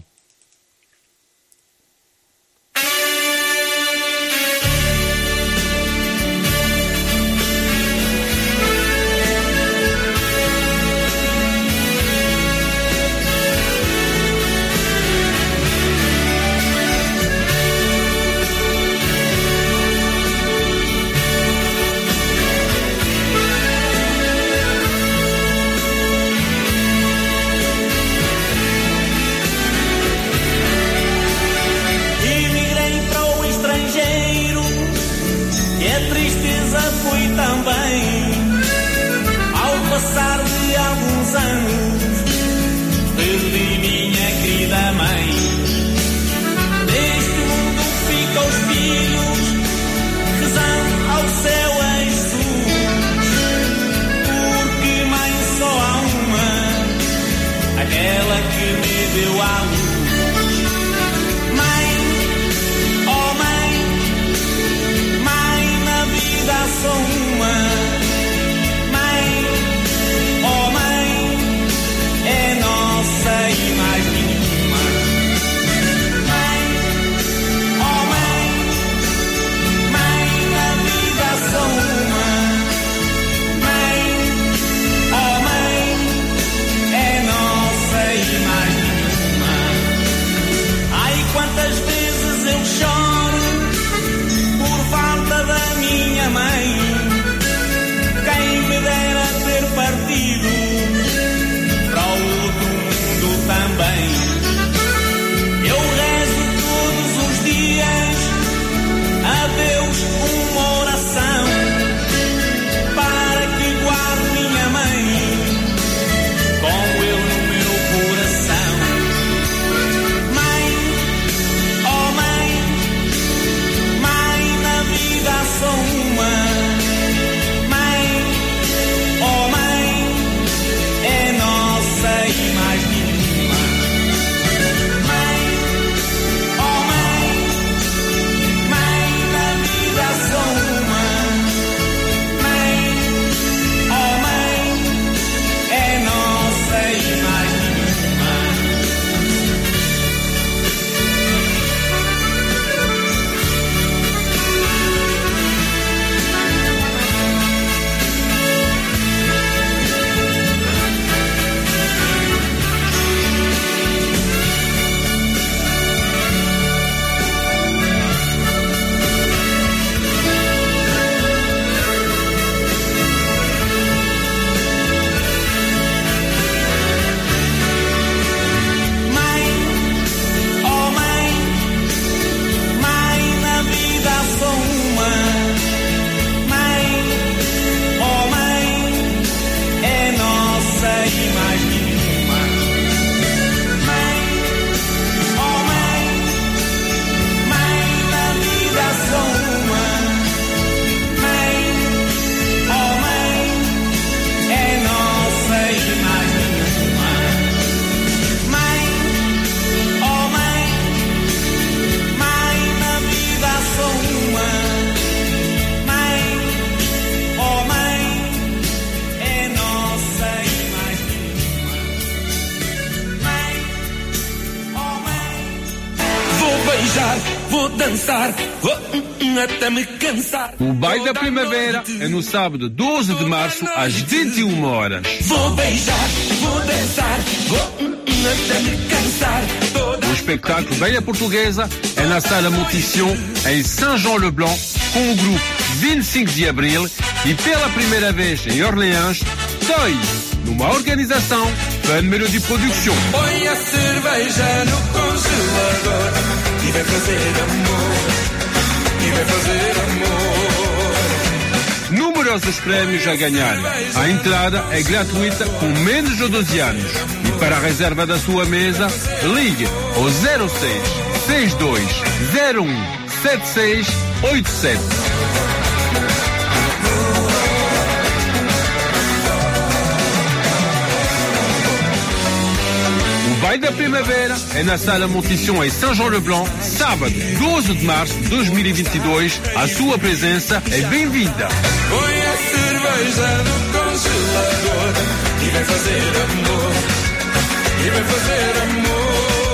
O baile da primavera é no sábado doze de março às vinte e uma horas. Vou beijar, vou dançar, vou até me cansar. O espetáculo Bem a Portuguesa é na Sala Monticion, em Saint-Jean-le-Blanc, com o grupo vinte e cinco de Abril e pela primeira vez em Orleans, Toy, numa organização Fan Melody Production. Põe a cerveja no congelador e vai fazer amor. E vai fazer amor. Numerosos prémios a ganhar. A entrada é gratuita com menos de doze anos. E para a reserva da sua mesa, ligue ao zero seis, seis dois zero um, sete seis oito sete. O Baile da Primavera é na Sala Montição em Saint-Jean-le-Blanc, sábado, doze de março de dois mil e vinte e dois. A sua presença é bem-vinda. Põe a cerveja no congelador e vem fazer amor, e vem fazer amor.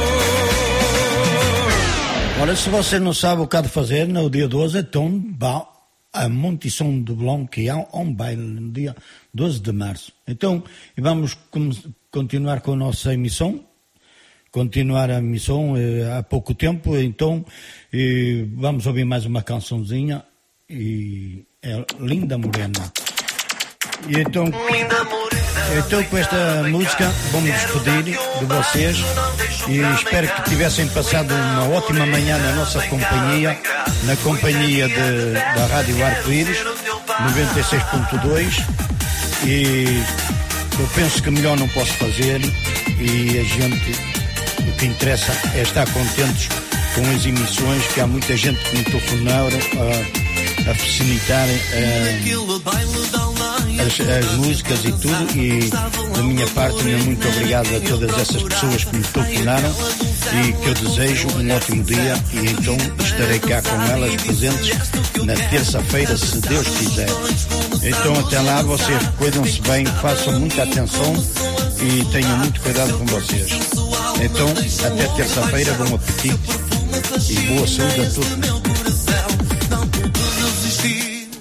Olha, se você não sabe o que há de fazer no dia doze, então vá a Montição de Blanc, que há um baile no dia doze de março. Então, vamos continuar com a nossa emissão. Continuar a missão eh, há pouco tempo, então eh, vamos ouvir mais uma cançãozinha, e é Linda Morena. E então, então com esta música vamos despedir de vocês e espero que tivessem passado uma ótima manhã na nossa companhia, na companhia de, da Rádio Arco-Íris noventa e seis ponto dois, e eu penso que melhor não posso fazer, e a gente, o que interessa é estar contentes com as emissões, que há muita gente que me telefonou a, a facilitar a, as, as músicas e tudo, e da minha parte, muito obrigado a todas essas pessoas que me telefonaram, e que eu desejo um ótimo dia, e então estarei cá com elas presentes na terça-feira, se Deus quiser. Então até lá, vocês cuidam-se bem, façam muita atenção e tenham muito cuidado com vocês. Então, até terça-feira, bom apetite e boa saúde a todos.